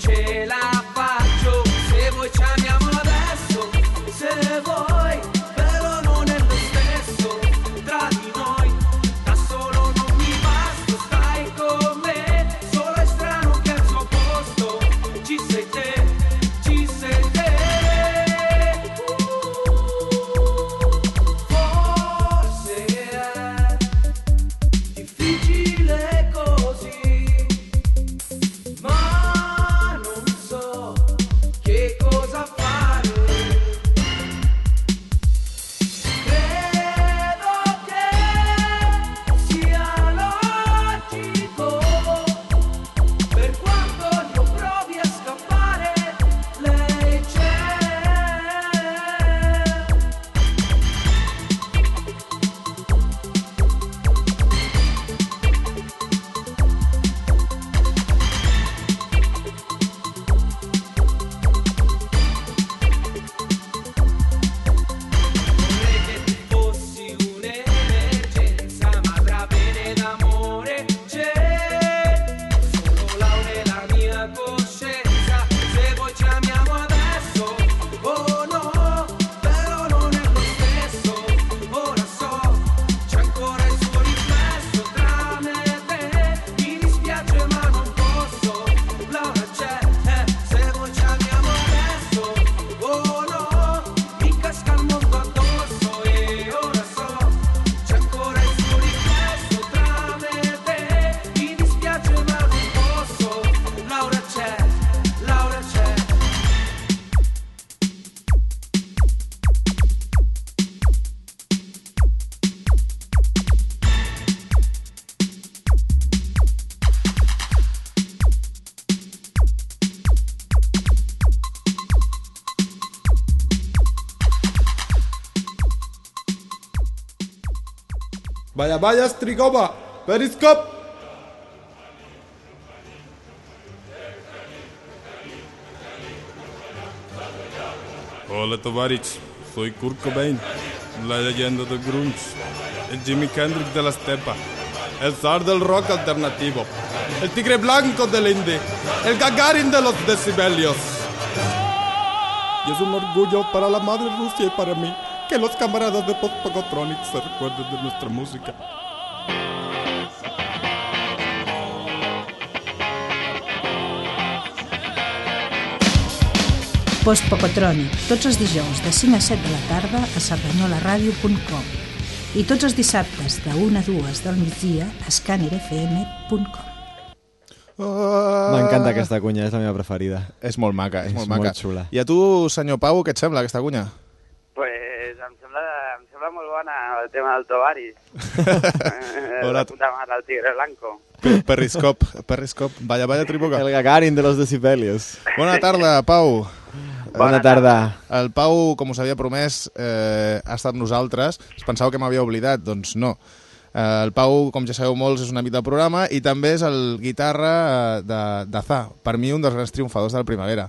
Vaya, vaya, Strigova. Periscope. Hola, Tovarich. Soy Kurt Cobain, la leyenda del grunge, el Jimi Hendrix de la estepa, el zar del rock alternativo, el tigre blanco del indie, el Gagarin de los decibelios. Y es un orgullo para la madre Rusia y para mí que los camaradas de Post-Pogotronic se recuerden de nuestra música. Post-Pogotronic, tots els dijous de cinc a set de la tarda a cerdanyola ràdio punt com i tots els dissabtes de una a dues del migdia a scanner f m punt com. M'encanta aquesta cunya, és la meva preferida. És molt maca, és, És molt maca. molt xula. I a tu, senyor Pau, què et sembla aquesta cunya? Pues em sembla, em sembla molt bona el tema del Tovaris. Hola. La puta mare, el tigre blanco. Pe- Periscop, Periscop, vaya, vaya triboca. El Gagarin de los decibelios. Bona tarda, Pau. Bona tarda. El Pau, com us havia promès, eh, ha estat amb nosaltres. Es pensava que m'havia oblidat, doncs no. Eh, el Pau, com ja sabeu molts, és un amic del programa i també és el guitarra eh, de, de Za. Per mi, un dels grans triomfadors de la Primavera.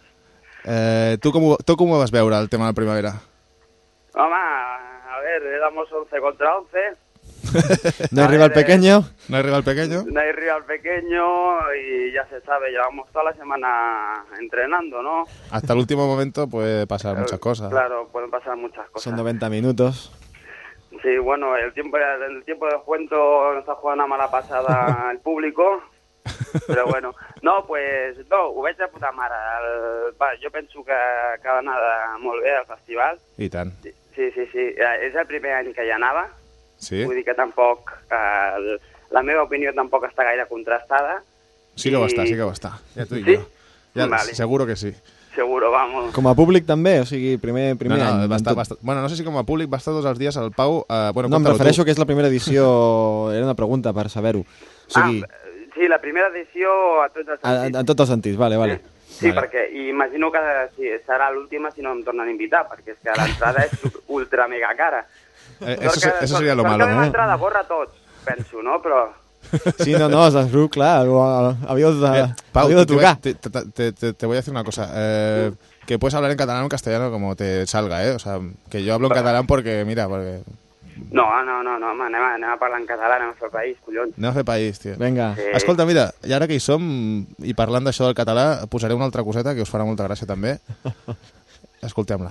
Eh, tu, com ho, tu com ho vas veure, el tema de la Primavera? Home, a ver, éramos once contra once. ¿No arriba el pequeño? ¿No arriba el pequeño? No hay rival pequeño y ya se sabe, llevamos toda la semana entrenando, ¿no? Hasta el último momento puede pasar muchas cosas. Claro, pueden pasar muchas cosas. Son noventa minutos. Sí, bueno, el tiempo el tiempo de descuento nos ha jugado una mala pasada el público, però bueno. No, pues, no, ho veig de puta mare. El, va, jo penso que, que va anar molt bé al festival. I tant. Sí, sí, sí. És el primer any que hi anava. Sí? Vull dir que tampoc... Eh, la meva opinió tampoc està gaire contrastada. Sí que ho I- està, sí que ho està. Ja t'ho dic Sí? jo. Ja, Vale. Seguro que sí. Seguro, vamos. Com a públic també, o sigui, primer, primer no, no, any. va estar, Tot- va estar, bueno, no sé si com a públic va estar tots els dies el Pau... Eh, bueno, No, em compta-ho refereixo tu. que és la primera edició, era una pregunta per saber-ho. O sigui, Sí, la primera edició a tots els a, sentits. en tots els sentits, vale, vale. Sí, perquè imagino que sí, serà l'última si no em tornen a invitar, perquè és que l'entrada és ultra mega cara. Eh, eso, se- eso sería lo Sort malo, que ¿no? l'entrada borra tots, penso, no? Però... Sí, no, no, saps, Bru, clar, havíeu de, Eh, Pau, havíeu de te, voy a- tocar. te, te, te, te voy a decir una cosa. Eh, que puedes hablar en catalán o en castellano como te salga, ¿eh? O sea, que yo hablo en catalán porque, mira, porque... No, no, no, no, home, anem, a, anem a parlar en català, anem a fer el país, collons. Anem a fer país, tio. Vinga. Sí. Escolta, mira, i ara que hi som, i parlant d'això del català, posaré una altra coseta que us farà molta gràcia també. Escoltem-la.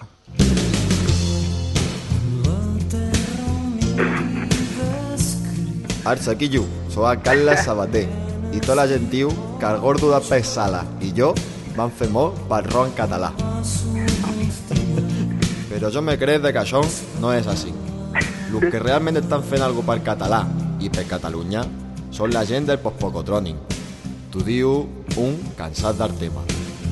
Arts, aquí jo, soc el Carles Sabater i tota la gent diu que el gordo de pes sala i jo vam fer molt pel rock en català. Però jo me crec de que això no és així. Els que realment estan fent alguna per català i per Catalunya són la gent del Post-Pogotronic. T'ho diu un cansat del tema.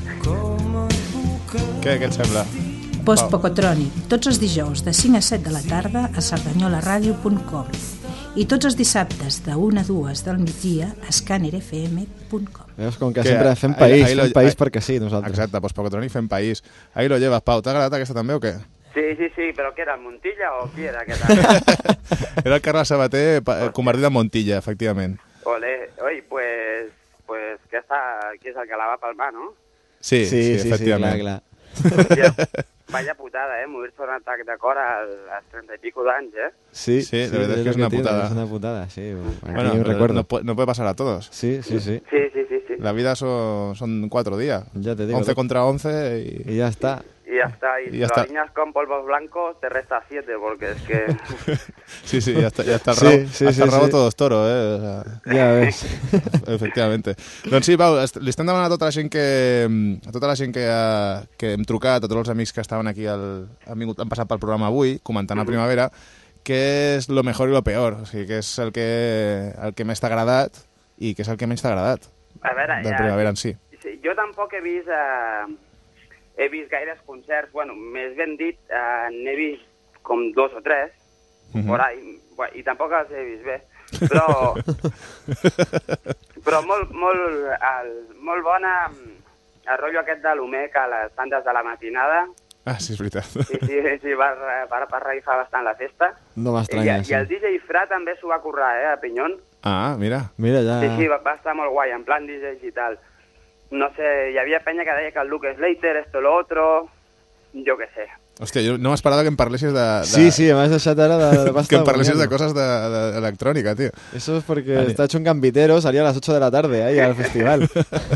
Què, què et sembla? Post-Pogotronic, tots els dijous de cinc a set de la tarda a cerdanyola ràdio punt com i tots els dissabtes de una a dues del migdia a scanner f m punt com. Veus, com que, sempre fem país, fem país perquè sí, nosaltres. Exacte, Post-Pogotronic fem país. Ahí lo llevas, Pau. T'ha agradat aquesta també o què? Sí, sí, sí, però què era, Montilla o qui era? Què tal? Era el Carles Sabater pa- eh, convertit en Montilla, efectivament. Ole, oi, pues, pues que està, qui és el que la va palmar, no? Sí, sí, sí, sí, efectivament. clar, Vaya putada, eh, morir-se un atac de cor als, als trenta i pico d'anys, eh? Sí, Sí, la verdad es que es lo una tiene, putada. Es una putada, sí. Aquí Bueno, un recuerdo. no, puede, no puede pasar a todos. Sí, sí, sí. Sí, sí, sí, sí. La vida son, son cuatro días. Ya te digo. once contra once y... Y ya está. Y ya está, y, Y si ya lo está. alineas con polvos blancos, te resta siete, porque es que... Sí, sí, ya está, ya está el Sí, rabo, sí, hasta sí, el rabo sí. todo es toro, eh? O sea, Ja ves. efectivamente. Doncs sí, Pau, est- li estem demanant a tota la gent que a tota la gent que, ha, que hem trucat, a tots els amics que estaven aquí al, han, vingut, han passat pel programa avui, comentant a Primavera, què és lo mejor i lo peor, o sigui, què és el que, el que més t'ha agradat i què és el que menys t'ha agradat A veure, del ja, Primavera en si. sí, jo tampoc he vist, eh, he vist gaires concerts, bueno, més ben dit, eh, n'he vist com dos o tres, Mhm. por ahí, bueno, i tampoc els he vist bé, però, però molt, molt, el, molt bona mm, el rotllo aquest de l'Homec a les tandes de la matinada, Ah, sí, és veritat. Sí, sí, sí, va, va, va revifar bastant la festa. No I, m'estranya, I el D J Fra també s'ho va currar, eh, a Pinyón. Ah, mira. Mira, ja... Sí, sí, va, va estar molt guai, en plan D Js i tal. No sé, hi havia penya que deia que el Luke Slater, esto, lo otro... Jo què sé. Hòstia, jo no m'esperava que em parlessis de... de... Sí, sí, m'has deixat ara de, de pasta que em parlessis de guanyando. cosas de, de, de electrónica, tío. Eso es porque Vale. está hecho un gambitero, salía a las ocho de la tarde ahí al festival.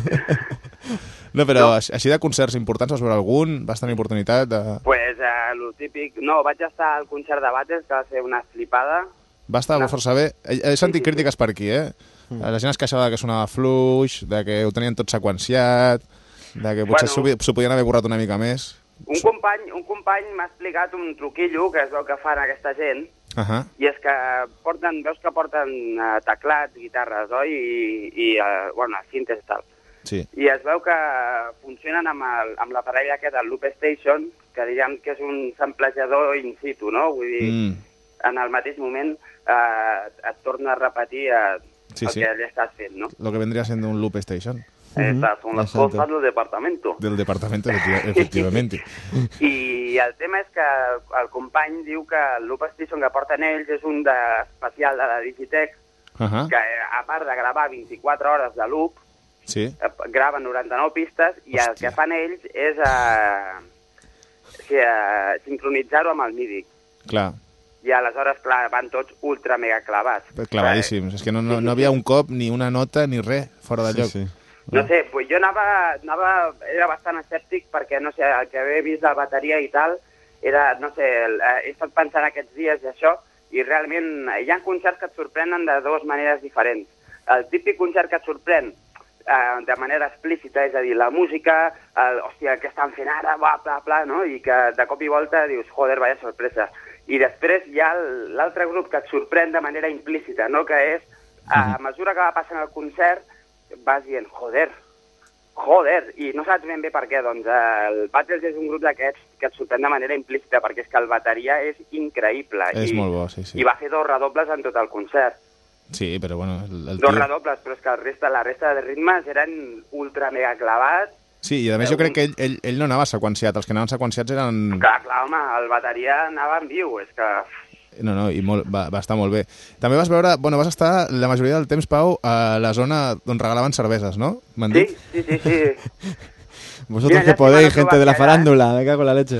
No, però no. Així de concerts importants vas veure algun? Vas tenir oportunitat de... Pues eh, lo típic... No, vaig estar al concert de Bates, que va ser una flipada. Va estar no. força bé. He, he sentit sí, sí, crítiques sí. per aquí, eh? Mm. La gent es queixava que sonava fluix, de que ho tenien tot seqüenciat, de que potser bueno, s'ho podien haver currat una mica més. Un company, un company m'ha explicat un truquillo que es veu que fan aquesta gent, uh -huh. i és que porten, veus que porten uh, teclats, guitarres, oi? I, i uh, bueno, cintes i tal. Sí. I es veu que funcionen amb, el, amb l'aparell aquest, el Loop Station, que diguem que és un samplejador in situ, no? Vull dir, mm. en el mateix moment eh, et torna a repetir eh, sí, el sí. que ja estàs fent, no? Lo que vendría siendo un Loop Station. Estas son las Exacto. cosas del departamento. Del departamento, efectivamente. I el tema és que el company diu que el Loop Station que porten ells és un de, especial de la Digitech, uh -huh. que a part de gravar vint-i-quatre hores de loop, sí. graven noranta-nou pistes i Hòstia. El que fan ells és uh, uh, sincronitzar-ho amb el MIDI. Clar. I aleshores, clar, van tots ultra mega clavats. Clavadíssims. És que no, no, no havia un cop, ni una nota, ni res fora de lloc. Sí, sí. No sé, pues jo anava, anava, era bastant escèptic perquè, no sé, el que havia vist la bateria i tal, era, no sé, el, he estat pensant aquests dies i això, i realment hi ha concerts que et sorprenen de dues maneres diferents. El típic concert que et sorprèn eh, de manera explícita, és a dir, la música, el, hòstia, què estan fent ara, bla, bla, bla, no? I que de cop i volta dius, joder, vaya sorpresa. I després hi ha l'altre grup que et sorprèn de manera implícita, no? Que és, a mesura que va passant el concert, vas dient, joder, joder, i no saps ben bé per què, doncs el Battles és un grup d'aquests que et sorprèn de manera implícita, perquè és que el bateria és increïble. És i, molt bo, sí, sí. I va fer dos redobles en tot el concert. Sí, però bueno... El, el dos tio... redobles, però és que el resta, la resta de ritmes eren ultra mega clavats. Sí, i a més jo crec que ell, ell, ell no anava seqüenciat, els que anaven seqüenciats eren... Clar, clar, home, el bateria anava en viu, és que... No, no, i molt, va, va estar molt bé. També vas veure, bueno, vas estar la majoria del temps, Pau, a la zona on regalaven cerveses, no? M'han dit? Sí, sí, sí, sí. Vosotros que podéis, gente de la farándula, me cago en la leche.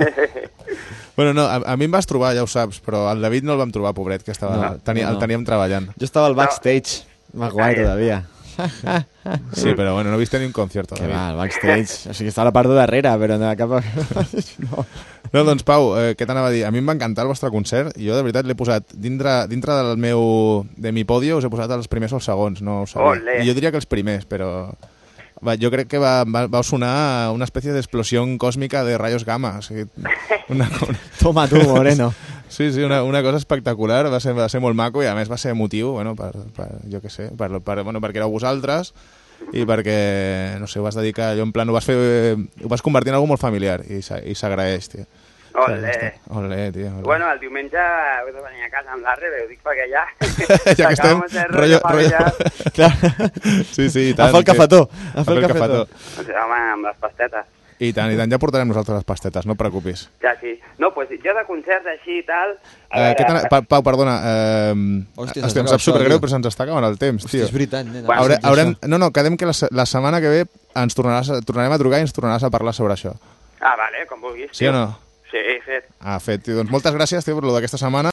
Bueno, no, a, a mi em vas trobar, ja ho saps, però el David no el vam trobar, pobret, que estava, no, tenia, no. el teníem treballant. Yo estaba al backstage, más guay todavía. Sí, però bueno, no viste ni un concierto. Que va, el backstage. O sigui, estava a la part de darrere, però no, cap... no. No, doncs Pau, eh, què t'anava a dir? A mi em va encantar el vostre concert. Jo, de veritat, l'he posat dintre, dintre del meu... de mi podio, us he posat els primers o els segons, no ho sabia. Olé. I jo diria que els primers, però... Va, jo crec que va, va, va sonar una espècie d'explosió còsmica de rayos gamma. O sigui, una, una... Toma tu, moreno. Sí, sí, una, una cosa espectacular, va ser, va ser molt maco i a més va ser emotiu, bueno, per, per, jo què sé, per, per, bueno, perquè éreu vosaltres i perquè, no sé, ho vas dedicar, allò en plan, ho vas fer, ho vas convertir en algo molt familiar i s'agraeix, tio. Olé. Olé, tio. Olé. Bueno, el diumenge he de venir a casa amb l'Arre, ho dic perquè ja... ja que estem, rotllo, rotllo... Clar. Sí, sí, i tant. A fer el cafetó. A fer el cafetó. O sigui, home, amb les pastetes. I tant, i tant, ja portarem nosaltres les pastetes, no et preocupis. Ja, sí. No, pues jo de concerts així i tal... Eh, veure, pa, Pau, perdona, eh, Hòstia, Hòstia, em sap supergreu, però se'ns està acabant el temps, Hòstia, tio. és veritat, nena. Bueno, Haure, haurem, no, no, quedem que la, la setmana que ve ens tornaràs, tornarem a trucar i ens tornaràs a parlar sobre això. Ah, vale, com vulguis. Sí o no? Sí, fet. Ah, fet, tio. Doncs moltes gràcies, tio, per lo d'aquesta setmana.